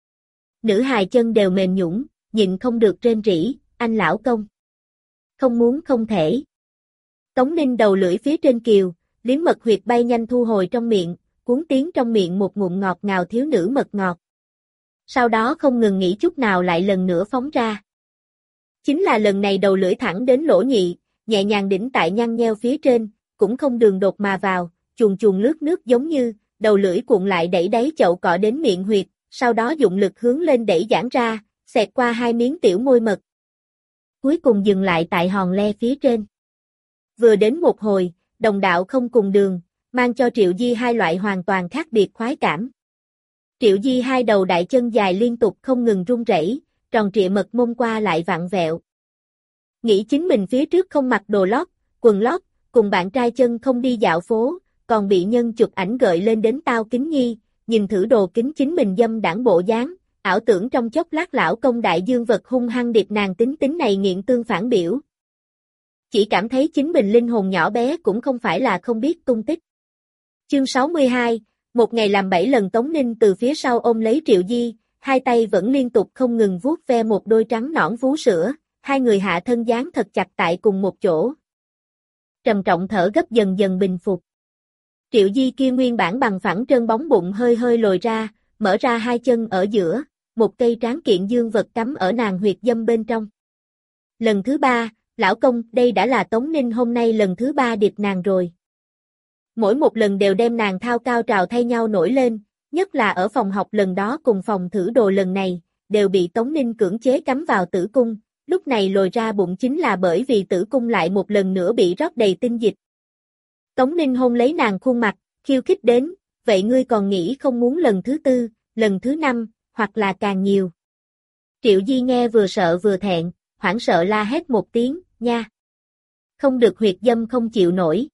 Nữ hài chân đều mềm nhũn, nhịn không được rên rỉ, anh lão công. Không muốn không thể. Tống Ninh đầu lưỡi phía trên kiều, liếm mật huyệt bay nhanh thu hồi trong miệng, cuốn tiến trong miệng một ngụm ngọt ngào thiếu nữ mật ngọt. Sau đó không ngừng nghỉ chút nào lại lần nữa phóng ra. Chính là lần này đầu lưỡi thẳng đến lỗ nhị, nhẹ nhàng đỉnh tại nhăn nheo phía trên, cũng không đường đột mà vào, chuồn chuồn lướt nước giống như, đầu lưỡi cuộn lại đẩy đáy chậu cọ đến miệng huyệt, sau đó dụng lực hướng lên đẩy giãn ra, xẹt qua hai miếng tiểu môi mật. Cuối cùng dừng lại tại hòn le phía trên. Vừa đến một hồi, đồng đạo không cùng đường, mang cho Triệu Di hai loại hoàn toàn khác biệt khoái cảm. Triệu Di hai đầu đại chân dài liên tục không ngừng run rẩy, tròn trịa mật mông qua lại vặn vẹo. Nghĩ chính mình phía trước không mặc đồ lót, quần lót, cùng bạn trai chân không đi dạo phố, còn bị nhân chụp ảnh gợi lên đến tao kính nhi, nhìn thử đồ kính chính mình dâm đãng bộ dáng, ảo tưởng trong chốc lát lão công đại dương vật hung hăng điệp nàng tính tính này nghiện tương phản biểu. Chỉ cảm thấy chính mình linh hồn nhỏ bé cũng không phải là không biết tung tích. Chương 62, một ngày làm 7 lần Tống Ninh từ phía sau ôm lấy Triệu Di, hai tay vẫn liên tục không ngừng vuốt ve một đôi trắng nõn vú sữa, hai người hạ thân dán thật chặt tại cùng một chỗ. Trầm trọng thở gấp dần dần bình phục. Triệu Di kia nguyên bản bằng phẳng trơn bóng bụng hơi hơi lồi ra, mở ra hai chân ở giữa, một cây tráng kiện dương vật cắm ở nàng huyệt dâm bên trong. Lần thứ 3, lão công, đây đã là Tống Ninh hôm nay lần thứ 3 điệp nàng rồi. Mỗi một lần đều đem nàng thao cao trào thay nhau nổi lên, nhất là ở phòng học lần đó cùng phòng thử đồ lần này, đều bị Tống Ninh cưỡng chế cắm vào tử cung, lúc này lồi ra bụng chính là bởi vì tử cung lại một lần nữa bị rót đầy tinh dịch. Tống Ninh hôn lấy nàng khuôn mặt, khiêu khích đến, vậy ngươi còn nghĩ không muốn lần thứ 4, lần thứ 5, hoặc là càng nhiều. Triệu Di nghe vừa sợ vừa thẹn, hoảng sợ la hét một tiếng, nha. Không được huyệt dâm không chịu nổi.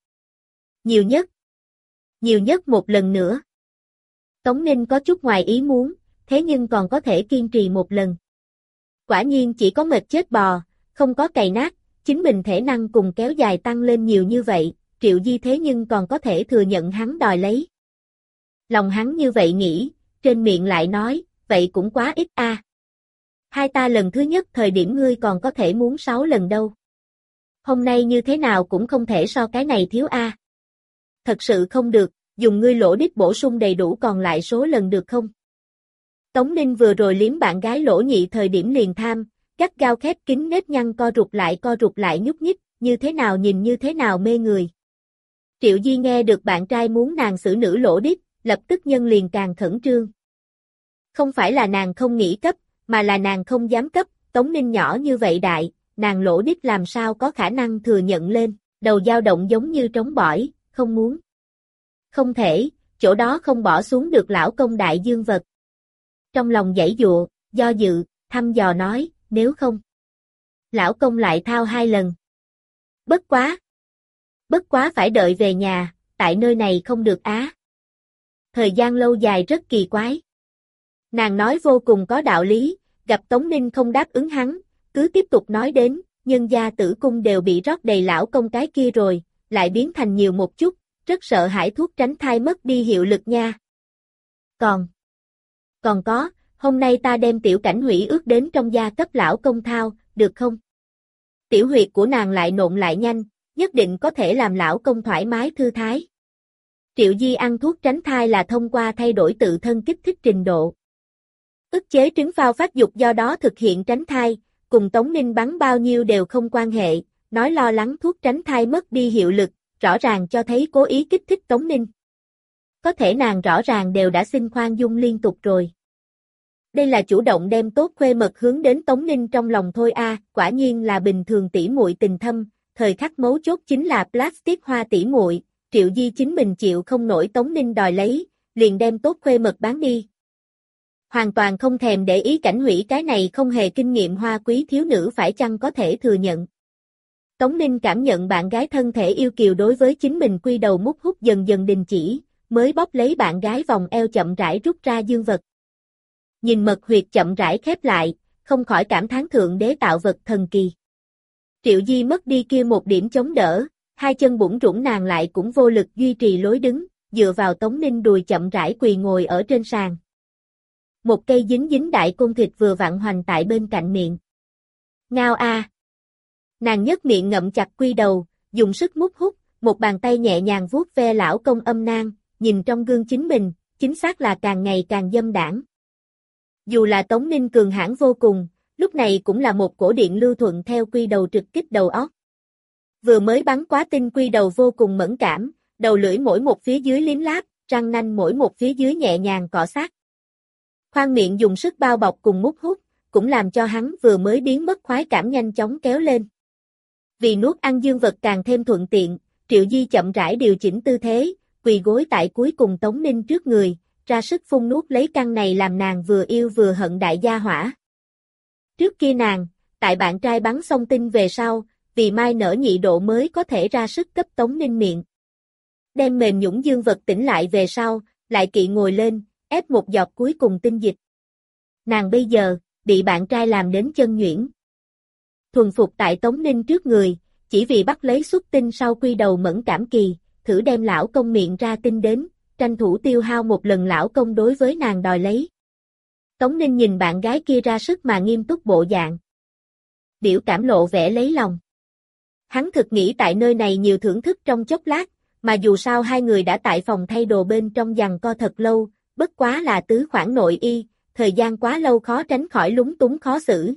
Nhiều nhất một lần nữa. Tống Ninh có chút ngoài ý muốn, thế nhưng còn có thể kiên trì một lần. Quả nhiên chỉ có mệt chết bò, không có cày nát, chính mình thể năng cùng kéo dài tăng lên nhiều như vậy, Triệu Di thế nhưng còn có thể thừa nhận hắn đòi lấy. Lòng hắn như vậy nghĩ, trên miệng lại nói, vậy cũng quá ít a. Hai ta lần thứ nhất thời điểm ngươi còn có thể muốn 6 lần đâu. Hôm nay như thế nào cũng không thể so cái này thiếu a. Thật sự không được, dùng ngươi lỗ đít bổ sung đầy đủ còn lại số lần được không? Tống Ninh vừa rồi liếm bạn gái lỗ nhị thời điểm liền tham, gắt gao khép kín nếp nhăn co rụt lại nhúc nhích, như thế nào nhìn như thế nào mê người. Triệu Di nghe được bạn trai muốn nàng xử nữ lỗ đít, lập tức nhân liền càng khẩn trương. Không phải là nàng không nghĩ cấp, mà là nàng không dám cấp, Tống Ninh nhỏ như vậy đại, nàng lỗ đít làm sao có khả năng thừa nhận lên, đầu dao động giống như trống bỏi, không muốn. Không thể, chỗ đó không bỏ xuống được lão công đại dương vật. Trong lòng giãy giụa, do dự, thăm dò nói, nếu không. Lão công lại thao 2 lần. Bất quá phải đợi về nhà, tại nơi này không được á. Thời gian lâu dài rất kỳ quái. Nàng nói vô cùng có đạo lý, gặp Tống Ninh không đáp ứng hắn, cứ tiếp tục nói đến, nhân gia tử cung đều bị rót đầy lão công cái kia rồi, lại biến thành nhiều một chút, rất sợ hãi thuốc tránh thai mất đi hiệu lực nha. Còn có, hôm nay ta đem tiểu cảnh hủy ước đến trong gia cấp lão công thao, được không? Tiểu huyệt của nàng lại nộn lại nhanh, nhất định có thể làm lão công thoải mái thư thái. Triệu Di ăn thuốc tránh thai là thông qua thay đổi tự thân kích thích trình độ. Ức chế trứng phao phát dục do đó thực hiện tránh thai, cùng Tống Ninh bắn bao nhiêu đều không quan hệ, nói lo lắng thuốc tránh thai mất đi hiệu lực, rõ ràng cho thấy cố ý kích thích Tống Ninh. Có thể nàng rõ ràng đều đã xin khoan dung liên tục rồi. Đây là chủ động đem tốt khuê mật hướng đến Tống Ninh trong lòng thôi a, quả nhiên là bình thường tỉ muội tình thâm, thời khắc mấu chốt chính là plastic hoa tỉ muội, Triệu Di chính mình chịu không nổi Tống Ninh đòi lấy, liền đem tốt khuê mật bán đi. Hoàn toàn không thèm để ý Cảnh Hủy cái này không hề kinh nghiệm hoa quý thiếu nữ phải chăng có thể thừa nhận. Tống Ninh cảm nhận bạn gái thân thể yêu kiều đối với chính mình quy đầu mút hút dần dần đình chỉ, mới bóp lấy bạn gái vòng eo chậm rãi rút ra dương vật. Nhìn mật huyệt chậm rãi khép lại, không khỏi cảm thán thượng đế tạo vật thần kỳ. Triệu Di mất đi kia một điểm chống đỡ, 2 chân bủn rủn nàng lại cũng vô lực duy trì lối đứng, dựa vào Tống Ninh đùi chậm rãi quỳ ngồi ở trên sàn. Một cây dính dính đại côn thịt vừa vặn hoành tại bên cạnh miệng. Ngao a! Nàng nhấc miệng ngậm chặt quy đầu, dùng sức mút hút, một bàn tay nhẹ nhàng vuốt ve lão công âm nang, nhìn trong gương chính mình, chính xác là càng ngày càng dâm đãng. Dù là Tống Ninh cường hãn vô cùng, lúc này cũng là một cổ điện lưu thuận theo quy đầu trực kích đầu óc. Vừa mới bắn quá tinh quy đầu vô cùng mẫn cảm, đầu lưỡi mỗi một phía dưới liếm láp, răng nanh mỗi một phía dưới nhẹ nhàng cọ sát. Khoang miệng dùng sức bao bọc cùng mút hút, cũng làm cho hắn vừa mới biến mất khoái cảm nhanh chóng kéo lên. Vì nuốt ăn dương vật càng thêm thuận tiện, Triệu Di chậm rãi điều chỉnh tư thế, quỳ gối tại cuối cùng Tống Ninh trước người, ra sức phun nuốt lấy căn này làm nàng vừa yêu vừa hận đại gia hỏa. Trước kia nàng, tại bạn trai bắn xong tinh về sau, vì mai nở nhị độ mới có thể ra sức cấp Tống Ninh miệng. Đem mềm nhũn dương vật tỉnh lại về sau, lại kỵ ngồi lên, ép một giọt cuối cùng tinh dịch. Nàng bây giờ, bị bạn trai làm đến chân nhuyễn. Thuần phục tại Tống Ninh trước người, chỉ vì bắt lấy xuất tinh sau quy đầu mẫn cảm kỳ, thử đem lão công miệng ra tinh đến, tranh thủ tiêu hao một lần lão công đối với nàng đòi lấy. Tống Ninh nhìn bạn gái kia ra sức mà nghiêm túc bộ dạng. Biểu cảm lộ vẻ lấy lòng. Hắn thực nghĩ tại nơi này nhiều thưởng thức trong chốc lát, mà dù sao 2 người đã tại phòng thay đồ bên trong giằng co thật lâu, bất quá là tứ khoản nội y, thời gian quá lâu khó tránh khỏi lúng túng khó xử.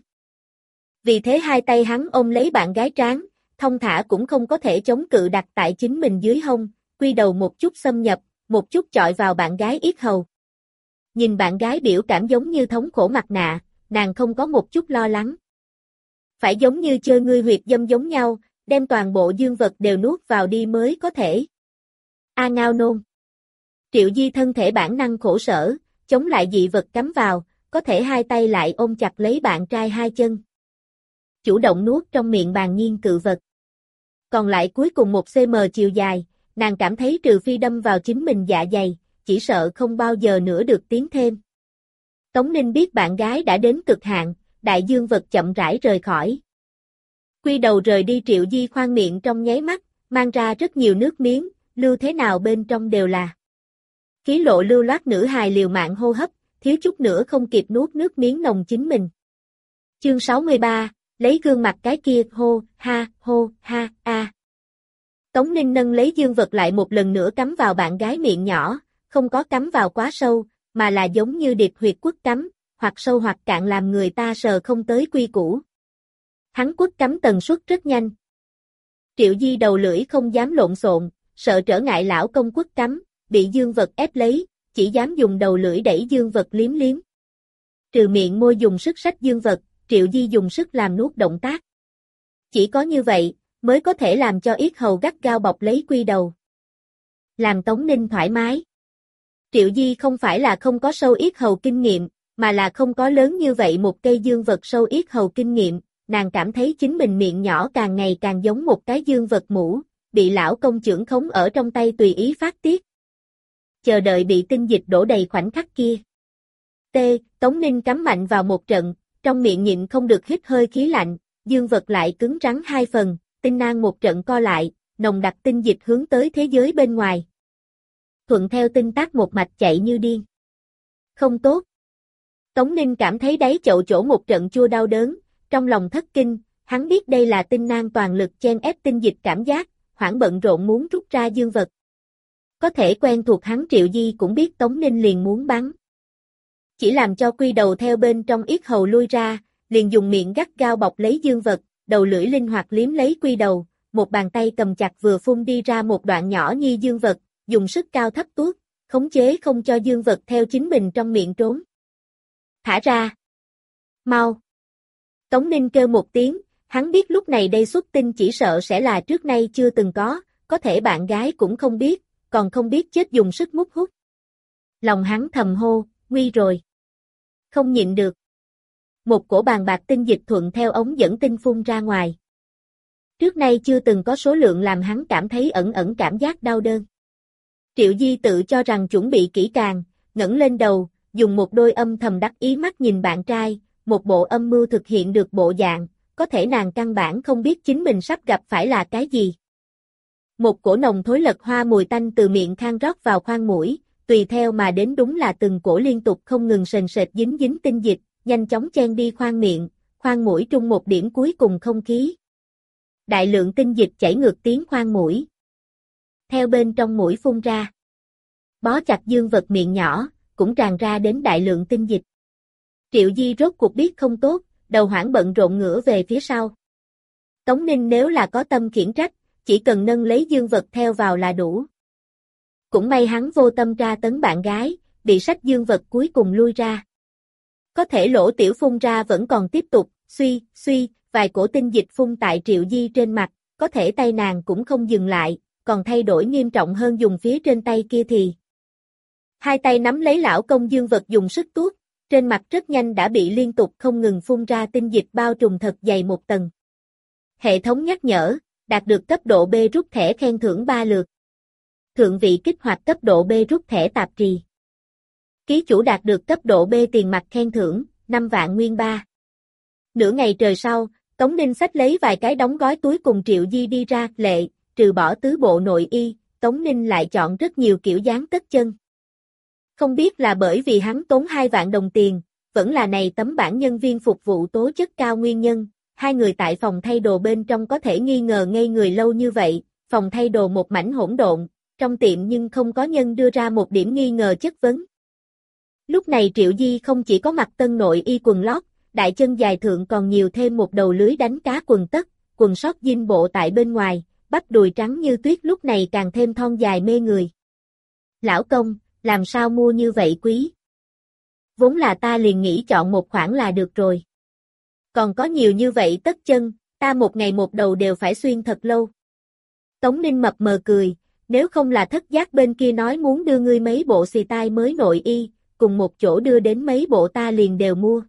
Vì thế 2 tay hắn ôm lấy bạn gái trán, thông thả cũng không có thể chống cự đặt tại chính mình dưới hông, quy đầu một chút xâm nhập, một chút chọi vào bạn gái yết hầu. Nhìn bạn gái biểu cảm giống như thống khổ mặt nạ, nàng không có một chút lo lắng. Phải giống như chơi ngươi huyệt dâm giống nhau, đem toàn bộ dương vật đều nuốt vào đi mới có thể. A ngao nôn. Triệu Di thân thể bản năng khổ sở, chống lại dị vật cắm vào, có thể 2 tay lại ôm chặt lấy bạn trai 2 chân. Chủ động nuốt trong miệng bàn nhiên cự vật. Còn lại cuối cùng 1 cm chiều dài, nàng cảm thấy trừ phi đâm vào chính mình dạ dày, chỉ sợ không bao giờ nữa được tiến thêm. Tống Ninh biết bạn gái đã đến cực hạn, đại dương vật chậm rãi rời khỏi. Quy đầu rời đi Triệu Di khoan miệng trong nháy mắt, mang ra rất nhiều nước miếng, lưu thế nào bên trong đều là. Khí lộ lưu loát nữ hài liều mạng hô hấp, thiếu chút nữa không kịp nuốt nước miếng nồng chính mình. Chương 63, lấy gương mặt cái kia hô ha a. Tống Ninh nâng lấy dương vật lại một lần nữa cắm vào bạn gái miệng nhỏ, không có cắm vào quá sâu, mà là giống như điệp huyệt quất cắm, hoặc sâu hoặc cạn làm người ta sờ không tới quy củ. Hắn quất cắm tần suất rất nhanh. Triệu Di đầu lưỡi không dám lộn xộn, sợ trở ngại lão công quất cắm, bị dương vật ép lấy, chỉ dám dùng đầu lưỡi đẩy dương vật liếm liếm. Trừ miệng môi dùng sức xách dương vật, Triệu Di dùng sức làm nuốt động tác. Chỉ có như vậy, mới có thể làm cho yết hầu gắt gao bọc lấy quy đầu. Làm Tống Ninh thoải mái. Triệu Di không phải là không có sâu yết hầu kinh nghiệm, mà là không có lớn như vậy một cây dương vật sâu yết hầu kinh nghiệm, nàng cảm thấy chính mình miệng nhỏ càng ngày càng giống một cái dương vật mũ, bị lão công chưởng khống ở trong tay tùy ý phát tiết. Chờ đợi bị tinh dịch đổ đầy khoảnh khắc kia. Tống Ninh cắm mạnh vào một trận, trong miệng nhịn không được hít hơi khí lạnh, dương vật lại cứng rắn hai phần, tinh nang một trận co lại, nồng đặc tinh dịch hướng tới thế giới bên ngoài. Thuận theo tinh tắc một mạch chạy như điên. Không tốt. Tống Ninh cảm thấy đáy chậu chỗ một trận chua đau đớn, trong lòng thất kinh, hắn biết đây là tinh nang toàn lực chen ép tinh dịch cảm giác, hoảng bận rộn muốn rút ra dương vật. Có thể quen thuộc hắn Triệu Di cũng biết Tống Ninh liền muốn bắn. Chỉ làm cho quy đầu theo bên trong yết hầu lui ra, liền dùng miệng gắt gao bọc lấy dương vật, đầu lưỡi linh hoạt liếm lấy quy đầu, một bàn tay cầm chặt vừa phun đi ra một đoạn nhỏ nhi dương vật, dùng sức cao thấp tuốt, khống chế không cho dương vật theo chính mình trong miệng trốn. Thả ra. Mau. Tống Ninh kêu một tiếng, hắn biết lúc này đây xuất tinh chỉ sợ sẽ là trước nay chưa từng có thể bạn gái cũng không biết, còn không biết chết dùng sức mút hút. Lòng hắn thầm hô, nguy rồi. Không nhịn được. Một cổ bàn bạc tinh dịch thuận theo ống dẫn tinh phun ra ngoài. Trước nay chưa từng có số lượng làm hắn cảm thấy ẩn ẩn cảm giác đau đớn. Triệu Di tự cho rằng chuẩn bị kỹ càng, ngẩng lên đầu, dùng một đôi âm thầm đắc ý mắt nhìn bạn trai, một bộ âm mưu thực hiện được bộ dạng, có thể nàng căn bản không biết chính mình sắp gặp phải là cái gì. Một cổ nồng thối lật hoa mùi tanh từ miệng khang rót vào khoang mũi, tùy theo mà đến đúng là từng cổ liên tục không ngừng sền sệt dính dính tinh dịch, nhanh chóng chen đi khoang miệng, khoang mũi trung một điểm cuối cùng không khí. Đại lượng tinh dịch chảy ngược tiếng khoang mũi. Theo bên trong mũi phun ra. Bó chặt dương vật miệng nhỏ, cũng tràn ra đến đại lượng tinh dịch. Triệu Di rốt cuộc biết không tốt, đầu hoảng bận rộn ngửa về phía sau. Tống Ninh nếu là có tâm khiển trách, chỉ cần nâng lấy dương vật theo vào là đủ. Cũng may hắn vô tâm tra tấn bạn gái, bị sách dương vật cuối cùng lui ra. Có thể lỗ tiểu phun ra vẫn còn tiếp tục, suy, vài cổ tinh dịch phun tại Triệu Di trên mặt, có thể tay nàng cũng không dừng lại, còn thay đổi nghiêm trọng hơn dùng phía trên tay kia thì. Hai tay nắm lấy lão công dương vật dùng sức tuốt, trên mặt rất nhanh đã bị liên tục không ngừng phun ra tinh dịch bao trùm thật dày một tầng. Hệ thống nhắc nhở, đạt được cấp độ B rút thẻ khen thưởng 3 lượt. Thượng vị kích hoạt cấp độ B rút thẻ tạp trì. Ký chủ đạt được cấp độ B tiền mặt khen thưởng, 5 vạn nguyên ba. Nửa ngày trời sau, Tống Ninh xách lấy vài cái đóng gói túi cùng Triệu Di đi ra, lệ, trừ bỏ tứ bộ nội y, Tống Ninh lại chọn rất nhiều kiểu dáng tất chân. Không biết là bởi vì hắn tốn 2 vạn đồng tiền, vẫn là này tấm bảng nhân viên phục vụ tố chất cao nguyên nhân, hai người tại phòng thay đồ bên trong có thể nghi ngờ ngây người lâu như vậy, phòng thay đồ một mảnh hỗn độn, trong tiệm nhưng không có nhân đưa ra một điểm nghi ngờ chất vấn. Lúc này Triệu Di không chỉ có mặc tân nội y quần lót, đại chân dài thượng còn nhiều thêm một đầu lưới đánh cá quần tất, quần sót jean bộ tại bên ngoài, bắp đùi trắng như tuyết lúc này càng thêm thon dài mê người. Lão công, làm sao mua như vậy quý? Vốn là ta liền nghĩ chọn một khoản là được rồi. Còn có nhiều như vậy tất chân, ta một ngày một đầu đều phải xuyên thật lâu. Tống Ninh mập mờ cười, nếu không là thất giác bên kia nói muốn đưa ngươi mấy bộ xì tai mới nội y, cùng một chỗ đưa đến mấy bộ ta liền đều mua.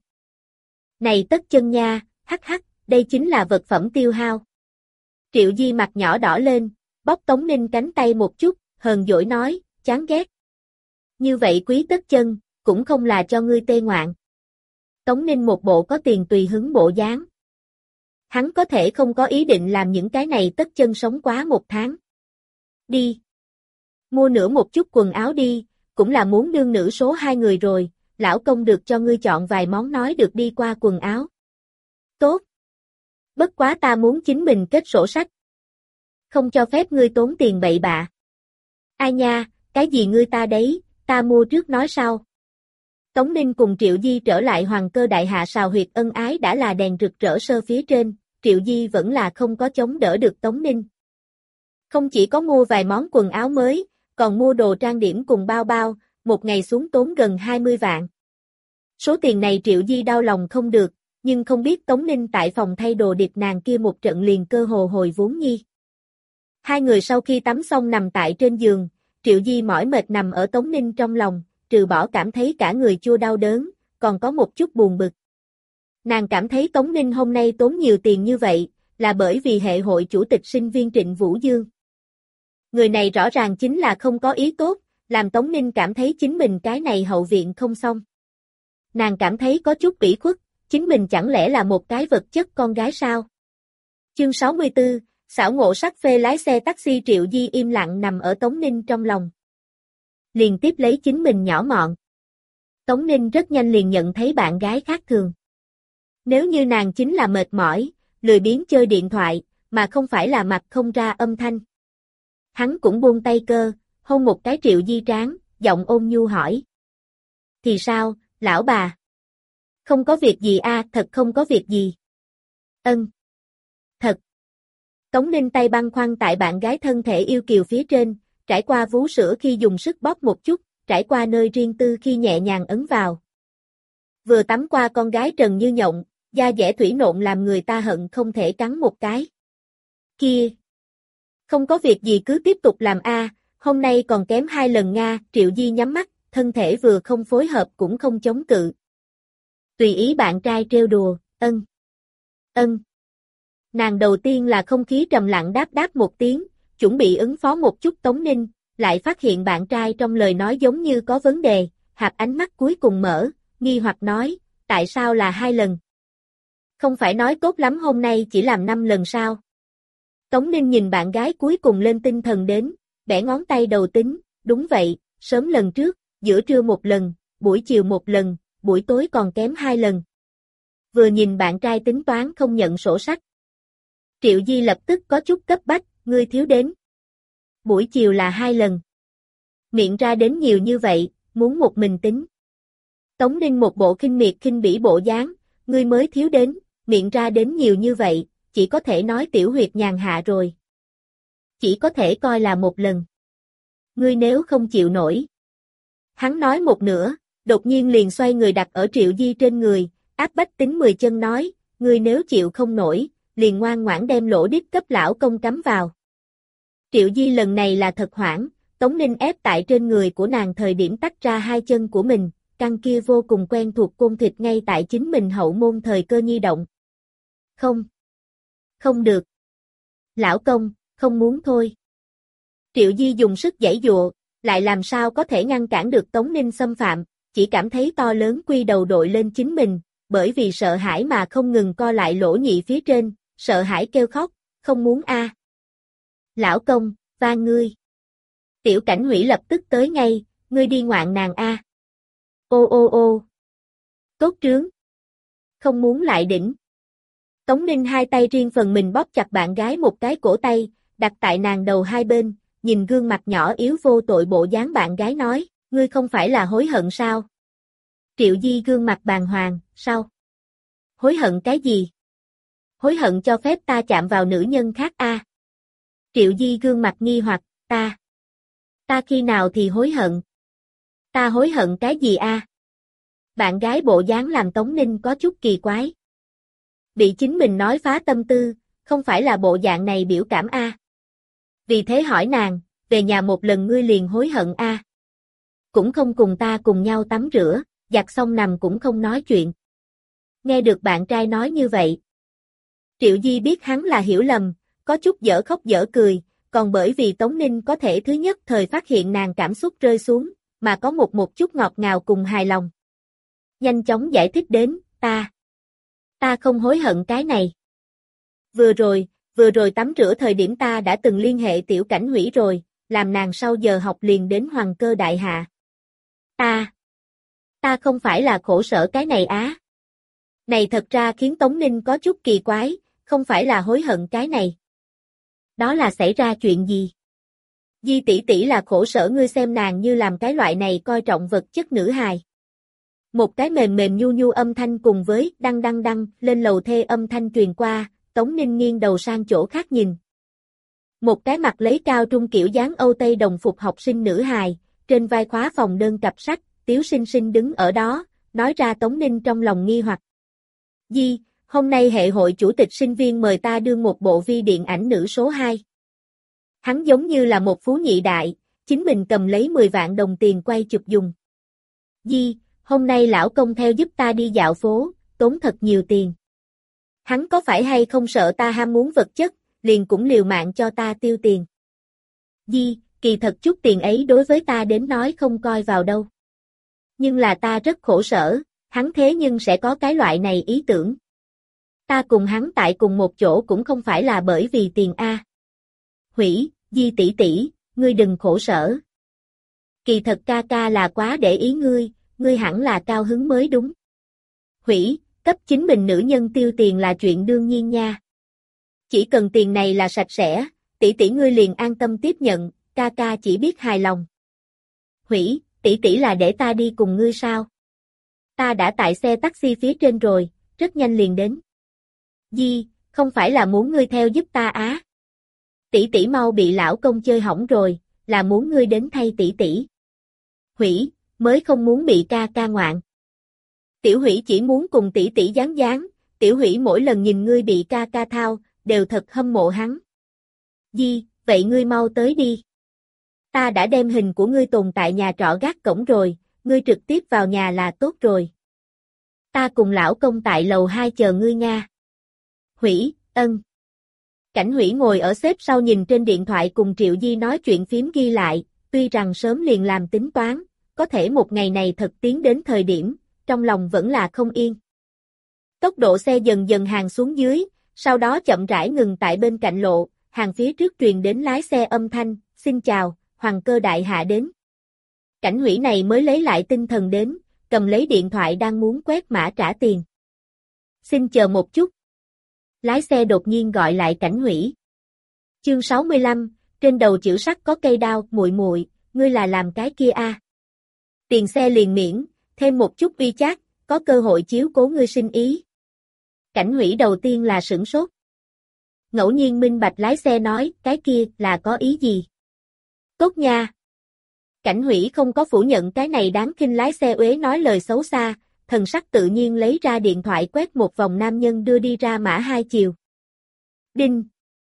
Này tất chân nha, hắc, đây chính là vật phẩm tiêu hao. Triệu Di mặt nhỏ đỏ lên, bóp Tống Ninh cánh tay một chút, hờn dỗi nói, chán ghét. Như vậy quý tất chân, cũng không là cho ngươi tê ngoạn. Tống Ninh một bộ có tiền tùy hứng bộ dáng. Hắn có thể không có ý định làm những cái này tất chân sống quá 1 tháng. Đi. Mua nữa một chút quần áo đi, cũng là muốn đương nữ số 2 người rồi, lão công được cho ngươi chọn vài món nói được đi qua quần áo. Tốt. Bất quá ta muốn chính mình kết sổ sách. Không cho phép ngươi tốn tiền bậy bạ. Ai nha, cái gì ngươi ta đấy, ta mua trước nói sau. Tống Ninh cùng Triệu Di trở lại Hoàng Cơ Đại Hạ sào huyệt ân ái đã là đèn rực rỡ sơ phía trên, Triệu Di vẫn là không có chống đỡ được Tống Ninh. Không chỉ có mua vài món quần áo mới, còn mua đồ trang điểm cùng bao bao, một ngày xuống tốn gần 20 vạn. Số tiền này Triệu Di đau lòng không được, nhưng không biết Tống Ninh tại phòng thay đồ điệp nàng kia một trận liền cơ hồ hồi vốn nhi. Hai người sau khi tắm xong nằm tại trên giường, Triệu Di mỏi mệt nằm ở Tống Ninh trong lòng, trừ bỏ cảm thấy cả người chua đau đớn, còn có một chút buồn bực. Nàng cảm thấy Tống Ninh hôm nay tốn nhiều tiền như vậy, là bởi vì hệ hội chủ tịch sinh viên Trịnh Vũ Dương. Người này rõ ràng chính là không có ý tốt, làm Tống Ninh cảm thấy chính mình cái này hậu viện không xong. Nàng cảm thấy có chút ủy khuất, chính mình chẳng lẽ là một cái vật chất con gái sao? Chương 64, xảo ngộ sắc phê lái xe taxi. Triệu Di im lặng nằm ở Tống Ninh trong lòng. Liền tiếp lấy chính mình nhỏ mọn. Tống Ninh rất nhanh liền nhận thấy bạn gái khác thường. Nếu như nàng chính là mệt mỏi, lười biếng chơi điện thoại, mà không phải là mặt không ra âm thanh. Hắn cũng buông tay cơ, hôn một cái Triệu Di trán, giọng ôn nhu hỏi. Thì sao, lão bà? Không có việc gì a, thật không có việc gì. Ân. Thật. Tống Ninh tay băng khoăn tại bạn gái thân thể yêu kiều phía trên, trải qua vú sữa khi dùng sức bóp một chút, trải qua nơi riêng tư khi nhẹ nhàng ấn vào. Vừa tắm qua con gái trần như nhộng, da dẻ thủy nộn làm người ta hận không thể cắn một cái. Kia! Không có việc gì cứ tiếp tục làm a, hôm nay còn kém 2 lần Nga. Triệu Di nhắm mắt, thân thể vừa không phối hợp cũng không chống cự. Tùy ý bạn trai trêu đùa, ân. Ân. Nàng đầu tiên là không khí trầm lặng đáp một tiếng, chuẩn bị ứng phó một chút Tống Ninh, lại phát hiện bạn trai trong lời nói giống như có vấn đề, hạp ánh mắt cuối cùng mở, nghi hoặc nói, tại sao là 2 lần? Không phải nói tốt lắm hôm nay chỉ làm 5 lần sao? Tống Ninh nhìn bạn gái cuối cùng lên tinh thần đến, bẻ ngón tay đầu tính, đúng vậy, sớm lần trước, giữa trưa một lần, buổi chiều một lần, buổi tối còn kém 2 lần. Vừa nhìn bạn trai tính toán không nhận sổ sách. Triệu Di lập tức có chút cấp bách, ngươi thiếu đến. Buổi chiều là 2 lần. Miệng ra đến nhiều như vậy, muốn một mình tính. Tống Ninh một bộ khinh miệt khinh bỉ bộ dáng, ngươi mới thiếu đến, miệng ra đến nhiều như vậy, chỉ có thể nói tiểu huyệt nhàn hạ rồi. Chỉ có thể coi là một lần. Ngươi nếu không chịu nổi. Hắn nói một nửa, đột nhiên liền xoay người đặt ở Triệu Di trên người, áp bách tính 10 chân nói, ngươi nếu chịu không nổi, liền ngoan ngoãn đem lỗ điếc cấp lão công cắm vào. Triệu Di lần này là thật hoảng, Tống Ninh ép tại trên người của nàng thời điểm tách ra 2 chân của mình, căn kia vô cùng quen thuộc côn thịt ngay tại chính mình hậu môn thời cơ nhi động. Không. Không được. Lão công, không muốn thôi. Triệu Di dùng sức giãy giụa, lại làm sao có thể ngăn cản được Tống Ninh xâm phạm, chỉ cảm thấy to lớn quy đầu đội lên chính mình, bởi vì sợ hãi mà không ngừng co lại lỗ nhị phía trên, sợ hãi kêu khóc, không muốn a. Lão công, van ngươi. Tiểu Cảnh Hủy lập tức tới ngay, ngươi đi ngoạn nàng a. Ô ô ô. Tốt trướng. Không muốn lại đỉnh. Tống Ninh hai tay riêng phần mình bóp chặt bạn gái một cái cổ tay, đặt tại nàng đầu hai bên, nhìn gương mặt nhỏ yếu vô tội bộ dáng bạn gái nói, ngươi không phải là hối hận sao? Triệu Di gương mặt bàng hoàng, sao? Hối hận cái gì? Hối hận cho phép ta chạm vào nữ nhân khác a. Triệu Di gương mặt nghi hoặc, ta khi nào thì hối hận? Ta hối hận cái gì a? Bạn gái bộ dáng làm Tống Ninh có chút kỳ quái. Bị chính mình nói phá tâm tư, không phải là bộ dạng này biểu cảm a. Vì thế hỏi nàng, về nhà một lần ngươi liền hối hận a. Cũng không cùng ta cùng nhau tắm rửa, giặt xong nằm cũng không nói chuyện. Nghe được bạn trai nói như vậy. Triệu Di biết hắn là hiểu lầm, có chút dở khóc dở cười, còn bởi vì Tống Ninh có thể thứ nhất thời phát hiện nàng cảm xúc rơi xuống, mà có một chút ngọt ngào cùng hài lòng. Nhanh chóng giải thích đến, ta không hối hận cái này. Vừa rồi tắm rửa thời điểm ta đã từng liên hệ Tiểu Cảnh Hủy rồi, làm nàng sau giờ học liền đến Hoàng Cơ Đại Hạ. Ta không phải là khổ sở cái này á. Này thật ra khiến Tống Ninh có chút kỳ quái, không phải là hối hận cái này. Đó là xảy ra chuyện gì? Di tỷ tỷ là khổ sở ngươi xem nàng như làm cái loại này coi trọng vật chất nữ hài. Một cái mềm mềm nhu nhu âm thanh cùng với đăng đăng đăng lên lầu thê âm thanh truyền qua, Tống Ninh nghiêng đầu sang chỗ khác nhìn. Một cái mặt lấy cao trung kiểu dáng Âu Tây đồng phục học sinh nữ hài, trên vai khóa phòng đơn cặp sách, Tiếu Sinh Sinh đứng ở đó, nói ra Tống Ninh trong lòng nghi hoặc. Di, hôm nay hệ hội chủ tịch sinh viên mời ta đương một bộ vi điện ảnh nữ số 2. Hắn giống như là một phú nhị đại, chính mình cầm lấy 10 vạn đồng tiền quay chụp dùng. Di, hôm nay lão công theo giúp ta đi dạo phố, tốn thật nhiều tiền. Hắn có phải hay không sợ ta ham muốn vật chất, liền cũng liều mạng cho ta tiêu tiền. Di, kỳ thật chút tiền ấy đối với ta đến nói không coi vào đâu. Nhưng là ta rất khổ sở, hắn thế nhưng sẽ có cái loại này ý tưởng. Ta cùng hắn tại cùng một chỗ cũng không phải là bởi vì tiền a. Hủy, Di tỷ tỷ, ngươi đừng khổ sở. Kỳ thật ca ca là quá để ý ngươi hẳn là cao hứng mới đúng. Hủy, cấp chính mình nữ nhân tiêu tiền là chuyện đương nhiên nha. Chỉ cần tiền này là sạch sẽ, tỷ tỷ ngươi liền an tâm tiếp nhận, ca ca chỉ biết hài lòng. Hủy, tỷ tỷ là để ta đi cùng ngươi sao? Ta đã tại xe taxi phía trên rồi, rất nhanh liền đến. Di, không phải là muốn ngươi theo giúp ta á. Tỷ tỷ mau bị lão công chơi hỏng rồi, là muốn ngươi đến thay tỷ tỷ. Hủy, mới không muốn bị ca ca ngoạn. Tiểu Hủy chỉ muốn cùng tỷ tỷ gián gián, Tiểu Hủy mỗi lần nhìn ngươi bị ca ca thao, đều thật hâm mộ hắn. Di, vậy ngươi mau tới đi. Ta đã đem hình của ngươi tồn tại nhà trọ gác cổng rồi, ngươi trực tiếp vào nhà là tốt rồi. Ta cùng lão công tại lầu 2 chờ ngươi nha. Hủy, ân. Cảnh Hủy ngồi ở xếp sau nhìn trên điện thoại cùng Triệu Di nói chuyện phím ghi lại, tuy rằng sớm liền làm tính toán, có thể một ngày này thật tiến đến thời điểm, trong lòng vẫn là không yên. Tốc độ xe dần dần hàng xuống dưới, sau đó chậm rãi ngừng tại bên cạnh lộ, hàng phía trước truyền đến lái xe âm thanh, xin chào, Hoàng Cơ đại hạ đến. Cảnh Hủy này mới lấy lại tinh thần đến, cầm lấy điện thoại đang muốn quét mã trả tiền. Xin chờ một chút. Lái xe đột nhiên gọi lại Cảnh Hủy. Chương 65, trên đầu chữ sắt có cây đao, muội muội, ngươi là làm cái kia a? Tiền xe liền miễn, thêm một chút uy chát, có cơ hội chiếu cố ngươi sinh ý. Cảnh Hủy đầu tiên là sửng sốt. Ngẫu nhiên minh bạch lái xe nói, cái kia là có ý gì? Tốt nha. Cảnh Hủy không có phủ nhận cái này đáng khinh lái xe uế nói lời xấu xa, thần sắc tự nhiên lấy ra điện thoại quét một vòng nam nhân đưa đi ra mã hai chiều. Đinh.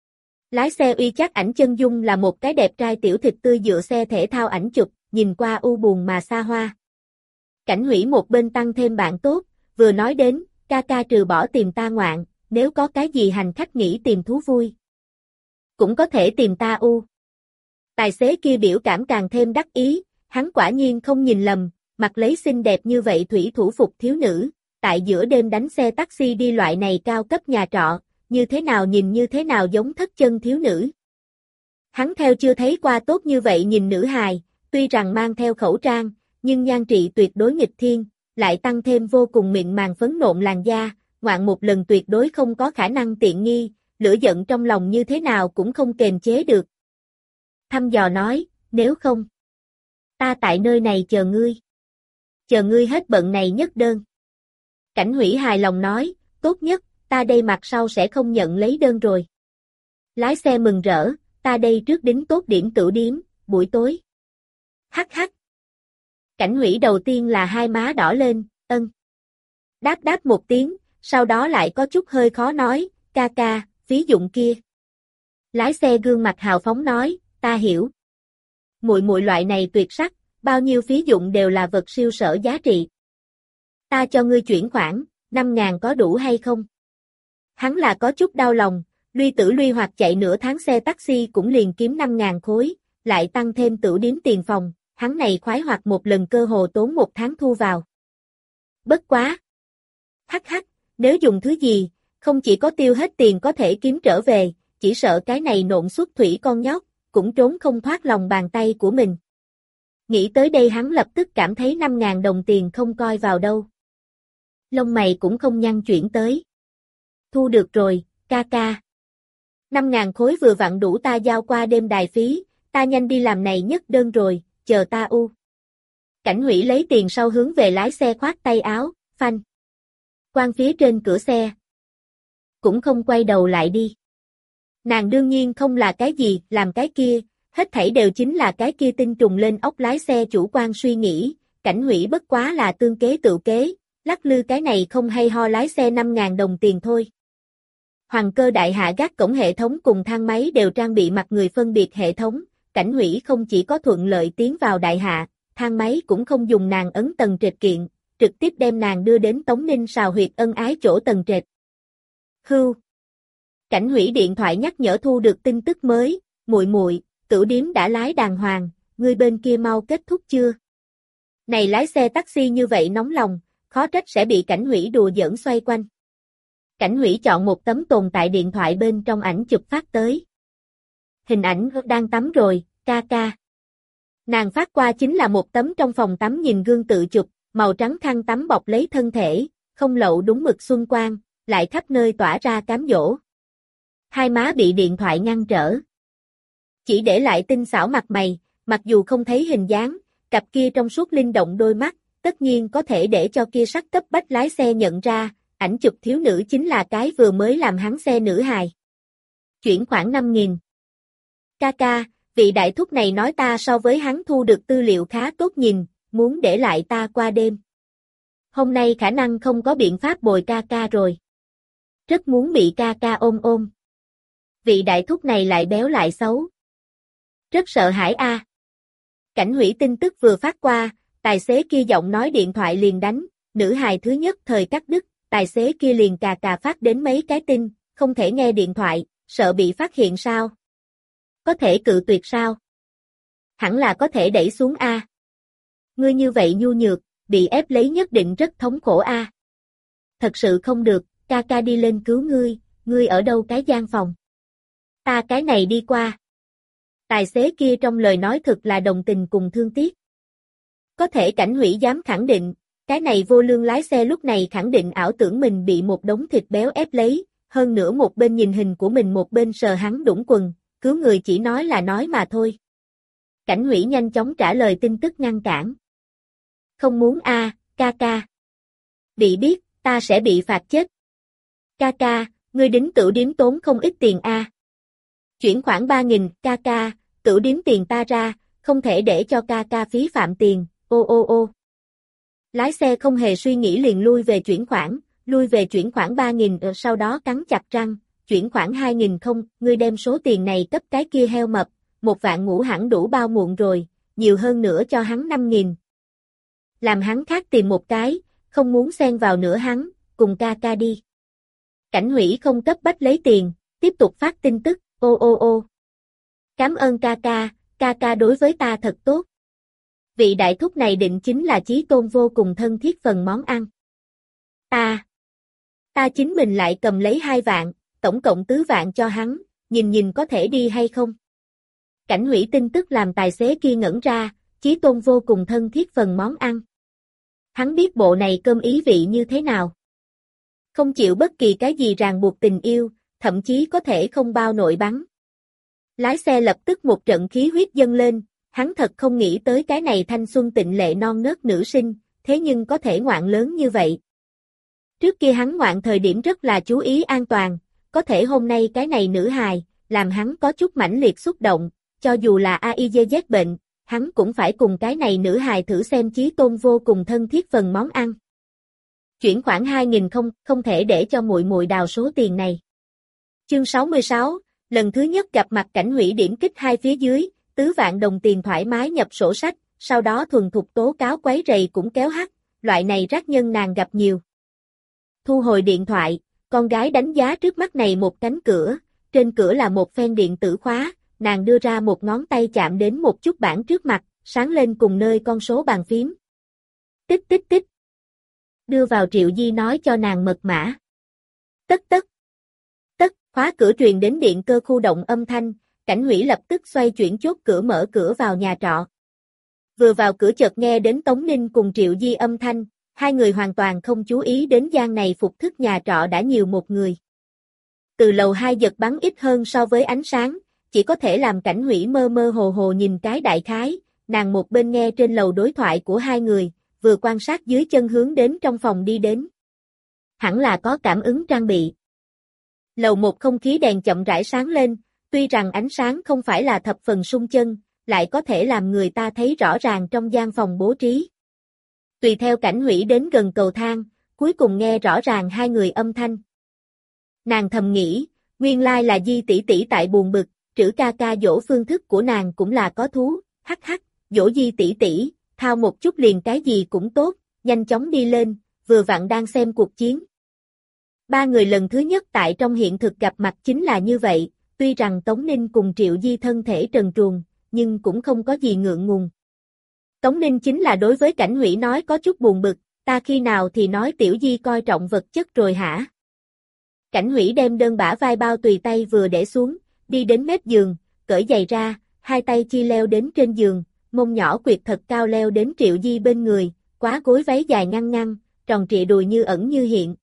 Lái xe uy chắc ảnh chân dung là một cái đẹp trai tiểu thịt tươi dựa xe thể thao ảnh chụp, nhìn qua u buồn mà xa hoa. Cảnh Hủy một bên tăng thêm bạn tốt, vừa nói đến, ca ca trừ bỏ tìm ta ngoạn, nếu có cái gì hành khách nghĩ tìm thú vui. Cũng có thể tìm ta u. Tài xế kia biểu cảm càng thêm đắc ý, hắn quả nhiên không nhìn lầm, mặc lấy xinh đẹp như vậy thủy thủ phục thiếu nữ, tại giữa đêm đánh xe taxi đi loại này cao cấp nhà trọ, như thế nào nhìn như thế nào giống thất chân thiếu nữ. Hắn theo chưa thấy qua tốt như vậy nhìn nữ hài, tuy rằng mang theo khẩu trang, nhưng nhan trị tuyệt đối nghịch thiên, lại tăng thêm vô cùng mịn màng phấn nộn làn da, ngoạn một lần tuyệt đối không có khả năng tiện nghi, lửa giận trong lòng như thế nào cũng không kềm chế được. Thăm dò nói, nếu không, ta tại nơi này chờ ngươi. Chờ ngươi hết bận này nhất đơn. Cảnh Hủy hài lòng nói, tốt nhất, ta đây mặt sau sẽ không nhận lấy đơn rồi. Lái xe mừng rỡ, ta đây trước đính tốt điểm tửu điếm, buổi tối. Hắc hắc. Cảnh Hủy đầu tiên là hai má đỏ lên, ân. Đáp đáp một tiếng, sau đó lại có chút hơi khó nói, ca ca, phí dụng kia. Lái xe gương mặt hào phóng nói, ta hiểu. Muội muội loại này tuyệt sắc, bao nhiêu phí dụng đều là vật siêu sở giá trị. Ta cho ngươi chuyển khoản, 5.000 có đủ hay không? Hắn là có chút đau lòng, luy tử luy hoặc chạy nửa tháng xe taxi cũng liền kiếm 5.000 khối, lại tăng thêm tửu điếm tiền phòng, hắn này khoái hoặc một lần cơ hồ tốn một tháng thu vào. Bất quá. Hắc hắc, nếu dùng thứ gì, không chỉ có tiêu hết tiền có thể kiếm trở về, chỉ sợ cái này nộn xuất thủy con nhóc, cũng trốn không thoát lòng bàn tay của mình. Nghĩ tới đây hắn lập tức cảm thấy 5.000 đồng tiền không coi vào đâu. Lông mày cũng không nhăn chuyển tới. Thu được rồi, ca ca. 5.000 khối vừa vặn đủ ta giao qua đêm đài phí, ta nhanh đi làm này nhất đơn rồi, chờ ta u. Cảnh Hủy lấy tiền sau hướng về lái xe khoát tay áo, phanh. Quan phía trên cửa xe. Cũng không quay đầu lại đi. Nàng đương nhiên không là cái gì, làm cái kia, hết thảy đều chính là cái kia tinh trùng lên ốc lái xe chủ quan suy nghĩ, Cảnh Hủy bất quá là tương kế tự kế, Lắc lư cái này không hay ho lái xe 5.000 đồng tiền thôi. Hoàng Cơ đại hạ gác cổng hệ thống cùng thang máy đều trang bị mặt người phân biệt hệ thống, Cảnh Hủy không chỉ có thuận lợi tiến vào đại hạ, thang máy cũng không dùng nàng ấn tầng trệt kiện, trực tiếp đem nàng đưa đến Tống Ninh Sào huyệt ân ái chỗ tầng trệt. Hưu. Cảnh Hủy điện thoại nhắc nhở thu được tin tức mới, muội muội, Tửu điếm đã lái đàng hoàng, ngươi bên kia mau kết thúc chưa? Này lái xe taxi như vậy nóng lòng, khó trách sẽ bị Cảnh Hủy đùa giỡn xoay quanh. Cảnh Hủy chọn một tấm tồn tại điện thoại bên trong ảnh chụp phát tới. Hình ảnh đang tắm rồi, ca ca. Nàng phát qua chính là một tấm trong phòng tắm nhìn gương tự chụp, màu trắng khăn tắm bọc lấy thân thể, không lậu đúng mực xuân quang, lại khắp nơi tỏa ra cám dỗ. Hai má bị điện thoại ngăn trở. Chỉ để lại tinh xảo mặt mày, mặc dù không thấy hình dáng, cặp kia trong suốt linh động đôi mắt, tất nhiên có thể để cho kia sắc cấp bách lái xe nhận ra, ảnh chụp thiếu nữ chính là cái vừa mới làm hắn xe nữ hài. Chuyển khoản 5.000. Ca, vị đại thúc này nói ta so với hắn thu được tư liệu khá tốt nhìn, muốn để lại ta qua đêm. Hôm nay khả năng không có biện pháp bồi ca rồi. Rất muốn bị ca ôm ôm. Vị đại thúc này lại béo lại xấu. Rất sợ hãi a. Cảnh Hủy tin tức vừa phát qua, tài xế kia giọng nói điện thoại liền đánh, nữ hài thứ nhất thời cắt đứt, tài xế kia liền cà phát đến mấy cái tin, không thể nghe điện thoại, sợ bị phát hiện sao? Có thể cự tuyệt sao? Hẳn là có thể đẩy xuống a. Ngươi như vậy nhu nhược, bị ép lấy nhất định rất thống khổ a. Thật sự không được, ca đi lên cứu ngươi ở đâu cái gian phòng? Ta cái này đi qua. Tài xế kia trong lời nói thực là đồng tình cùng thương tiếc. Có thể Cảnh Hủy dám khẳng định, cái này vô lương lái xe lúc này khẳng định ảo tưởng mình bị một đống thịt béo ép lấy, hơn nữa một bên nhìn hình của mình một bên sờ hắn đũng quần, cứu người chỉ nói là nói mà thôi. Cảnh Hủy nhanh chóng trả lời tin tức ngăn cản. Không muốn a, ca. Bị biết, ta sẽ bị phạt chết. Ca, ngươi đính Tửu điếm tốn không ít tiền a. Chuyển khoản 3.000, ca, Tửu điếm tiền ta ra, không thể để cho ca phí phạm tiền, ô. Lái xe không hề suy nghĩ liền lui về chuyển khoản 3.000 sau đó cắn chặt răng, chuyển khoản 2.000 không, ngươi đem số tiền này cấp cái kia heo mập, 1.000 ngủ hẳn đủ bao muộn rồi, nhiều hơn nữa cho hắn 5.000. Làm hắn khác tìm một cái, không muốn xen vào nữa hắn, cùng ca đi. Cảnh Hủy không cấp bách lấy tiền, tiếp tục phát tin tức, ô. Cảm ơn ca đối với ta thật tốt. Vị đại thúc này định chính là Chí Tôn vô cùng thân thiết phần món ăn. Ta chính mình lại cầm lấy 2 vạn, tổng cộng 4 vạn cho hắn, nhìn có thể đi hay không? Cảnh Hủy tin tức làm tài xế kia ngẩn ra, Chí Tôn vô cùng thân thiết phần món ăn. Hắn biết bộ này cơm ý vị như thế nào. Không chịu bất kỳ cái gì ràng buộc tình yêu, thậm chí có thể không bao nội bắn. Lái xe lập tức một trận khí huyết dâng lên, hắn thật không nghĩ tới cái này thanh xuân tịnh lệ non nớt nữ sinh, thế nhưng có thể ngoạn lớn như vậy. Trước kia hắn ngoạn thời điểm rất là chú ý an toàn, có thể hôm nay cái này nữ hài, làm hắn có chút mãnh liệt xúc động, cho dù là AIDZ bệnh, hắn cũng phải cùng cái này nữ hài thử xem Chí Tôn vô cùng thân thiết phần món ăn. Chuyển khoản 2.000 không thể để cho muội đào số tiền này. Chương 66, lần thứ nhất gặp mặt Cảnh Hủy điểm kích hai phía dưới, 4 vạn đồng tiền thoải mái nhập sổ sách, sau đó thuần thục tố cáo quấy rầy cũng kéo hắt, loại này rác nhân nàng gặp nhiều. Thu hồi điện thoại, con gái đánh giá trước mắt này một cánh cửa, trên cửa là một phen điện tử khóa, nàng đưa ra một ngón tay chạm đến một chút bảng trước mặt, sáng lên cùng nơi con số bàn phím. Tích. Đưa vào Triệu Di nói cho nàng mật mã. Tất, khóa cửa truyền đến điện cơ khu động âm thanh, Cảnh Hủy lập tức xoay chuyển chốt cửa mở cửa vào nhà trọ. Vừa vào cửa chợt nghe đến Tống Ninh cùng Triệu Di âm thanh, hai người hoàn toàn không chú ý đến gian này phục thức nhà trọ đã nhiều một người. Từ lầu 2 giật bắn ít hơn so với ánh sáng, chỉ có thể làm Cảnh Hủy mơ mơ hồ nhìn cái đại khái, nàng một bên nghe trên lầu đối thoại của hai người, vừa quan sát dưới chân hướng đến trong phòng đi đến. Hẳn là có cảm ứng trang bị. Lầu 1 không khí đèn chậm rãi sáng lên, tuy rằng ánh sáng không phải là thập phần sung chân, lại có thể làm người ta thấy rõ ràng trong gian phòng bố trí. Tùy theo Cảnh Hủy đến gần cầu thang, cuối cùng nghe rõ ràng hai người âm thanh. Nàng thầm nghĩ, nguyên lai là Di tỷ tỷ tại buồn bực, Trử ca ca dỗ phương thức của nàng cũng là có thú, hắc hắc, dỗ Di tỷ tỷ, thao một chút liền cái gì cũng tốt, nhanh chóng đi lên, vừa vặn đang xem cuộc chiến. Ba người lần thứ nhất tại trong hiện thực gặp mặt chính là như vậy, tuy rằng Tống Ninh cùng Triệu Di thân thể trần truồng, nhưng cũng không có gì ngượng ngùng. Tống Ninh chính là đối với Cảnh Hủy nói có chút buồn bực, ta khi nào thì nói Tiểu Di coi trọng vật chất rồi hả? Cảnh Hủy đem đơn bả vai bao tùy tay vừa để xuống, đi đến mép giường, cởi giày ra, hai tay chi leo đến trên giường, mông nhỏ quyệt thật cao leo đến Triệu Di bên người, quá gối váy dài ngăn ngăn, tròn trịa đùi như ẩn như hiện.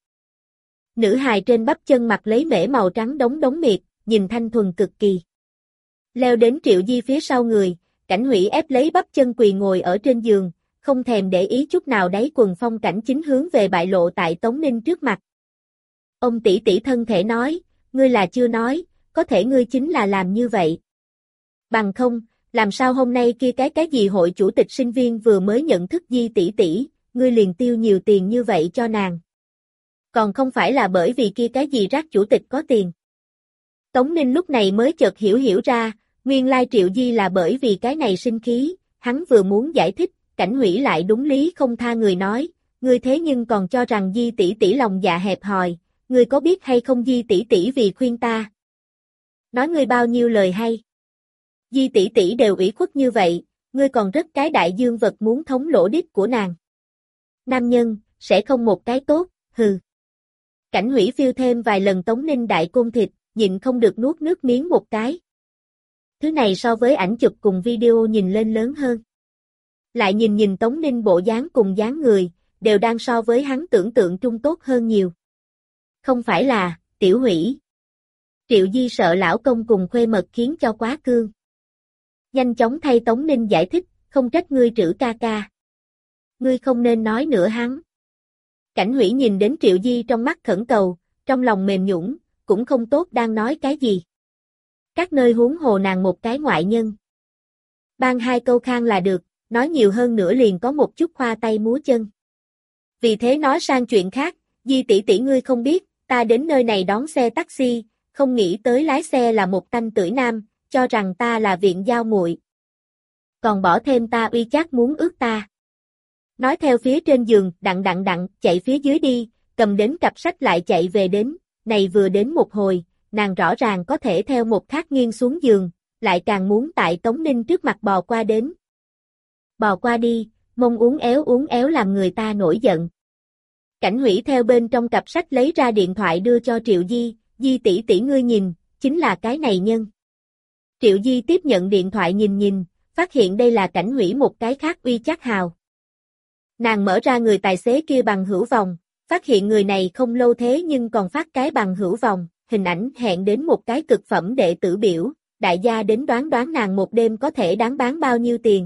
Nữ hài trên bắp chân mặc lấy mễ màu trắng đống đống miệt, nhìn thanh thuần cực kỳ. Leo đến Triệu Di phía sau người, Cảnh Hủy ép lấy bắp chân quỳ ngồi ở trên giường, không thèm để ý chút nào đáy quần phong cảnh chính hướng về bại lộ tại Tống Ninh trước mặt. Ông tỷ tỷ thân thể nói, ngươi là chưa nói, có thể ngươi chính là làm như vậy. Bằng không, làm sao hôm nay kia cái gì hội chủ tịch sinh viên vừa mới nhận thức Di tỷ tỷ, ngươi liền tiêu nhiều tiền như vậy cho nàng. Còn không phải là bởi vì kia cái gì rác chủ tịch có tiền. Tống Ninh lúc này mới chợt hiểu ra, nguyên lai Triệu Di là bởi vì cái này sinh khí, hắn vừa muốn giải thích, Cảnh Hủy lại đúng lý không tha người nói, ngươi thế nhưng còn cho rằng Di tỷ tỷ lòng dạ hẹp hòi, ngươi có biết hay không Di tỷ tỷ vì khuyên ta. Nói ngươi bao nhiêu lời hay. Di tỷ tỷ đều ủy khuất như vậy, ngươi còn rất cái đại dương vật muốn thống lỗ đít của nàng. Nam nhân, sẽ không một cái tốt, hừ. Cảnh Hủy phiêu thêm vài lần Tống Ninh đại côn thịt, nhịn không được nuốt nước miếng một cái. Thứ này so với ảnh chụp cùng video nhìn lên lớn hơn. Lại nhìn Tống Ninh bộ dáng cùng dáng người, đều đang so với hắn tưởng tượng trung tốt hơn nhiều. Không phải là, Tiểu Hủy. Triệu Di sợ lão công cùng khuê mật khiến cho quá cương. Nhanh chóng thay Tống Ninh giải thích, không trách ngươi Trử ca ca. Ngươi không nên nói nữa hắn. Cảnh Hủy nhìn đến Triệu Di trong mắt khẩn cầu, trong lòng mềm nhũn, cũng không tốt đang nói cái gì. Các nơi huống hồ nàng một cái ngoại nhân. Ban hai câu khang là được, nói nhiều hơn nữa liền có một chút khoa tay múa chân. Vì thế nói sang chuyện khác, Di tỷ tỷ ngươi không biết, ta đến nơi này đón xe taxi, không nghĩ tới lái xe là một tanh tưởi nam, cho rằng ta là viện giao muội. Còn bỏ thêm ta uy chắc muốn ước ta. Nói theo phía trên giường, đặng, chạy phía dưới đi, cầm đến cặp sách lại chạy về đến, này vừa đến một hồi, nàng rõ ràng có thể theo một khác nghiêng xuống giường, lại càng muốn tại Tống Ninh trước mặt bò qua đến. Bò qua đi, mông uốn éo làm người ta nổi giận. Cảnh Hủy theo bên trong cặp sách lấy ra điện thoại đưa cho Triệu Di, Di tỷ tỷ ngươi nhìn, chính là cái này nhân. Triệu Di tiếp nhận điện thoại nhìn, phát hiện đây là Cảnh Hủy một cái khác uy chắc hào. Nàng mở ra người tài xế kia bằng hữu vòng, phát hiện người này không lâu thế nhưng còn phát cái bằng hữu vòng, hình ảnh hẹn đến một cái cực phẩm đệ tử biểu, đại gia đến đoán nàng một đêm có thể đáng bán bao nhiêu tiền.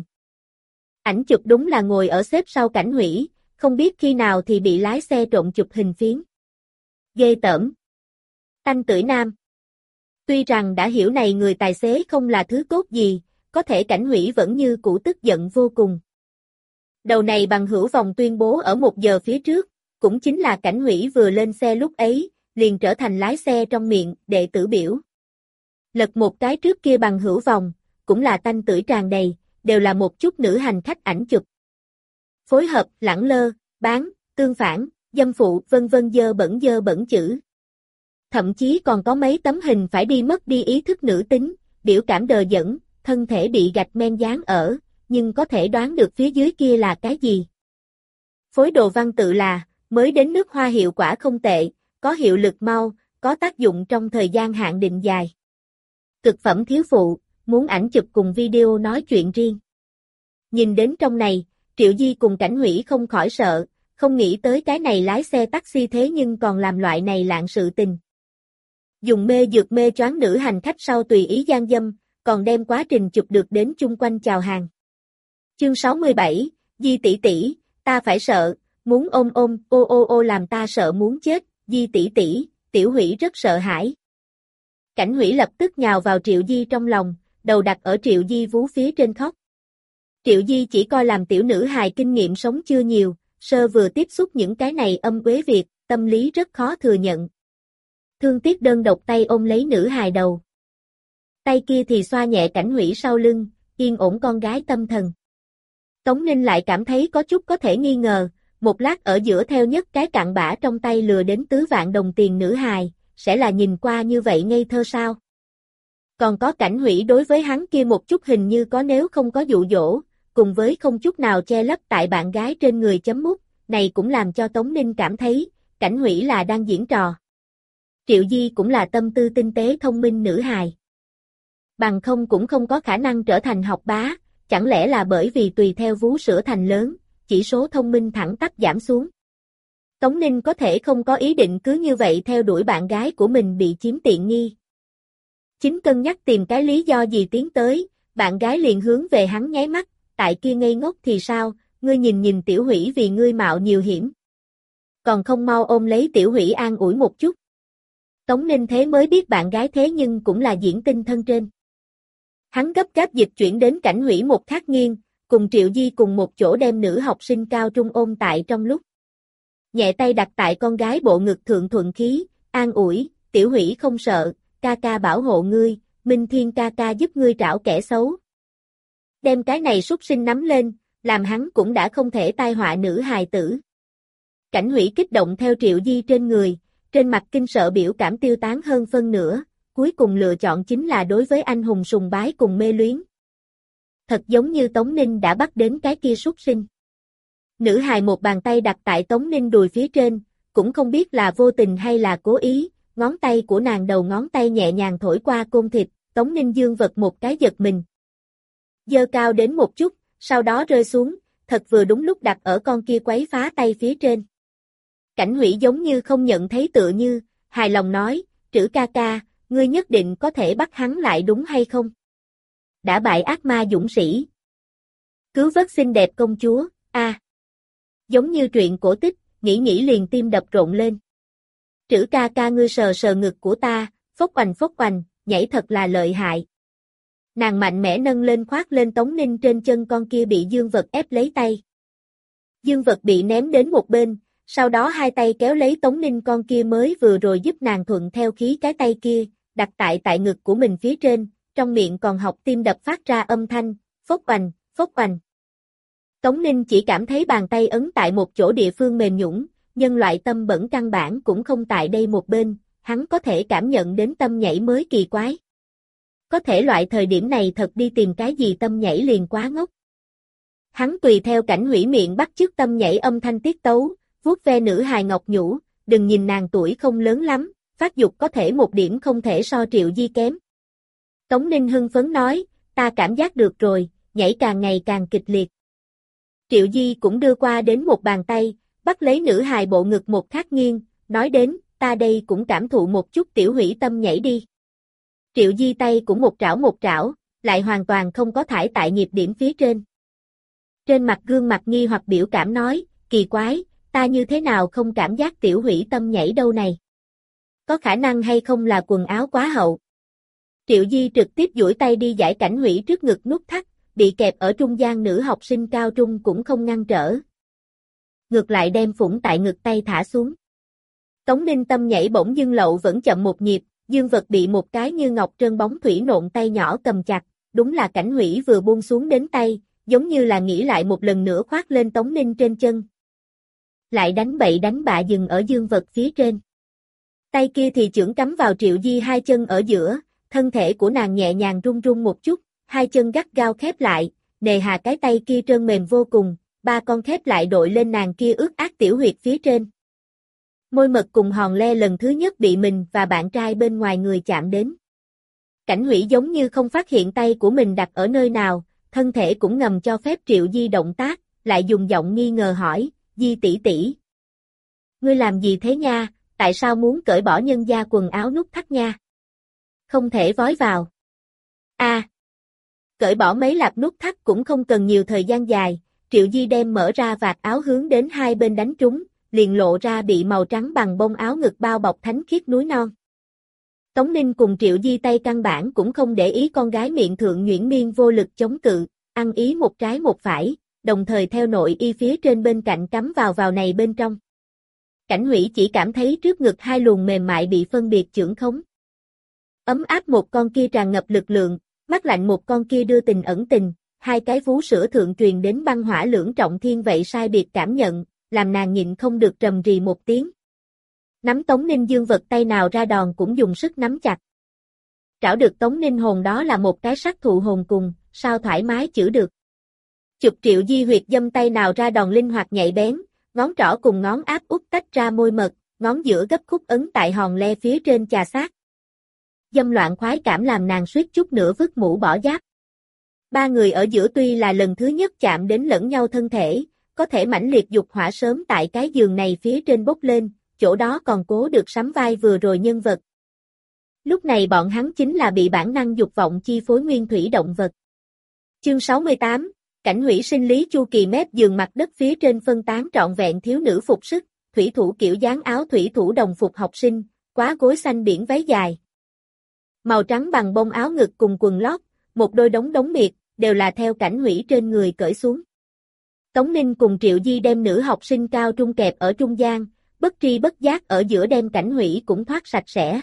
Ảnh chụp đúng là ngồi ở xếp sau Cảnh Hủy, không biết khi nào thì bị lái xe trộn chụp hình phiến. Ghê tởm. Tanh tưởi nam. Tuy rằng đã hiểu này người tài xế không là thứ tốt gì, có thể Cảnh Hủy vẫn như cũ tức giận vô cùng. Đầu này bằng hữu vòng tuyên bố ở 1 giờ phía trước, cũng chính là Cảnh Hủy vừa lên xe lúc ấy, liền trở thành lái xe trong miệng, đệ tử biểu. Lật một cái trước kia bằng hữu vòng, cũng là tanh tưởi tràn đầy, đều là một chút nữ hành khách ảnh chụp. Phối hợp, lẳng lơ, bán, tương phản, dâm phụ, vân vân dơ bẩn chữ. Thậm chí còn có mấy tấm hình phải đi mất đi ý thức nữ tính, biểu cảm đờ đẫn, thân thể bị gạch men dán ở, nhưng có thể đoán được phía dưới kia là cái gì. Phối đồ văn tự là, mới đến nước hoa hiệu quả không tệ, có hiệu lực mau, có tác dụng trong thời gian hạn định dài. Cực phẩm thiếu phụ, muốn ảnh chụp cùng video nói chuyện riêng. Nhìn đến trong này, Triệu Di cùng Cảnh Hủy không khỏi sợ, không nghĩ tới cái này lái xe taxi thế nhưng còn làm loại này lạng sự tình. Dùng mê dược mê choáng nữ hành khách sau tùy ý gian dâm, còn đem quá trình chụp được đến chung quanh chào hàng. Chương 67, Di tỷ tỷ, ta phải sợ, muốn ôm ô làm ta sợ muốn chết, Di tỷ tỷ, Tiểu Hủy rất sợ hãi. Cảnh Hủy lập tức nhào vào Triệu Di trong lòng, đầu đặt ở Triệu Di vú phía trên khóc. Triệu Di chỉ coi làm tiểu nữ hài kinh nghiệm sống chưa nhiều, sơ vừa tiếp xúc những cái này âm uế việc, tâm lý rất khó thừa nhận. Thương tiếc đơn độc tay ôm lấy nữ hài đầu. Tay kia thì xoa nhẹ Cảnh Hủy sau lưng, yên ổn con gái tâm thần. Tống Ninh lại cảm thấy có chút có thể nghi ngờ, một lát ở giữa theo nhất cái cặn bã trong tay lừa đến 4 vạn đồng tiền nữ hài, sẽ là nhìn qua như vậy ngây thơ sao? Còn có Cảnh Hủy đối với hắn kia một chút hình như có nếu không có dụ dỗ, cùng với không chút nào che lấp tại bạn gái trên người chấm mút, này cũng làm cho Tống Ninh cảm thấy, Cảnh Hủy là đang diễn trò. Triệu Di cũng là tâm tư tinh tế thông minh nữ hài. Bằng không cũng không có khả năng trở thành học bá, chẳng lẽ là bởi vì tùy theo vú sữa thành lớn, chỉ số thông minh thẳng tắp giảm xuống. Tống Ninh có thể không có ý định cứ như vậy theo đuổi bạn gái của mình bị chiếm tiện nghi. Chính cân nhắc tìm cái lý do gì tiến tới, bạn gái liền hướng về hắn nháy mắt, tại kia ngây ngốc thì sao, ngươi nhìn nhìn Tiểu Hủy vì ngươi mạo nhiều hiểm. Còn không mau ôm lấy Tiểu Hủy an ủi một chút. Tống Ninh thế mới biết bạn gái thế nhưng cũng là diễn tinh thân trên. Hắn gấp gáp dịch chuyển đến Cảnh Hủy một khắc nghiêng, cùng Triệu Di cùng một chỗ đem nữ học sinh cao trung ôm tại trong lúc. Nhẹ tay đặt tại con gái bộ ngực thượng thuận khí, an ủi, Tiểu Hủy không sợ, ca ca bảo hộ ngươi, Minh Thiên ca ca giúp ngươi trảo kẻ xấu. Đem cái này súc sinh nắm lên, làm hắn cũng đã không thể tai họa nữ hài tử. Cảnh Hủy kích động theo Triệu Di trên người, trên mặt kinh sợ biểu cảm tiêu tán hơn phân nửa, cuối cùng lựa chọn chính là đối với anh hùng sùng bái cùng mê luyến. Thật giống như Tống Ninh đã bắt đến cái kia súc sinh. Nữ hài một bàn tay đặt tại Tống Ninh đùi phía trên, cũng không biết là vô tình hay là cố ý, ngón tay của nàng đầu ngón tay nhẹ nhàng thổi qua côn thịt, Tống Ninh dương vật một cái giật mình. Dơ cao đến một chút, sau đó rơi xuống, thật vừa đúng lúc đặt ở con kia quấy phá tay phía trên. Cảnh Hủy giống như không nhận thấy tựa như, hài lòng nói, Trữ ca ca, ngươi nhất định có thể bắt hắn lại đúng hay không? Đã bại ác ma dũng sĩ. Cứu vớt xinh đẹp công chúa, giống như truyện cổ tích, nghĩ liền tim đập rộn lên. Trữ ca ca ngươi sờ sờ ngực của ta, phốc oành, nhảy thật là lợi hại. Nàng mạnh mẽ nâng lên khoác lên Tống Ninh trên chân con kia bị dương vật ép lấy tay. Dương vật bị ném đến một bên, sau đó hai tay kéo lấy Tống Ninh con kia mới vừa rồi giúp nàng thuận theo khí cái tay kia, đặt tại ngực của mình phía trên, trong miệng còn học tim đập phát ra âm thanh, phốc oành. Tống Ninh chỉ cảm thấy bàn tay ấn tại một chỗ địa phương mềm nhũn, nhân loại tâm bẩn căn bản cũng không tại đây một bên, hắn có thể cảm nhận đến tâm nhảy mới kỳ quái. Có thể loại thời điểm này thật đi tìm cái gì tâm nhảy liền quá ngốc. Hắn tùy theo Cảnh Hủy miệng bắt chước tâm nhảy âm thanh tiết tấu, vuốt ve nữ hài ngọc nhũ, đừng nhìn nàng tuổi không lớn lắm, phát dục có thể một điểm không thể so Triệu Di kém. Tống Ninh hưng phấn nói, ta cảm giác được rồi, nhảy càng ngày càng kịch liệt. Triệu Di cũng đưa qua đến một bàn tay, bắt lấy nữ hài bộ ngực một khắc nghiêng, nói đến, ta đây cũng cảm thụ một chút Tiểu Hủy tâm nhảy đi. Triệu Di tay cũng một trảo, lại hoàn toàn không có thải tại nhịp điểm phía trên. Trên mặt gương mặt nghi hoặc biểu cảm nói, kỳ quái, ta như thế nào không cảm giác Tiểu Hủy tâm nhảy đâu này? Có khả năng hay không là quần áo quá hậu? Triệu Di trực tiếp duỗi tay đi giải Cảnh Hủy trước ngực nút thắt, bị kẹp ở trung gian nữ học sinh cao trung cũng không ngăn trở. Ngược lại đem phủng tại ngực tay thả xuống. Tống Ninh tâm nhảy bỗng dưng lậu vẫn chậm một nhịp, dương vật bị một cái như ngọc trơn bóng thủy nộn tay nhỏ cầm chặt, đúng là Cảnh Hủy vừa buông xuống đến tay, giống như là nghĩ lại một lần nữa khoác lên Tống Ninh trên chân. Lại đánh bậy đánh bạ dừng ở dương vật phía trên. Tay kia thì chưởng cắm vào Triệu Di hai chân ở giữa, thân thể của nàng nhẹ nhàng run run một chút, hai chân gắt gao khép lại, nề hà cái tay kia trơn mềm vô cùng, ba con khép lại đội lên nàng kia ướt át tiểu huyệt phía trên. Môi mật cùng hòn le lần thứ nhất bị mình và bạn trai bên ngoài người chạm đến. Cảnh Hủy giống như không phát hiện tay của mình đặt ở nơi nào, thân thể cũng ngầm cho phép Triệu Di động tác, lại dùng giọng nghi ngờ hỏi, Di tỷ tỷ. Ngươi làm gì thế nha, tại sao muốn cởi bỏ nhân gia quần áo nút thắt nha? Không thể vói vào. Cởi bỏ mấy lạp nút thắt cũng không cần nhiều thời gian dài, Triệu Di đem mở ra vạt áo hướng đến hai bên đánh trúng, liền lộ ra bị màu trắng bằng bông áo ngực bao bọc thánh khiết núi non. Tống Ninh cùng Triệu Di tay căn bản cũng không để ý con gái miệng thượng nhuyễn miên vô lực chống cự, ăn ý một trái một phải, đồng thời theo nội y phía trên bên cạnh cắm vào này bên trong. Cảnh Hủy chỉ cảm thấy trước ngực hai luồng mềm mại bị phân biệt chưởng khống. Ấm áp một con kia tràn ngập lực lượng, mát lạnh một con kia đưa tình ẩn tình, hai cái vú sữa thượng truyền đến băng hỏa lưỡng trọng thiên vậy sai biệt cảm nhận, làm nàng nhịn không được trầm rì một tiếng. Nắm Tống Ninh Dương vật tay nào ra đòn cũng dùng sức nắm chặt. Trảo được Tống Ninh hồn đó là một cái sắc thụ hồn cùng, sao thoải mái chữa được. Chụp Triệu Di huyệt dâm tay nào ra đòn linh hoạt nhạy bén, ngón trỏ cùng ngón áp út tách ra môi mật, ngón giữa gấp khúc ấn tại hòn le phía trên chà sát. Dâm loạn khoái cảm làm nàng suýt chút nữa vứt mũ bỏ giáp. Ba người ở giữa tuy là lần thứ nhất chạm đến lẫn nhau thân thể, có thể mãnh liệt dục hỏa sớm tại cái giường này phía trên bốc lên, chỗ đó còn cố được sắm vai vừa rồi nhân vật. Lúc này bọn hắn chính là bị bản năng dục vọng chi phối nguyên thủy động vật. Chương 68, Cảnh Hủy sinh lý chu kỳ mép giường mặt đất phía trên phân tán trọn vẹn thiếu nữ phục sức, thủy thủ kiểu dáng áo thủy thủ đồng phục học sinh, quá gối xanh biển váy dài. Màu trắng bằng bông áo ngực cùng quần lót, một đôi đống miệt, đều là theo Cảnh Hủy trên người cởi xuống. Tống Ninh cùng Triệu Di đem nữ học sinh cao trung kẹp ở trung gian, bất tri bất giác ở giữa đem Cảnh Hủy cũng thoát sạch sẽ.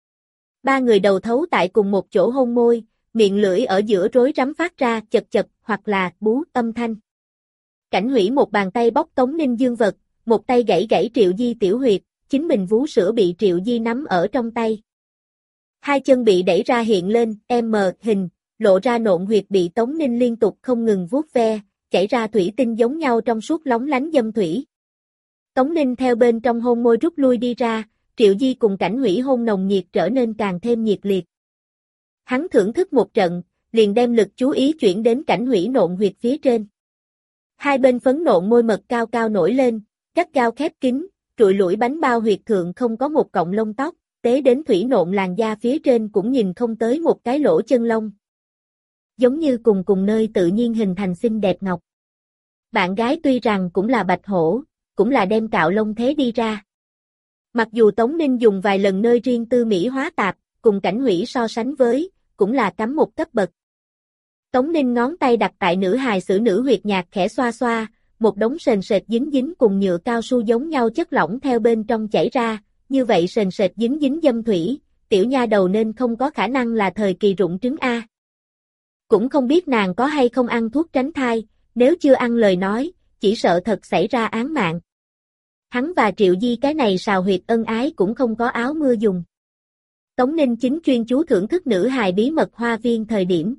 Ba người đầu thấu tại cùng một chỗ hôn môi, miệng lưỡi ở giữa rối rắm phát ra chật hoặc là bú âm thanh. Cảnh Hủy một bàn tay bóc Tống Ninh dương vật, một tay gãy Triệu Di tiểu huyệt, chính mình vú sữa bị Triệu Di nắm ở trong tay. Hai chân bị đẩy ra hiện lên, M hình, lộ ra nộn huyệt bị Tống Ninh liên tục không ngừng vuốt ve, chảy ra thủy tinh giống nhau trong suốt lóng lánh dâm thủy. Tống Ninh theo bên trong hôn môi rút lui đi ra, Triệu Di cùng Cảnh Hủy hôn nồng nhiệt trở nên càng thêm nhiệt liệt. Hắn thưởng thức một trận, liền đem lực chú ý chuyển đến Cảnh Hủy nộn huyệt phía trên. Hai bên phấn nộn môi mật cao cao nổi lên, gắt gao khép kín, trụi lủi bánh bao huyệt thượng không có một cọng lông tóc, tế đến thủy nộn làn da phía trên cũng nhìn không tới một cái lỗ chân lông. Giống như cùng nơi tự nhiên hình thành xinh đẹp ngọc. Bạn gái tuy rằng cũng là bạch hổ, cũng là đem cạo lông thế đi ra. Mặc dù Tống Ninh dùng vài lần nơi riêng tư mỹ hóa tạp, cùng Cảnh Hủy so sánh với, cũng là cắm một cấp bậc. Tống Ninh ngón tay đặt tại nữ hài xử nữ huyệt nhạc khẽ xoa xoa, một đống sền sệt dính cùng nhựa cao su giống nhau chất lỏng theo bên trong chảy ra, như vậy sền sệt dính dâm thủy, tiểu nha đầu nên không có khả năng là thời kỳ rụng trứng A. Cũng không biết nàng có hay không ăn thuốc tránh thai, nếu chưa ăn lời nói, chỉ sợ thật xảy ra án mạng. Hắn và Triệu Di cái này sào huyệt ân ái cũng không có áo mưa dùng. Tống Ninh chính chuyên chú thưởng thức nữ hài bí mật hoa viên thời điểm.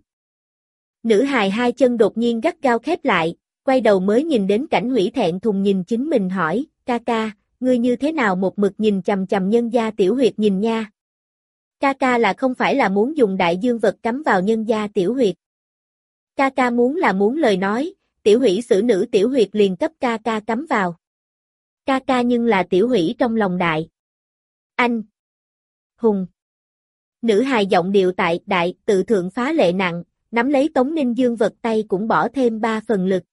Nữ hài hai chân đột nhiên gắt gao khép lại, quay đầu mới nhìn đến Cảnh Hủy thẹn thùng nhìn chính mình hỏi, ca, ngươi như thế nào một mực nhìn chằm chằm nhân gia tiểu huyệt nhìn nha. Ca là không phải là muốn dùng đại dương vật cắm vào nhân gia tiểu huyệt. Ca muốn lời nói, tiểu Hủy xử nữ tiểu huyệt liền cấp ca cắm vào. Ca nhưng là tiểu Hủy trong lòng đại. Anh. Hùng. Nữ hài giọng điệu tại đại tự thượng phá lệ nặng, nắm lấy Tống Ninh dương vật tay cũng bỏ thêm 3 phần lực.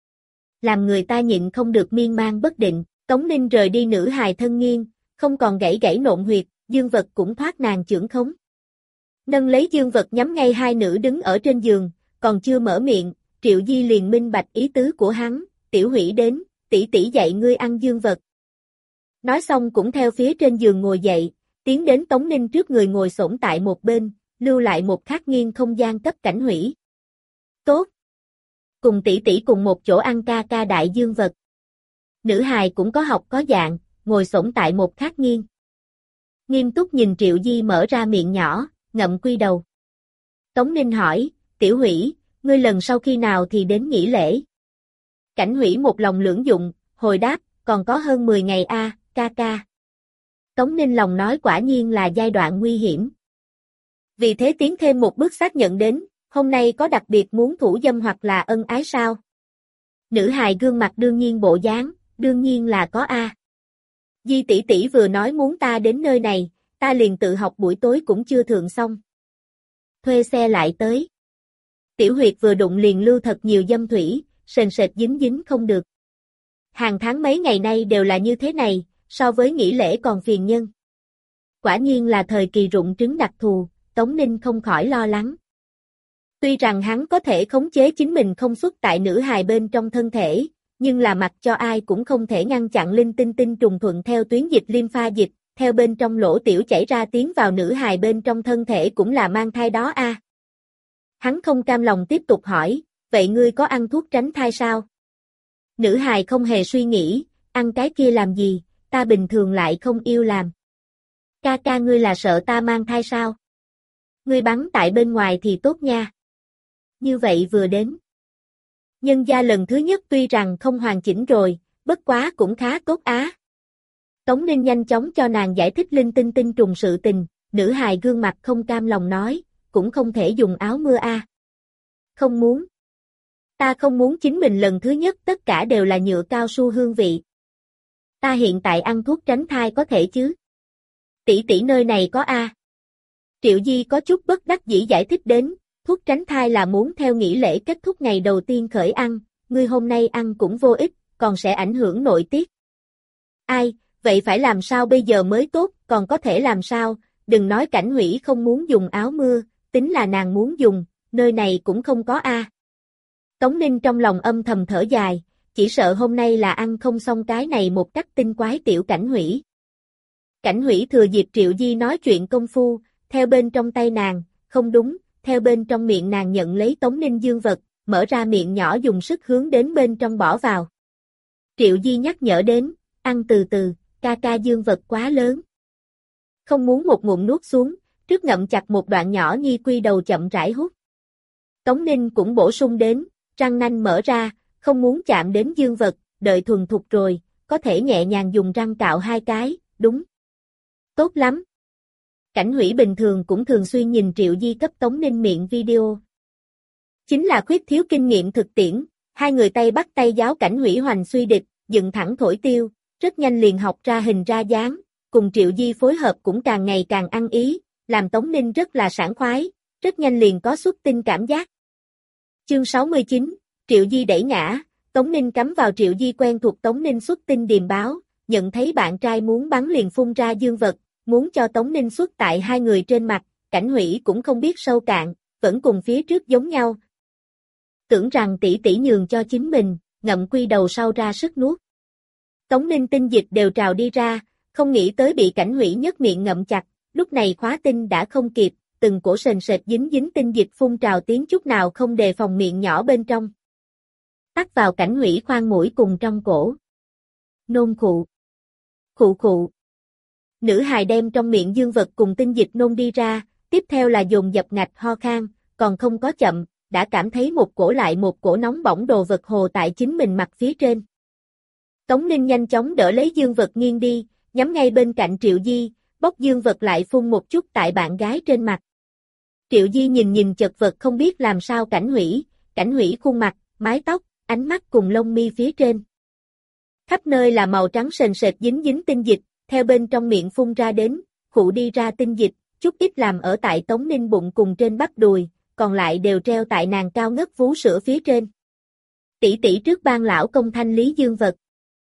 Làm người ta nhịn không được miên man bất định, Tống Ninh rời đi nữ hài thân nghiêng, không còn gãy nộn huyệt, dương vật cũng thoát nàng chưởng khống. Nâng lấy dương vật nhắm ngay hai nữ đứng ở trên giường, còn chưa mở miệng, Triệu Di liền minh bạch ý tứ của hắn, tiểu Hủy đến, tỷ tỷ dạy ngươi ăn dương vật. Nói xong cũng theo phía trên giường ngồi dậy, tiến đến Tống Ninh trước người ngồi xổm tại một bên, lưu lại một khắc nghiêng không gian cấp Cảnh Hủy. Tốt. Cùng tỷ tỷ cùng một chỗ ăn ca đại dương vật. Nữ hài cũng có học có dạng, ngồi xổm tại một khắc nghiêng. Nghiêm túc nhìn Triệu Di mở ra miệng nhỏ, ngậm quy đầu. Tống Ninh hỏi, tiểu Hủy, ngươi lần sau khi nào thì đến nghỉ lễ? Cảnh Hủy một lòng lưỡng dụng, hồi đáp, còn có hơn 10 ngày a, ca. Tống Ninh lòng nói quả nhiên là giai đoạn nguy hiểm. Vì thế tiến thêm một bước xác nhận đến, hôm nay có đặc biệt muốn thủ dâm hoặc là ân ái sao? Nữ hài gương mặt đương nhiên bộ dáng, đương nhiên là có a. Di tỷ tỷ vừa nói muốn ta đến nơi này, ta liền tự học buổi tối cũng chưa thượng xong. Thuê xe lại tới. Tiểu huyệt vừa đụng liền lưu thật nhiều dâm thủy, sền sệt dính không được. Hàng tháng mấy ngày nay đều là như thế này, so với nghỉ lễ còn phiền nhân. Quả nhiên là thời kỳ rụng trứng đặc thù, Tống Ninh không khỏi lo lắng. Tuy rằng hắn có thể khống chế chính mình không xuất tại nữ hài bên trong thân thể, nhưng là mặc cho ai cũng không thể ngăn chặn linh tinh tinh trùng thuận theo tuyến dịch lympha dịch, theo bên trong lỗ tiểu chảy ra tiến vào nữ hài bên trong thân thể cũng là mang thai đó a. Hắn không cam lòng tiếp tục hỏi, vậy ngươi có ăn thuốc tránh thai sao? Nữ hài không hề suy nghĩ, ăn cái kia làm gì, ta bình thường lại không yêu làm. Ca ca ngươi là sợ ta mang thai sao? Ngươi bắn tại bên ngoài thì tốt nha. Như vậy vừa đến. Nhân gia lần thứ nhất tuy rằng không hoàn chỉnh rồi, bất quá cũng khá tốt á. Tống Ninh nhanh chóng cho nàng giải thích linh tinh tinh trùng sự tình, nữ hài gương mặt không cam lòng nói, cũng không thể dùng áo mưa a. Không muốn. Ta không muốn chính mình lần thứ nhất tất cả đều là nhựa cao su hương vị. Ta hiện tại ăn thuốc tránh thai có thể chứ? Tỷ tỷ nơi này có a. Triệu Di có chút bất đắc dĩ giải thích đến, thuốc tránh thai là muốn theo nghỉ lễ kết thúc ngày đầu tiên khởi ăn, ngươi hôm nay ăn cũng vô ích, còn sẽ ảnh hưởng nội tiết. Ai, vậy phải làm sao bây giờ mới tốt, còn có thể làm sao, đừng nói Cảnh Hủy không muốn dùng áo mưa, tính là nàng muốn dùng, nơi này cũng không có a. Tống Ninh trong lòng âm thầm thở dài, chỉ sợ hôm nay là ăn không xong cái này một cách tinh quái tiểu Cảnh Hủy. Cảnh Hủy thừa dịp Triệu Di nói chuyện công phu, theo bên trong tay nàng, không đúng, theo bên trong miệng nàng nhận lấy Tống Ninh dương vật, mở ra miệng nhỏ dùng sức hướng đến bên trong bỏ vào. Triệu Di nhắc nhở đến, ăn từ từ, ca ca dương vật quá lớn. Không muốn một ngụm nuốt xuống, trước ngậm chặt một đoạn nhỏ nhi quy đầu chậm rãi hút. Tống Ninh cũng bổ sung đến, răng nanh mở ra, không muốn chạm đến dương vật, đợi thuần thục rồi, có thể nhẹ nhàng dùng răng cạo hai cái, đúng. Tốt lắm. Cảnh Hủy bình thường cũng thường xuyên nhìn Triệu Di cấp Tống Ninh miệng video. Chính là khuyết thiếu kinh nghiệm thực tiễn, hai người tay bắt tay giáo Cảnh Hủy hoành suy địch, dựng thẳng thổi tiêu, rất nhanh liền học ra hình ra dáng, cùng Triệu Di phối hợp cũng càng ngày càng ăn ý, làm Tống Ninh rất là sảng khoái, rất nhanh liền có xuất tinh cảm giác. Chương 69, Triệu Di đẩy ngã, Tống Ninh cắm vào Triệu Di quen thuộc Tống Ninh xuất tinh điềm báo, nhận thấy bạn trai muốn bắn liền phun ra dương vật, muốn cho Tống Ninh xuất tại hai người trên mặt, Cảnh Hủy cũng không biết sâu cạn, vẫn cùng phía trước giống nhau. Tưởng rằng tỷ tỷ nhường cho chính mình, ngậm quy đầu sau ra sức nuốt. Tống Ninh tinh dịch đều trào đi ra, không nghĩ tới bị Cảnh Hủy nhấc miệng ngậm chặt, lúc này khóa tinh đã không kịp, từng cổ sền sệt dính dính tinh dịch phun trào tiếng chút nào không đề phòng miệng nhỏ bên trong. Tắt vào Cảnh Hủy khoang mũi cùng trong cổ. Nôn khụ. Khụ khụ. Nữ hài đem trong miệng dương vật cùng tinh dịch nôn đi ra, tiếp theo là dồn dập ngạch ho khan, còn không có chậm, đã cảm thấy một cổ lại một cổ nóng bỏng đồ vật hồ tại chính mình mặt phía trên. Tống Ninh nhanh chóng đỡ lấy dương vật nghiêng đi, nhắm ngay bên cạnh Triệu Di, bóc dương vật lại phun một chút tại bạn gái trên mặt. Triệu Di nhìn nhìn chật vật không biết làm sao Cảnh Hủy khuôn mặt, mái tóc, ánh mắt cùng lông mi phía trên. Khắp nơi là màu trắng sền sệt dính dính tinh dịch, theo bên trong miệng phun ra đến, khụ đi ra tinh dịch, chút ít làm ở tại Tống Ninh bụng cùng trên bắp đùi, còn lại đều treo tại nàng cao ngất vú sữa phía trên. Tỷ tỷ trước ban lão công thanh lý dương vật.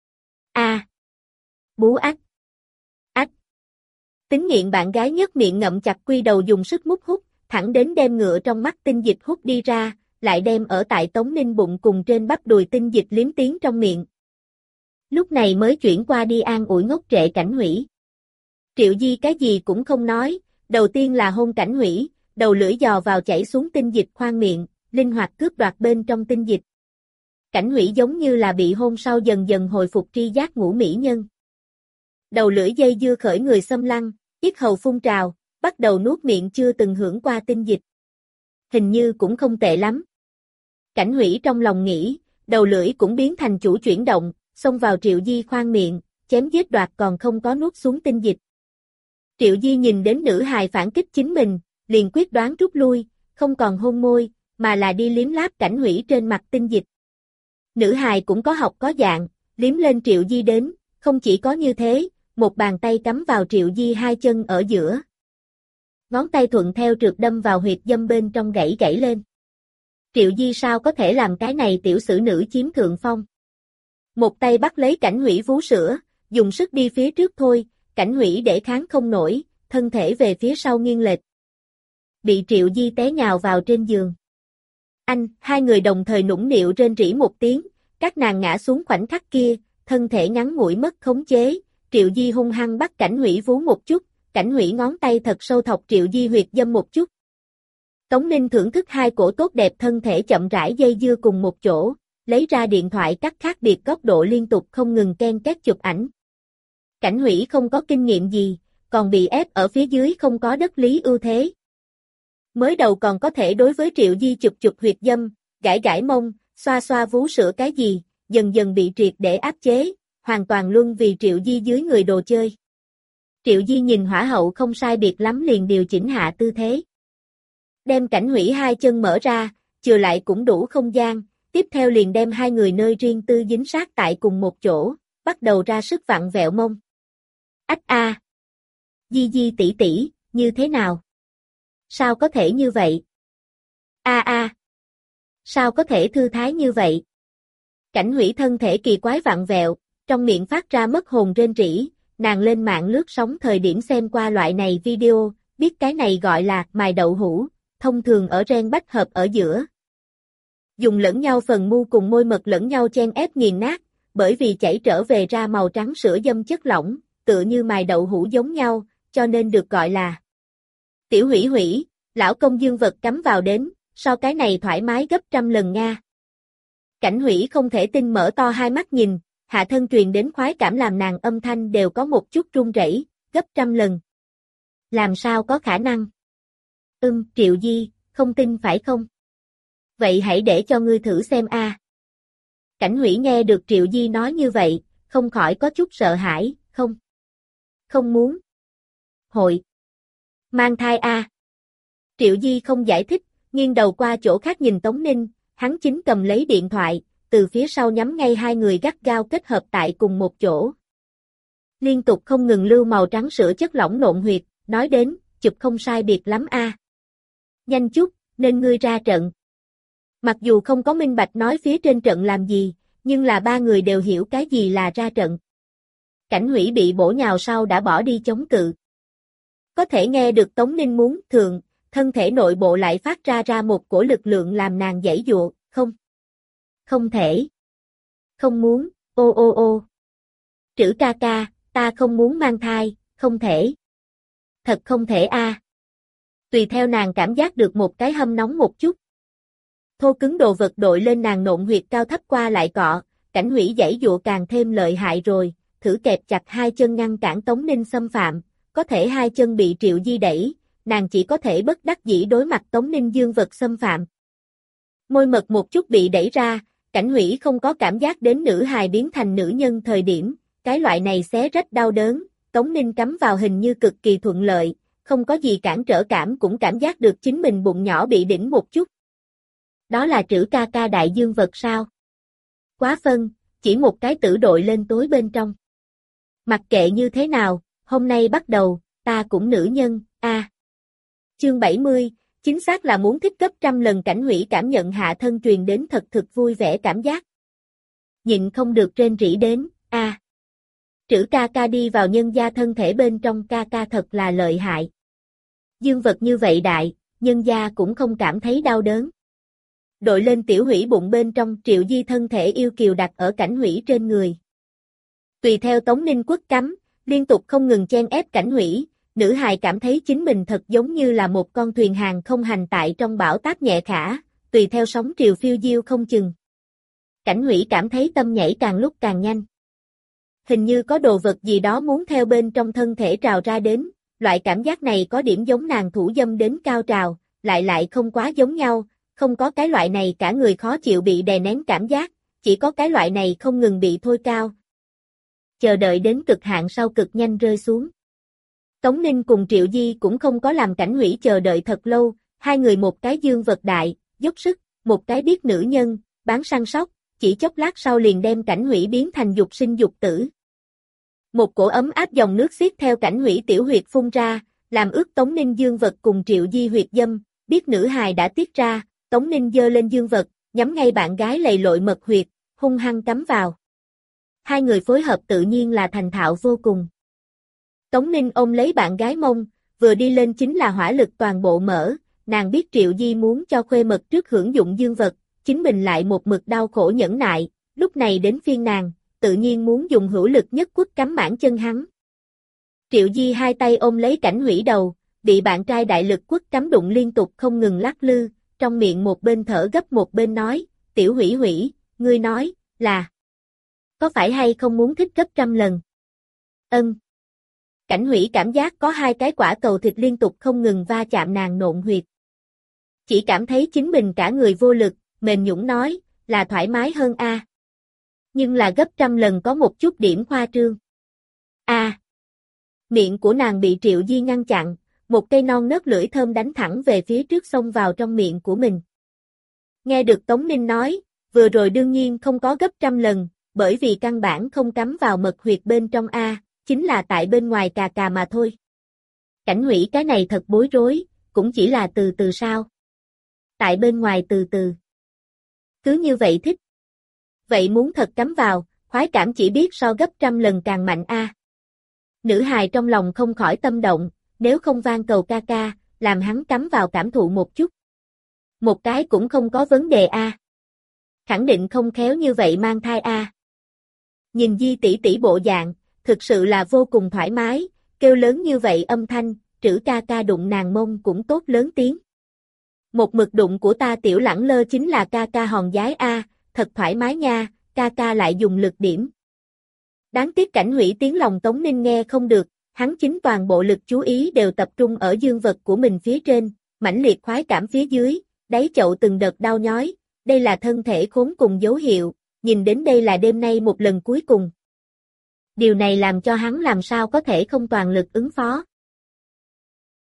A. Bú ách. Ách. Tính nghiện bạn gái nhấc miệng ngậm chặt quy đầu dùng sức mút hút, thẳng đến đem ngựa trong mắt tinh dịch hút đi ra, lại đem ở tại Tống Ninh bụng cùng trên bắp đùi tinh dịch liếm tiến trong miệng. Lúc này mới chuyển qua đi an ủi ngốc trệ Cảnh Hủy. Triệu Di cái gì cũng không nói, đầu tiên là hôn Cảnh Hủy, đầu lưỡi dò vào chảy xuống tinh dịch khoang miệng, linh hoạt cướp đoạt bên trong tinh dịch. Cảnh Hủy giống như là bị hôn sau dần dần hồi phục tri giác ngũ mỹ nhân. Đầu lưỡi dây dưa khởi người xâm lăng, yết hầu phun trào, bắt đầu nuốt miệng chưa từng hưởng qua tinh dịch. Hình như cũng không tệ lắm. Cảnh Hủy trong lòng nghĩ, đầu lưỡi cũng biến thành chủ chuyển động, xông vào Triệu Di khoang miệng, chém giết đoạt còn không có nuốt xuống tinh dịch. Triệu Di nhìn đến nữ hài phản kích chính mình, liền quyết đoán rút lui, không còn hôn môi, mà là đi liếm láp Cảnh Hủy trên mặt tinh dịch. Nữ hài cũng có học có dạng, liếm lên Triệu Di đến, không chỉ có như thế, một bàn tay cắm vào Triệu Di hai chân ở giữa. Ngón tay thuận theo trượt đâm vào huyệt dâm bên trong gãy lên. Triệu Di sao có thể làm cái này tiểu sử nữ chiếm thượng phong. Một tay bắt lấy Cảnh Hủy vú sữa, dùng sức đi phía trước thôi, Cảnh Hủy để kháng không nổi, thân thể về phía sau nghiêng lệch. Bị Triệu Di té nhào vào trên giường. Anh, hai người đồng thời nũng nịu rên rỉ một tiếng, các nàng ngã xuống khoảnh khắc kia, thân thể ngắn ngủi mất khống chế, Triệu Di hung hăng bắt Cảnh Hủy vú một chút, Cảnh Hủy ngón tay thật sâu thọc Triệu Di huyệt dâm một chút. Tống Ninh thưởng thức hai cổ tốt đẹp thân thể chậm rãi dây dưa cùng một chỗ, lấy ra điện thoại cắt khác biệt góc độ liên tục không ngừng ken két chụp ảnh. Cảnh Hủy không có kinh nghiệm gì, còn bị ép ở phía dưới không có đất lý ưu thế. Mới đầu còn có thể đối với Triệu Di chụp chụp huyệt dâm, gãi gãi mông, xoa xoa vú sữa cái gì, dần dần bị triệt để áp chế, hoàn toàn luân vì Triệu Di dưới người đồ chơi. Triệu Di nhìn hỏa hậu không sai biệt lắm liền điều chỉnh hạ tư thế. Đem Cảnh Hủy hai chân mở ra, chừa lại cũng đủ không gian, tiếp theo liền đem hai người nơi riêng tư dính sát tại cùng một chỗ, bắt đầu ra sức vặn vẹo mông. Ách a, Di Di tỷ tỷ, như thế nào? Sao có thể như vậy? Sao có thể thư thái như vậy? Cảnh Hủy thân thể kỳ quái vặn vẹo, trong miệng phát ra mất hồn rên rỉ, nàng lên mạng lướt sóng thời điểm xem qua loại này video, biết cái này gọi là mài đậu hũ, thông thường ở ren bách hợp ở giữa. Dùng lẫn nhau phần mu cùng môi mật lẫn nhau chen ép nghiền nát, bởi vì chảy trở về ra màu trắng sữa dâm chất lỏng, tựa như mài đậu hũ giống nhau, cho nên được gọi là Tiểu Hủy Hủy, lão công dương vật cắm vào đến, so cái này thoải mái gấp trăm lần Nga. Cảnh Hủy không thể tin mở to hai mắt nhìn, hạ thân truyền đến khoái cảm làm nàng âm thanh đều có một chút run rẩy, gấp trăm lần. Làm sao có khả năng? Triệu Di, không tin phải không? Vậy hãy để cho ngươi thử xem a. Cảnh Hủy nghe được Triệu Di nói như vậy, không khỏi có chút sợ hãi, không muốn. Hội. Mang thai a. Triệu Di không giải thích, nghiêng đầu qua chỗ khác nhìn Tống Ninh, hắn chính cầm lấy điện thoại, từ phía sau nhắm ngay hai người gắt gao kết hợp tại cùng một chỗ. Liên tục không ngừng lưu màu trắng sữa chất lỏng nộn huyệt, nói đến, chụp không sai biệt lắm a. Nhanh chút, nên ngươi ra trận. Mặc dù không có minh bạch nói phía trên trận làm gì, nhưng là ba người đều hiểu cái gì là ra trận. Cảnh Hủy bị bổ nhào sau đã bỏ đi chống cự. Có thể nghe được Tống Ninh muốn thường, thân thể nội bộ lại phát ra một cổ lực lượng làm nàng giãy giụa, không thể. Không muốn, ô. Trữ ca ca, ta không muốn mang thai, không thể. Thật không thể a. Tùy theo nàng cảm giác được một cái hâm nóng một chút. Thô cứng đồ vật đội lên nàng nộn huyệt cao thấp qua lại cọ, Cảnh Hủy giãy giụa càng thêm lợi hại rồi, thử kẹp chặt hai chân ngăn cản Tống Ninh xâm phạm, có thể hai chân bị Triệu Di đẩy, nàng chỉ có thể bất đắc dĩ đối mặt Tống Ninh dương vật xâm phạm. Môi mật một chút bị đẩy ra, Cảnh Hủy không có cảm giác đến nữ hài biến thành nữ nhân thời điểm, cái loại này xé rách đau đớn, Tống Ninh cắm vào hình như cực kỳ thuận lợi, không có gì cản trở cảm cũng cảm giác được chính mình bụng nhỏ bị đỉnh một chút. Đó là Trữ ca ca đại dương vật sao? Quá phân, chỉ một cái tử đội lên tối bên trong. Mặc kệ như thế nào, hôm nay bắt đầu, ta cũng nữ nhân, a. Chương 70, chính xác là muốn thích gấp trăm lần. Cảnh Hủy cảm nhận hạ thân truyền đến thật thực vui vẻ cảm giác. Nhịn không được rên rỉ đến, a. Trữ ca ca đi vào nhân gia thân thể bên trong, ca ca thật là lợi hại. Dương vật như vậy đại, nhân gia cũng không cảm thấy đau đớn. Đội lên Tiểu Hủy bụng bên trong, Triệu Di thân thể yêu kiều đặt ở Cảnh Hủy trên người. Tùy theo Tống Ninh quất cắm, liên tục không ngừng chen ép Cảnh Hủy, nữ hài cảm thấy chính mình thật giống như là một con thuyền hàng không hành tại trong bão táp nhẹ khả, tùy theo sóng triều phiêu diêu không chừng. Cảnh Hủy cảm thấy tâm nhảy càng lúc càng nhanh. Hình như có đồ vật gì đó muốn theo bên trong thân thể trào ra đến, loại cảm giác này có điểm giống nàng thủ dâm đến cao trào, lại không quá giống nhau, không có cái loại này cả người khó chịu bị đè nén cảm giác, chỉ có cái loại này không ngừng bị thôi cao. Chờ đợi đến cực hạn sau cực nhanh rơi xuống. Tống Ninh cùng Triệu Di cũng không có làm Cảnh Hủy chờ đợi thật lâu, hai người một cái dương vật đại, dốc sức, một cái biết nữ nhân, bán săn sóc, chỉ chốc lát sau liền đem Cảnh Hủy biến thành dục sinh dục tử. Một cổ ấm áp dòng nước xiết theo Cảnh Hủy tiểu huyệt phun ra, làm ướt Tống Ninh dương vật cùng Triệu Di huyệt dâm, biết nữ hài đã tiết ra, Tống Ninh giơ lên dương vật, nhắm ngay bạn gái lầy lội mật huyệt, hung hăng cắm vào. Hai người phối hợp tự nhiên là thành thạo vô cùng. Tống Ninh ôm lấy bạn gái mông, vừa đi lên chính là hỏa lực toàn bộ mở, nàng biết Triệu Di muốn cho Khuê Mật trước hưởng dụng dương vật, chính mình lại một mực đau khổ nhẫn nại, lúc này đến phiên nàng, tự nhiên muốn dùng hữu lực nhất quất cắm mãn chân hắn. Triệu Di hai tay ôm lấy Cảnh Hủy đầu, bị bạn trai đại lực quất cắm đụng liên tục không ngừng lắc lư, trong miệng một bên thở gấp một bên nói, Tiểu Hủy Hủy, ngươi nói, là có phải hay không muốn thích gấp 100 lần? Ân. Cảnh Hủy cảm giác có hai cái quả cầu thịt liên tục không ngừng va chạm nàng nộn huyệt. Chỉ cảm thấy chính mình cả người vô lực, mềm nhũn nói, là thoải mái hơn a. Nhưng là gấp 100 lần có một chút điểm khoa trương. A. Miệng của nàng bị Triệu Di ngăn chặn, một cây non nớt lưỡi thơm đánh thẳng về phía trước xông vào trong miệng của mình. Nghe được Tống Ninh nói, vừa rồi đương nhiên không có gấp 100 lần, bởi vì căn bản không cắm vào mật huyệt bên trong a, chính là tại bên ngoài cà cà mà thôi. Cảnh Hủy cái này thật bối rối, cũng chỉ là từ từ sao? Tại bên ngoài từ từ. Cứ như vậy thích. Vậy muốn thật cắm vào, khoái cảm chỉ biết so gấp 100 lần càng mạnh a. Nữ hài trong lòng không khỏi tâm động, nếu không van cầu ca ca, làm hắn cắm vào cảm thụ một chút. Một cái cũng không có vấn đề a. Khẳng định không khéo như vậy mang thai a. Nhìn Di tỷ tỷ bộ dạng, thực sự là vô cùng thoải mái, kêu lớn như vậy âm thanh, Trữ ca ca đụng nàng mông cũng tốt lớn tiếng. Một mực đụng của ta tiểu lẳng lơ chính là ca ca hòn giái a, thật thoải mái nha, ca ca lại dùng lực điểm. Đáng tiếc Cảnh Hủy tiếng lòng Tống Ninh nghe không được, hắn chính toàn bộ lực chú ý đều tập trung ở dương vật của mình phía trên, mãnh liệt khoái cảm phía dưới, đáy chậu từng đợt đau nhói, đây là thân thể khốn cùng dấu hiệu, nhìn đến đây là đêm nay một lần cuối cùng. Điều này làm cho hắn làm sao có thể không toàn lực ứng phó.